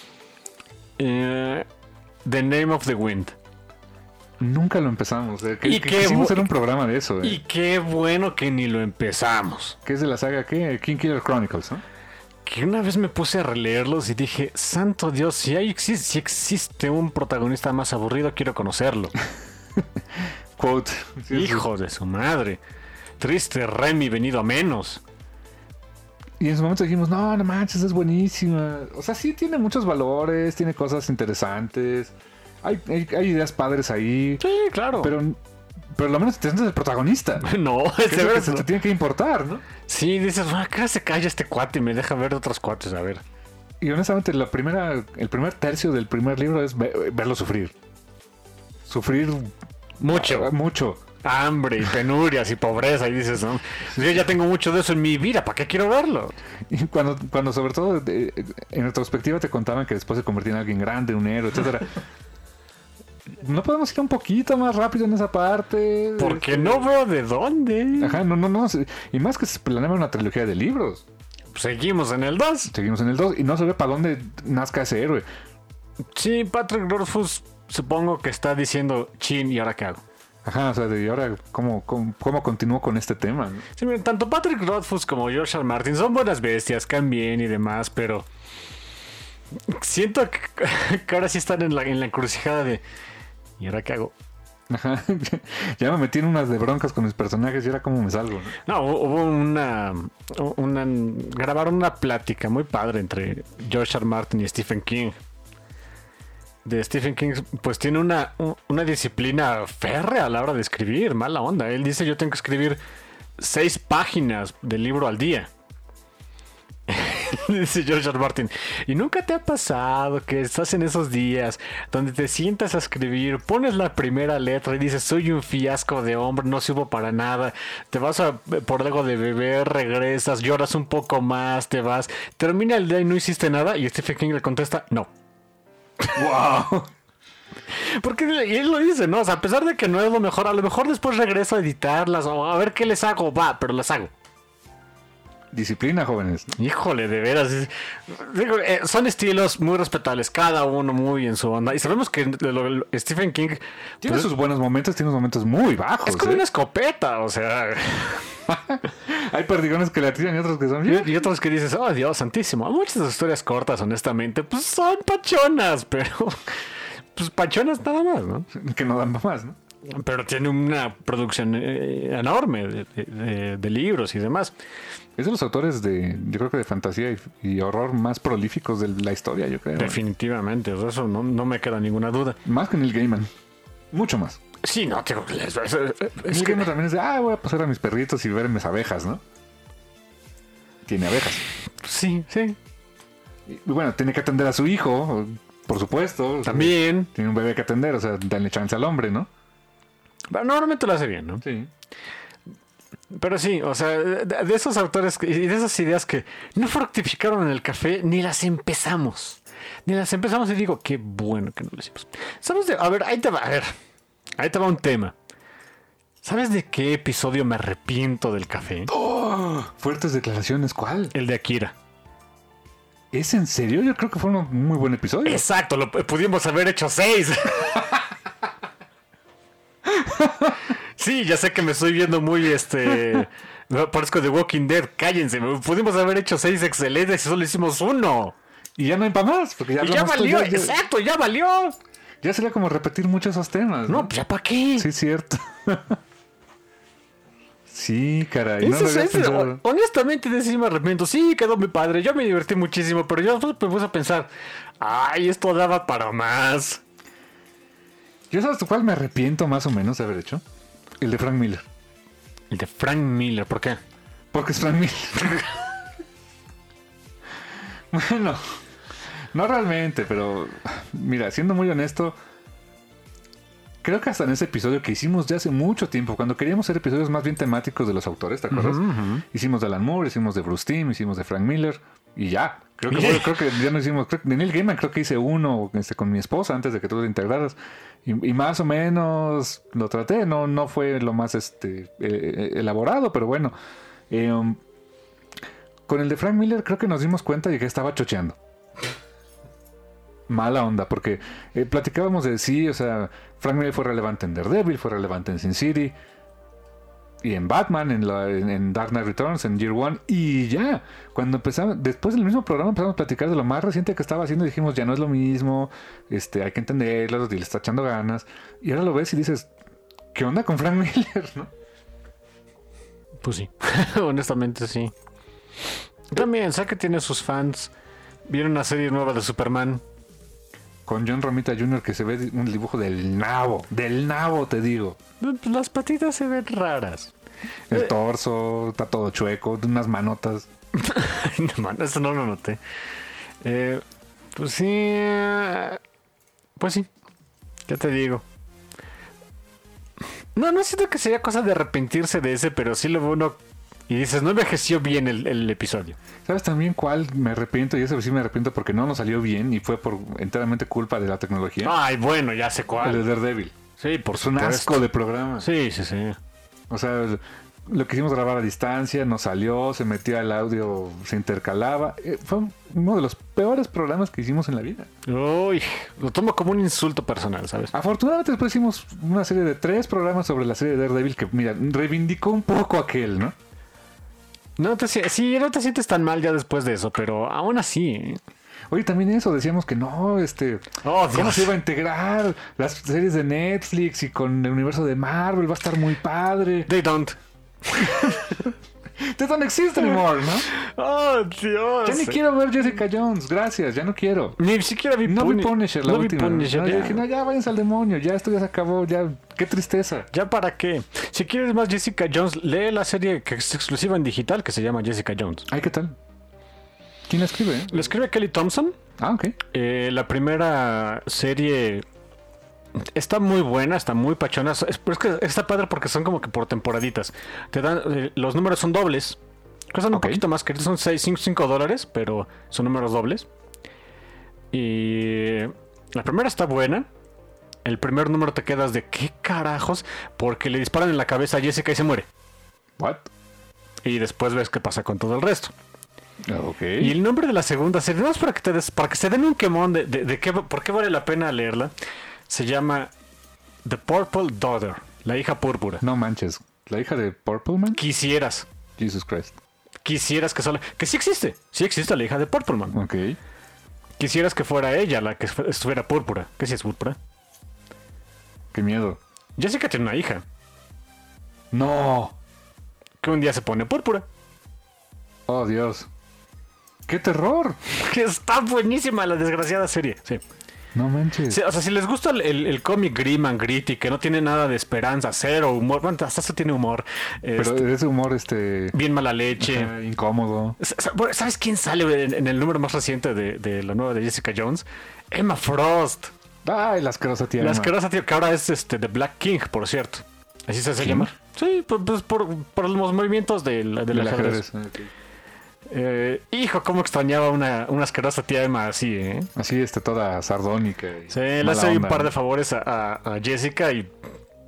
Eh, The Name of the Wind. Nunca lo empezamos. Eh. Que, y que qué quisimos bu- hacer un programa de eso. Eh. Y qué bueno que ni lo empezamos. Que es de la saga, ¿qué? King Killer Chronicles, ¿no? Que una vez me puse a releerlos y dije, santo Dios, si, hay, si, si existe un protagonista más aburrido, quiero conocerlo. Quote. Sí, Hijo de su madre. Triste Remy venido a menos. Y en su momento dijimos, no, no manches, es buenísima. O sea, sí tiene muchos valores, tiene cosas interesantes. Hay, hay, hay ideas padres ahí. Sí, claro. Pero, pero lo menos interesante es el protagonista. No, Que es es de lo que verdad. se te tiene que importar, ¿no? Sí, dices, bueno, acá se calla este cuate y me deja ver de otros cuates, a ver. Y honestamente, la primera, el primer tercio del primer libro es ve- verlo sufrir. Sufrir Mucho. ah, mucho. Hambre y penurias y pobreza. Y dices, no, yo ya tengo mucho de eso en mi vida, ¿para qué quiero verlo? Y cuando, cuando sobre todo eh, en retrospectiva te contaban que después se convertía en alguien grande, un héroe, etcétera. ¿No podemos ir un poquito más rápido en esa parte? Porque no veo de dónde. Ajá, no, no, no. Y más que se planeaba una trilogía de libros. Seguimos en el dos. Seguimos en el dos y no se ve para dónde nazca ese héroe. Sí, Patrick Rothfuss supongo que está diciendo, chin, ¿y ahora qué hago? Ajá, o sea, de, y ahora, ¿cómo, cómo, cómo continúo con este tema? ¿No? Sí, mira, tanto Patrick Rothfuss como George R. R. Martin son buenas bestias, caen bien y demás, pero siento que, que ahora sí están en la, en la encrucijada de, ¿y ahora qué hago? Ajá, ya me metí en unas de broncas con mis personajes y ahora cómo me salgo, ¿no? No, hubo una, una... Grabaron una plática muy padre entre George R. R. Martin y Stephen King. De Stephen King, pues tiene una, una disciplina férrea a la hora de escribir, mala onda. Él dice, yo tengo que escribir seis páginas del libro al día. Dice George R. R. Martin, ¿y nunca te ha pasado que estás en esos días donde te sientas a escribir, pones la primera letra y dices, soy un fiasco de hombre, no sirvo para nada, te vas a, por algo de beber, regresas, lloras un poco más, te vas, termina el día y no hiciste nada? Y Stephen King le contesta, no. ¡Wow! Porque y él lo dice, ¿no? O sea, a pesar de que no es lo mejor, a lo mejor después regreso a editarlas o a ver qué les hago, va, pero las hago. Disciplina, jóvenes. Híjole, de veras. es- digo, eh, son estilos muy respetables, cada uno muy en su onda. Y sabemos que lo- lo- Stephen King Tiene pues, sus buenos momentos, tiene unos momentos muy bajos. es como ¿eh? una escopeta, o sea. Hay perdigones que la tiran y otros que son... Y, y otros que dices, oh Dios santísimo. Muchas de sus historias cortas, honestamente, pues son pachonas, pero. Pues pachonas nada más, ¿no? que no dan más, ¿no? Pero tiene una producción eh, enorme de, de- de- de libros y demás. Es de los autores de, yo creo que de fantasía y, y horror más prolíficos de la historia, yo creo. Definitivamente, o sea, eso no, no me queda ninguna duda. Más que Neil Gaiman. Mucho más. Sí, no, tengo que... Es, es- es Neil que- Gaiman también es de, ah, voy a pasar a mis perritos y ver mis abejas, ¿no? Tiene abejas. Sí, sí. Y bueno, tiene que atender a su hijo, por supuesto. También. Tiene un bebé que atender, o sea, darle chance al hombre, ¿no? Pero normalmente lo hace bien, ¿no? Sí. Pero sí, o sea, de, de esos autores que- y de esas ideas que no fructificaron en el café, ni las empezamos. Ni las empezamos y digo, qué bueno que no lo hicimos. ¿Sabes? de- A ver, ahí te va, a ver. Ahí te va un tema. ¿Sabes de qué episodio me arrepiento del café? ¡Oh! Fuertes declaraciones, ¿cuál? El de Akira. ¿Es en serio? Yo creo que fue un muy buen episodio. Exacto, lo pudimos haber hecho seis. Sí, ya sé que me estoy viendo muy este. Parezco de Walking Dead. Cállense, pudimos haber hecho seis excelentes y solo hicimos uno. Y ya no hay para más, porque ya, y ya valió, ya, ya, exacto, ya valió. Ya sería como repetir muchos esos temas. No, ¿no? pues ya para qué. Sí, cierto. Sí, caray. Eso No es, es, honestamente, de sí me arrepiento. Sí, quedó muy padre. Yo me divertí muchísimo, pero yo me puse a pensar, ay, esto daba para más. ¿Yo sabes tu cuál me arrepiento más o menos de haber hecho? El de Frank Miller. El de Frank Miller, ¿por qué? Porque es Frank Miller. Bueno, no realmente, pero mira, siendo muy honesto, creo que hasta en ese episodio que hicimos ya hace mucho tiempo, cuando queríamos hacer episodios más bien temáticos de los autores, ¿te acuerdas? Uh-huh, uh-huh. Hicimos de Alan Moore, hicimos de Bruce Timm, hicimos de Frank Miller y ya. Creo que, bueno, creo que ya no hicimos. Creo que de Neil Gaiman creo que hice uno este, con mi esposa antes de que tú te integraras. Y, y más o menos lo traté. No, no fue lo más este eh, elaborado, pero bueno. Eh, um, con el de Frank Miller creo que nos dimos cuenta de que estaba chocheando. Mala onda, porque eh, platicábamos de sí, o sea, Frank Miller fue relevante en Daredevil, fue relevante en Sin City. Y en Batman, en, la, en, en Dark Knight Returns, en Year One, y ya. Cuando empezamos, después del mismo programa empezamos a platicar de lo más reciente que estaba haciendo y dijimos, ya no es lo mismo, este, hay que entenderlo, y le está echando ganas. Y ahora lo ves y dices, ¿qué onda con Frank Miller? ¿No? Pues sí, honestamente sí. También, sé que tiene sus fans. Vieron una serie nueva de Superman. Con John Romita junior que se ve un dibujo del nabo, del nabo te digo. Las patitas se ven raras. El eh. torso está todo chueco, unas manotas. No, man, eso no lo noté. Eh, pues sí, pues sí, ¿qué te digo? No, no siento que sería cosa de arrepentirse de ese, pero sí lo veo uno y dices, no envejeció bien el, el episodio. ¿Sabes también cuál me arrepiento? Y ese sí me arrepiento porque no nos salió bien y fue por enteramente culpa de la tecnología. Ay, bueno, ya sé cuál. El de Daredevil. Sí, por es un asco de programa. Sí, sí, sí. O sea, lo quisimos grabar a distancia, no salió, se metía el audio, se intercalaba. Eh, fue uno de los peores programas que hicimos en la vida. Uy, lo tomo como un insulto personal, ¿sabes? Afortunadamente después hicimos una serie de tres programas sobre la serie de Daredevil que, mira, reivindicó un poco aquel, ¿no? No te, sí, no te sientes tan mal ya después de eso, pero aún así... ¿eh? Oye, también eso, decíamos que no, este... Oh, ¿cómo se iba a integrar las series de Netflix y con el universo de Marvel? Va a estar muy padre. They don't. They don't exist anymore, ¿no? Oh, Dios. Ya ni quiero ver Jessica Jones, gracias, ya no quiero. Ni siquiera vi No vi Punisher, la no última. Vi Punisher, no, ya. Yo dije, no, ya váyanse al demonio, ya esto ya se acabó, ya, qué tristeza. ¿Ya para qué? Si quieres más Jessica Jones, lee la serie que es exclusiva en digital que se llama Jessica Jones. Ay, ¿qué tal? ¿Quién la escribe? Eh? La escribe Kelly Thompson. Ah, ok. Eh, la primera serie está muy buena, está muy pachona. Es, es que está padre porque son como que por temporaditas. Te dan, eh, los números son dobles. Cuestan okay. un poquito más que son seis, cinco dólares, pero son números dobles. Y la primera está buena. El primer número te quedas de ¿qué carajos? Porque le disparan en la cabeza a Jessica y se muere. What? Y después ves qué pasa con todo el resto. Okay. Y el nombre de la segunda serie, no es para que te des, para que se den un quemón de, de, de qué, por qué vale la pena leerla. Se llama The Purple Daughter, la hija púrpura. No manches, la hija de Purple Man. Quisieras. Jesus Christ. Quisieras que solo, que sí existe, sí existe la hija de Purple Man. Ok. Quisieras que fuera ella la que estuviera púrpura. ¿Qué si es púrpura? Qué miedo. Jessica tiene una hija. No. Que un día se pone púrpura. Oh, Dios. ¡Qué terror! Que está buenísima la desgraciada serie, sí. No manches. Sí, o sea, si les gusta el, el, el cómic grim and gritty, que no tiene nada de esperanza, cero humor, bueno, hasta eso tiene humor. Pero este, ese humor, este... bien mala leche. Uh, incómodo. ¿Sabes quién sale en, en el número más reciente de, de la nueva de Jessica Jones? Emma Frost. Ay, la asquerosa tía. La asquerosa tía, que ahora es este The Black King, por cierto. Así se hace llamar. Sí, pues, pues por, por los movimientos del, del de ajedrez. Okay. Eh, hijo, cómo extrañaba una, una asquerosa tía Emma así, ¿eh? Así, este, toda sardónica. Y sí, le hace un par de favores a, a, a Jessica y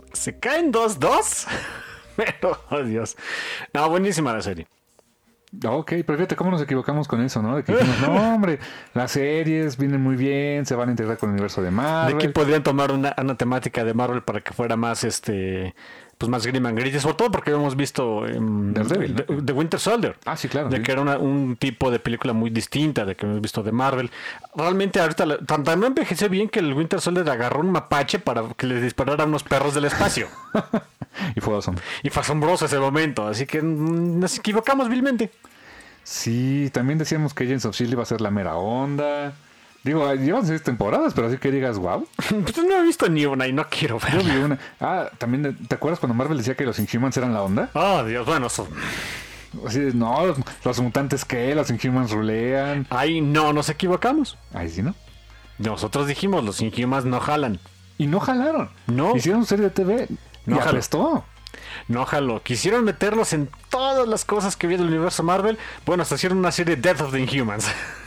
Se caen dos dos. Pero, oh Dios. No, buenísima la serie. Ok, pero fíjate cómo nos equivocamos con eso, ¿no? De que dijimos, no, hombre, las series vienen muy bien, se van a integrar con el universo de Marvel. De que podrían tomar una, una temática de Marvel para que fuera más, este, pues más grim and gritty, sobre todo porque hemos visto um, Daredevil, ¿no? The, The Winter Soldier. Ah, sí, claro. De sí. que era una, un tipo de película muy distinta de que hemos visto de Marvel. Realmente ahorita, la- tan, tan no envejeció bien que el Winter Soldier agarró un mapache para que le disparara a unos perros del espacio. Y fue awesome. Y fue asombroso ese momento, así que mm, nos equivocamos vilmente. Sí, también decíamos que Agents of S H I E L D iba a ser la mera onda. Digo, llevan seis temporadas, pero así que digas, wow. Pues no he visto ni una y no quiero Yo verla. vi una. Ah, también, ¿te acuerdas cuando Marvel decía que los Inhumans eran la onda? Oh, Dios, bueno, eso. Así de, no, los, los mutantes qué, los Inhumans rulean. Ahí no nos equivocamos. Ahí sí, ¿no? Nosotros dijimos, los Inhumans no jalan. Y no jalaron. No. Hicieron serie de T V y No jaló. apestó. No jaló. Quisieron meterlos en todas las cosas que había del universo Marvel. Bueno, hasta hicieron una serie Death of the Inhumans.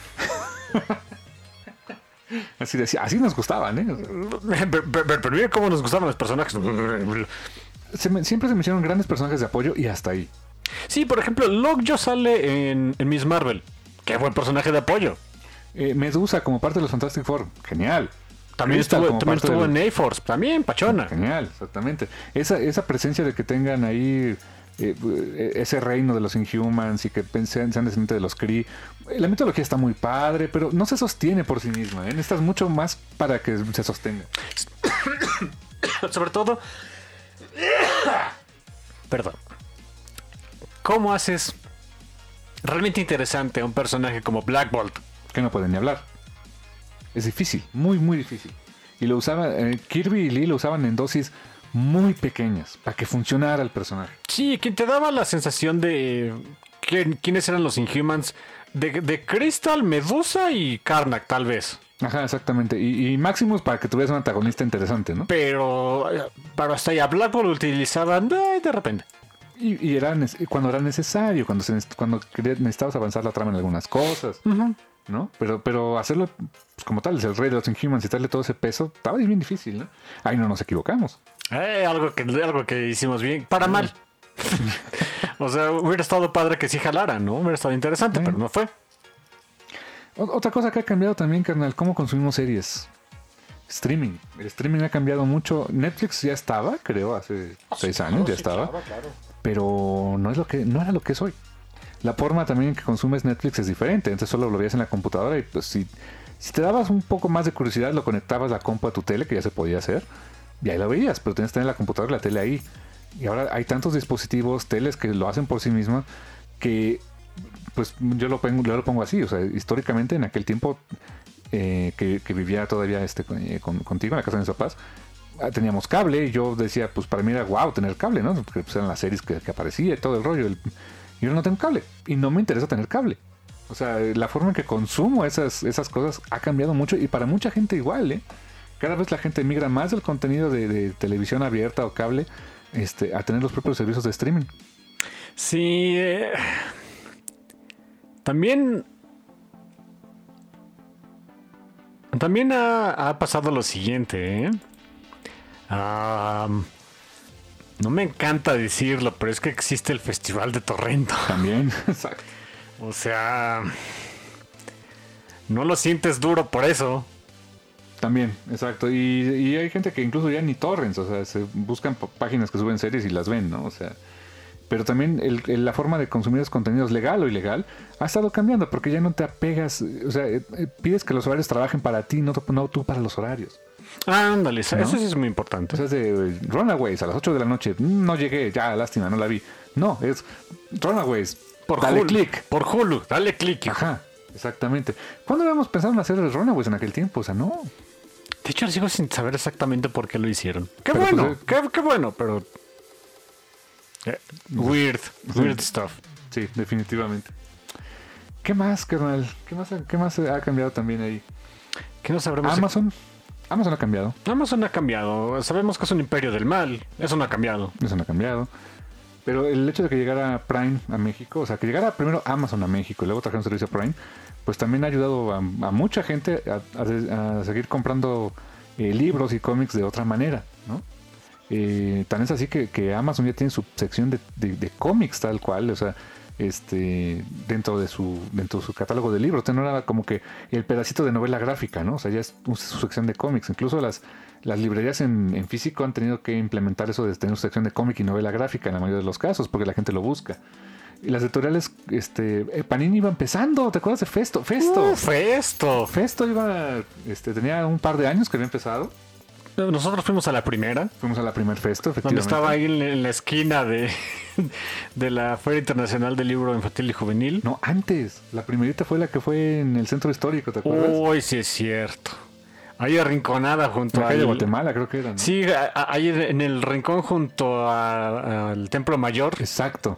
Así decía, así nos gustaban, ¿eh? pero, pero- pero mira cómo nos gustaban los personajes. Se me- siempre se me hicieron grandes personajes de apoyo y hasta ahí. Sí, por ejemplo, Lockjaw sale en, en Miss Marvel. Qué buen personaje de apoyo. Eh, Medusa como parte de los Fantastic Four, genial. También Crystal estuvo, como también parte estuvo del- en A-Force. También, pachona. Genial, exactamente. Esa, esa presencia de que tengan ahí eh, eh, ese reino de los Inhumans y que pen- sean, sean descendientes de los Kree. eh, La mitología está muy padre, pero no se sostiene por sí misma. ¿eh? Necesitas mucho más para que se sostenga. Sobre todo... Perdón. ¿Cómo haces realmente interesante a un personaje como Black Bolt? Que no pueden ni hablar. Es difícil, muy, muy difícil. Y lo usaba, eh, Kirby y Lee lo usaban en dosis muy pequeñas para que funcionara el personaje. Sí, quien te daba la sensación de quién- quiénes eran los Inhumans de, de Crystal, Medusa y Karnak, tal vez. Ajá, exactamente. Y, y Maximus para que tuvieras un antagonista interesante, ¿no? Pero, eh, pero hasta ahí a Black Bolt lo utilizaban eh, de repente. Y, y era nece- cuando era necesario, cuando, se, nece- cuando quería- necesitabas avanzar la trama en algunas cosas, ¿no? Pero, pero hacerlo pues, como tal, es el rey de los Inhumans y darle todo ese peso, estaba bien difícil, ¿no? Ahí no nos equivocamos. Eh, algo, que, algo que hicimos bien, para mal. O sea, hubiera estado padre que sí jalaran, ¿no? Hubiera estado interesante, Sí. pero no fue. O- Otra cosa que ha cambiado también, carnal, cómo consumimos series. Streaming. El streaming ha cambiado mucho. Netflix ya estaba, creo, hace seis años ya estaba. Pero no es lo que, no era lo que es hoy. La forma también en que consumes Netflix es diferente. Entonces solo lo veías en la computadora y pues si, si te dabas un poco más de curiosidad, lo conectabas la compu a tu tele, que ya se podía hacer, y ahí lo veías, pero tenías que tener la computadora y la tele ahí. Y ahora hay tantos dispositivos, teles que lo hacen por sí mismos, que pues yo lo pongo, yo lo pongo así. O sea, históricamente en aquel tiempo eh, que, que vivía todavía este, con- eh, con- contigo en la casa de mis papás, ah, teníamos cable y yo decía, pues para mí era wow tener cable, ¿no? Porque pues, eran las series que, que aparecía y todo el rollo. El- yo no tengo cable y no me interesa tener cable. O sea, la forma en que consumo esas, esas cosas ha cambiado mucho y para mucha gente igual, ¿eh? Cada vez la gente migra más del contenido de, de televisión abierta o cable este, a tener los propios servicios de streaming. Sí. eh, También. También ha, ha pasado lo siguiente, ¿eh? Ah, no me encanta decirlo, pero es que existe el Festival de Torrento. También, exacto. O sea. No lo sientes duro por eso. También, exacto. Y, y hay gente que incluso ya ni torrents, o sea, se buscan p- páginas que suben series y las ven, ¿no? O sea, pero también el- el- la forma de consumir los contenidos legal o ilegal ha estado cambiando porque ya no te apegas, o sea, eh, eh, pides que los horarios trabajen para ti, no, tú- no tú para los horarios. Ándale, eso ¿No? eso sí es muy importante. O sea, es de eh, Runaways a las ocho de la noche, mm, no llegué, ya, lástima, no la vi. No, es Runaways, Por dale Hulu, click. Por Hulu, dale click. hijo. Ajá, exactamente. ¿Cuándo habíamos pensado en hacer Runaways en aquel tiempo? O sea, no. De hecho, sigo sin saber exactamente por qué lo hicieron. Qué Pero, bueno, pues, qué, qué bueno, pero... eh, weird, weird stuff. Sí, definitivamente. ¿Qué más, carnal? ¿Qué más, qué más ha cambiado también ahí? ¿Qué no sabremos? Amazon. Amazon ha cambiado. Amazon ha cambiado. Sabemos que es un imperio del mal. Eso no ha cambiado. Eso no ha cambiado. Pero el hecho de que llegara Prime a México, o sea, que llegara primero Amazon a México y luego trajeron servicio Prime, pues también ha ayudado a, a mucha gente a, a- a seguir comprando eh, libros y cómics de otra manera, ¿no? Eh, tan es así que, que Amazon ya tiene su sección de, de, de cómics tal cual, o sea, este dentro de su dentro de su catálogo de libros. No era como que el pedacito de novela gráfica, ¿no? O sea, ya es su sección de cómics. Incluso las, las librerías en, en físico han tenido que implementar eso de tener su sección de cómic y novela gráfica en la mayoría de los casos, porque la gente lo busca. Y las editoriales, este, eh, Panini iba empezando, ¿te acuerdas de Festo? Festo. Uh, Festo. Festo iba, este, tenía un par de años que había empezado. Nosotros fuimos a la primera. Fuimos a la primer Festo, Donde efectivamente. estaba ahí en, en la esquina de, de la Feria Internacional del Libro Infantil y Juvenil. No, antes. La primerita fue la que fue en el Centro Histórico, ¿te acuerdas? Uy, sí es cierto. Ahí arrinconada junto La a... calle de Guatemala, creo que era, ¿no? Sí, a- a- ahí en el rincón junto a- al Templo Mayor. Exacto.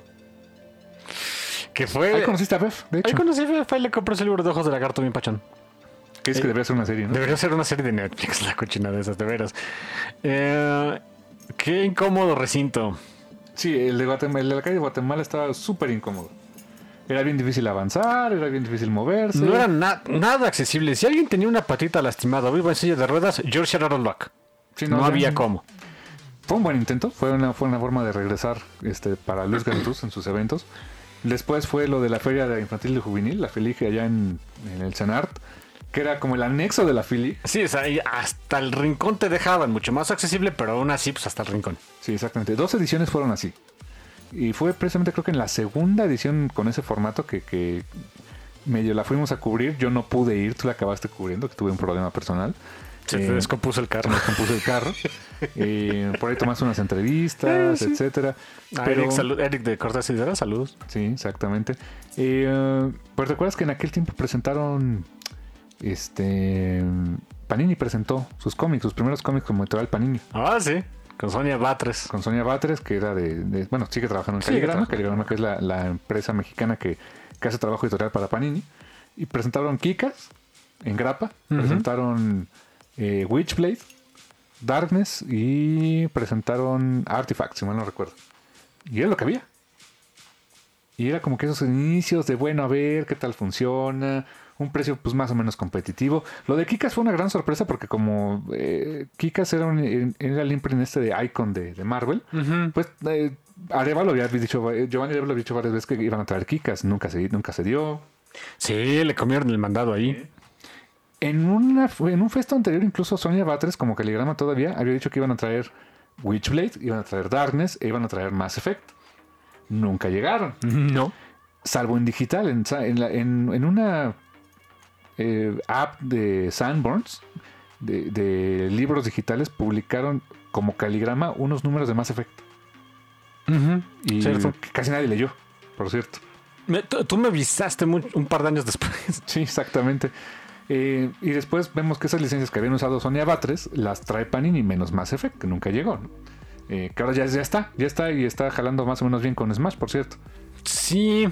Que fue... Ahí conociste a Bef, de Ahí hecho. conocí a Fue y le compré ese libro de ojos de lagarto bien pachón. Que es que debería ser una serie, ¿no? Debería ser una serie de Netflix, la cochina de esas, de veras. Eh, qué incómodo recinto. Sí, el de, Guatemala, el de la calle de Guatemala estaba súper incómodo. Era bien difícil avanzar, era bien difícil moverse. No era na- nada accesible. Si alguien tenía una patita lastimada o iba en silla de ruedas, George era Luck. Sí, no ya- había cómo. Fue un buen intento, fue una, fue una forma de regresar este, para Luis Gantuz en sus eventos. Después fue lo de la Feria de Infantil y Juvenil, la Filige allá en, en el Senart, que era como el anexo de la Fili. Sí, o sea, y hasta el rincón te dejaban mucho más accesible, pero aún así, pues hasta el rincón. Sí, exactamente. Dos ediciones fueron así. Y fue precisamente creo que en la segunda edición con ese formato que, que medio la fuimos a cubrir. Yo no pude ir, tú la acabaste cubriendo, que tuve un problema personal. Se Eh, te descompuso el carro. Me compuse el carro. Eh, por ahí tomaste unas entrevistas, Eh, sí. etcétera. Ah, Pero, Eric, salu- Eric de Cortés Hidera, saludos. sí, exactamente. Eh, pues recuerdas que en aquel tiempo presentaron, este, Panini presentó sus cómics, sus primeros cómics como editorial Panini, Ah, sí, con Sonia Batres. con Sonia Batres, que era de, de- bueno, sigue trabajando en Sigue Caligrama, trabajando. Caligrama que es la, la empresa mexicana que, que hace trabajo editorial para Panini. Y presentaron Kikas en grapa, Ujú. presentaron eh, Witchblade, Darkness y presentaron Artifact, si mal no recuerdo. Y era lo que había. Y era como que esos inicios de, bueno, a ver qué tal funciona, un precio pues más o menos competitivo. Lo de Kikas fue una gran sorpresa porque como eh, Kikas era, un, era el imprint este de Icon de, de Marvel, Ujú. pues eh, Arevalo había dicho, eh, Giovanni Arevalo había dicho varias veces que iban a traer Kikas, nunca se, nunca se dio. Sí, le comieron el mandado ahí. En, una, en un festo anterior, incluso Sonia Batres, como Caligrama todavía, había dicho que iban a traer Witchblade, iban a traer Darkness e iban a traer Mass Effect. Nunca llegaron. No. Salvo en digital, en, sa- en, la- en- en una eh, app de Sanborns, de, de libros digitales, publicaron como Caligrama unos números de Mass Effect. Ujú. Y Cierto. que casi nadie leyó, por cierto. Me- tú, tú me avisaste mu- un par de años después. Sí, exactamente. Eh, y después vemos que esas licencias que habían usado Sonia Batres las trae Panini menos Mass Effect, que nunca llegó, ¿no? Eh, que ahora ya, ya está, ya está y está jalando más o menos bien con Smash, por cierto. Sí.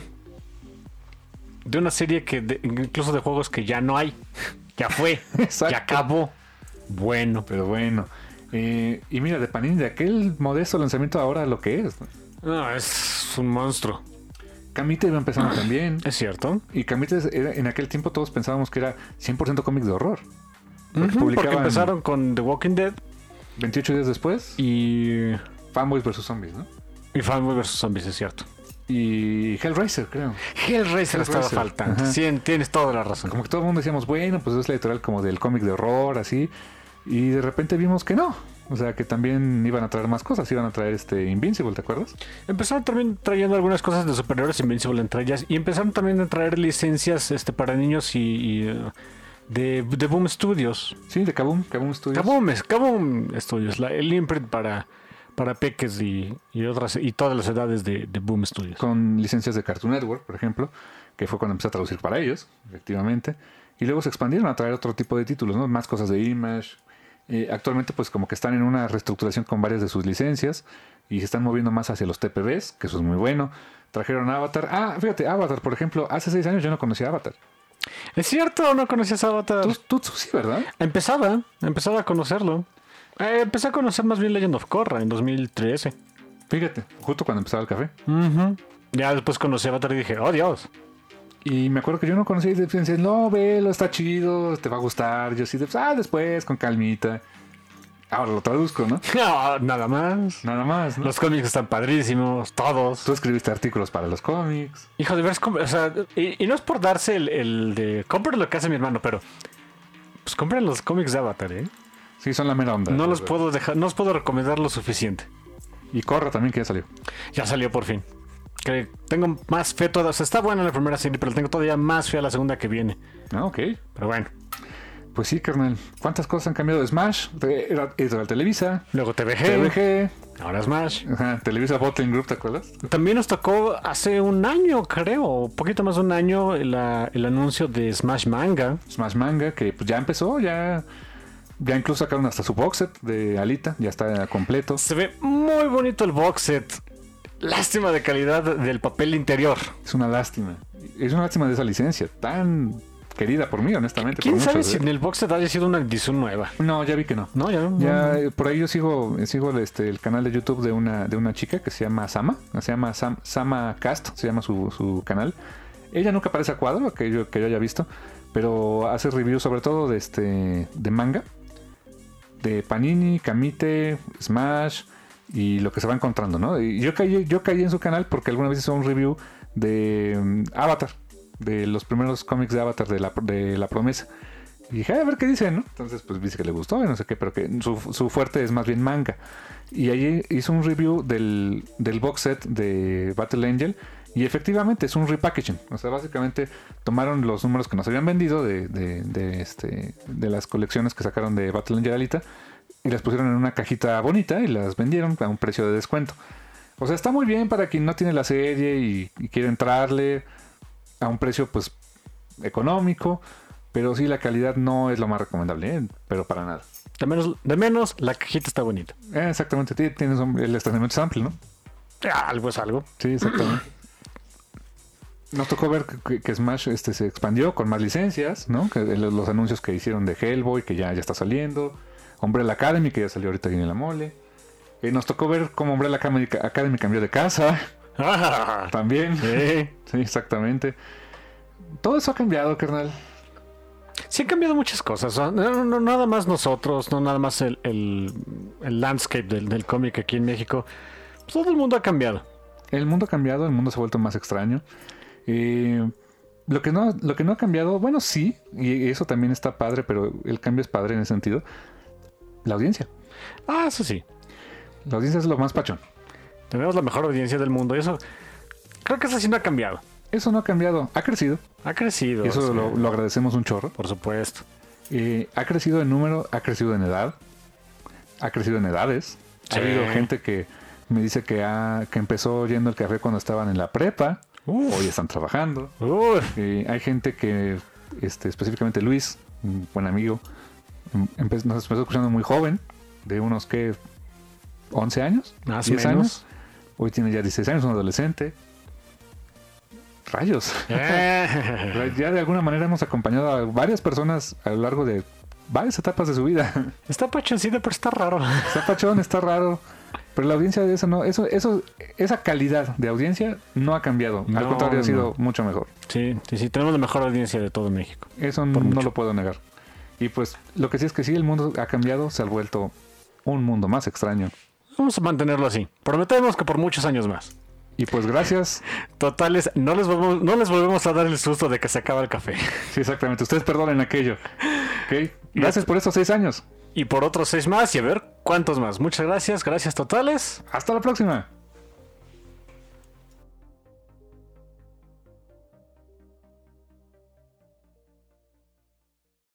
De una serie que, de- incluso de juegos que ya no hay. Ya fue. Exacto. Ya acabó. Bueno. Pero bueno. Eh, y mira, de Panini, de aquel modesto lanzamiento ahora lo que es, ¿no? No, es un monstruo. Kamite iba empezando también. Es cierto. Y Kamite era- en aquel tiempo todos pensábamos que era cien por ciento cómics de horror. Ujú, porque publicaban- empezaron con The Walking Dead veintiocho días después, y, Fanboys versus Zombies, ¿no? y Fanboy versus Zombies, es cierto. Y Hellraiser, creo. Hellraiser estaba Hellraiser. faltando. Ajá. Sí, tienes toda la razón. Como que todo el mundo decíamos, bueno, pues es la editorial como del cómic de horror, así. Y de repente vimos que no. O sea, que también iban a traer más cosas. Iban a traer este Invincible, ¿te acuerdas? Empezaron también trayendo algunas cosas de superhéroes, Invincible entre ellas, y empezaron también a traer licencias este, para niños y, y, uh, de, de Boom Studios. Sí, de Kaboom, Kaboom Studios. Kaboom, es- Kaboom Studios, la- el imprint para, para peques y, y otras y todas las edades de, de Boom Studios. Con licencias de Cartoon Network, por ejemplo, que fue cuando empecé a traducir para ellos, efectivamente. Y luego se expandieron a traer otro tipo de títulos, ¿no? Más cosas de Image. Eh, actualmente, pues como que están en una reestructuración con varias de sus licencias y se están moviendo más hacia los T P Bs, que eso es muy bueno. Trajeron Avatar. Ah, fíjate, Avatar, por ejemplo, hace seis años yo no conocía Avatar. ¿Es cierto? ¿No conocías a Avatar? Tú, tú, tú sí, ¿verdad? Empezaba, empezaba a conocerlo. Eh, empecé a conocer más bien Legend of Korra en dos mil trece. Fíjate, justo cuando empezaba el café. Ujú. Ya después conocí a Avatar y dije, oh Dios. Y me acuerdo que yo no conocía y pensé, no, velo, está chido, te va a gustar. Yo sí, de, ah, después, con calmita. Ahora lo traduzco, ¿no? No, nada más. Nada más, ¿no? Los cómics están padrísimos, todos. Tú escribiste artículos para los cómics. Hijo de ver, o sea, y, y no es por darse el, el de... Compren lo que hace mi hermano, pero... Pues compren los cómics de Avatar, ¿eh? Sí, son la mera onda. No los puedo dejar, no os puedo recomendar lo suficiente. Y Korra también, que ya salió. Ya salió por fin. Que tengo más fe toda... O sea, está buena la primera serie, pero tengo todavía más fe a la segunda que viene. Ah, ok. Pero bueno. Pues sí, carnal. ¿Cuántas cosas han cambiado? Smash, era, era Televisa. Luego T V G. T V G. Ahora Smash. Ajá, Televisa Bottling Group, ¿te acuerdas? También nos tocó hace un año, creo, un poquito más de un año, la, el anuncio de Smash Manga. Smash Manga, que pues ya empezó, ya... Ya incluso sacaron hasta su box set de Alita, ya está completo. Se ve muy bonito el box set. Lástima de calidad del papel interior. Es una lástima. Es una lástima de esa licencia, tan querida por mí, honestamente. ¿Quién por sabe muchos, si ¿eh? en el box set haya sido una edición nueva? No, ya vi que no. No, ya no. Ya no. eh, por ahí yo sigo sigo este el canal de YouTube de una de una chica que se llama Sama, se llama Sam, Sama Cast, se llama su, su canal. Ella nunca aparece a cuadro, que yo que yo haya visto, pero hace reviews sobre todo de este de manga, de Panini, Kamite, Smash y lo que se va encontrando, ¿no? Y yo caí yo caí en su canal porque alguna vez hizo un review de um, Avatar, de los primeros cómics de Avatar de la, de la promesa. Y dije, a ver qué dice, ¿no? Entonces, pues dice que le gustó y no sé qué, pero que su, su fuerte es más bien manga. Y allí hizo un review del, del box set de Battle Angel. Y efectivamente es un repackaging. O sea, básicamente tomaron los números que nos habían vendido de, de, de, este, de las colecciones que sacaron de Battle Angel Alita y las pusieron en una cajita bonita y las vendieron a un precio de descuento. O sea, está muy bien para quien no tiene la serie y, y quiere entrarle a un precio pues económico, pero sí la calidad no es lo más recomendable, ¿eh? Pero para nada. De menos, de menos, la cajita está bonita. Eh, exactamente, tienes un, el estacionamiento es amplio, ¿no? Ah, algo es algo. Sí, exactamente. Nos tocó ver que, que Smash este, se expandió con más licencias, ¿no? Que los, los anuncios que hicieron de Hellboy, que ya, ya está saliendo. Umbrella Academy, que ya salió ahorita aquí en la mole. Eh, nos tocó ver cómo Umbrella Academy, Academy cambió de casa. Ah, También. sí. Sí, exactamente. Todo eso ha cambiado, carnal. Sí han cambiado muchas cosas. No, no, no nada más nosotros, no nada más el, el, el landscape del, del cómic aquí en México. Todo el mundo ha cambiado. El mundo ha cambiado, el mundo se ha vuelto más extraño. Eh, lo que no, lo que no ha cambiado, bueno, sí, y eso también está padre, pero el cambio es padre en ese sentido. La audiencia. Ah, eso sí. La audiencia es lo más pachón. Tenemos la mejor audiencia del mundo y eso creo que eso sí no ha cambiado. Eso no ha cambiado, ha crecido. Ha crecido. Y eso sí. lo, lo agradecemos un chorro. Por supuesto. Eh, ha crecido en número, ha crecido en edad, ha crecido en edades. Sí. Ha habido gente que me dice que, ha, que empezó yendo al café cuando estaban en la prepa. Uf. Hoy están trabajando. Uf. Eh, hay gente que, este, específicamente Luis, un buen amigo, empe- nos empezó escuchando muy joven, de unos que once años, Más o diez menos. años. Hoy tiene ya dieciséis años, un adolescente. Rayos. Eh. Ya de alguna manera hemos acompañado a varias personas a lo largo de varias etapas de su vida. Está pachoncito, pero está raro. Está pachón, está raro. Pero la audiencia de eso no, eso, eso, esa calidad de audiencia no ha cambiado. No, Al contrario, ha no. sido mucho mejor. Sí, sí, sí. Tenemos la mejor audiencia de todo México. Eso Por no mucho. lo puedo negar. Y pues lo que sí es que sí, el mundo ha cambiado, se ha vuelto un mundo más extraño. Vamos a mantenerlo así. Prometemos que por muchos años más. Y pues gracias. Totales, no les volvemos, no les volvemos a dar el susto de que se acaba el café. Sí, exactamente. Ustedes perdonen aquello. ¿Ok? Gracias por estos seis años. Y por otros seis más y a ver cuántos más. Muchas gracias, gracias totales. Hasta la próxima.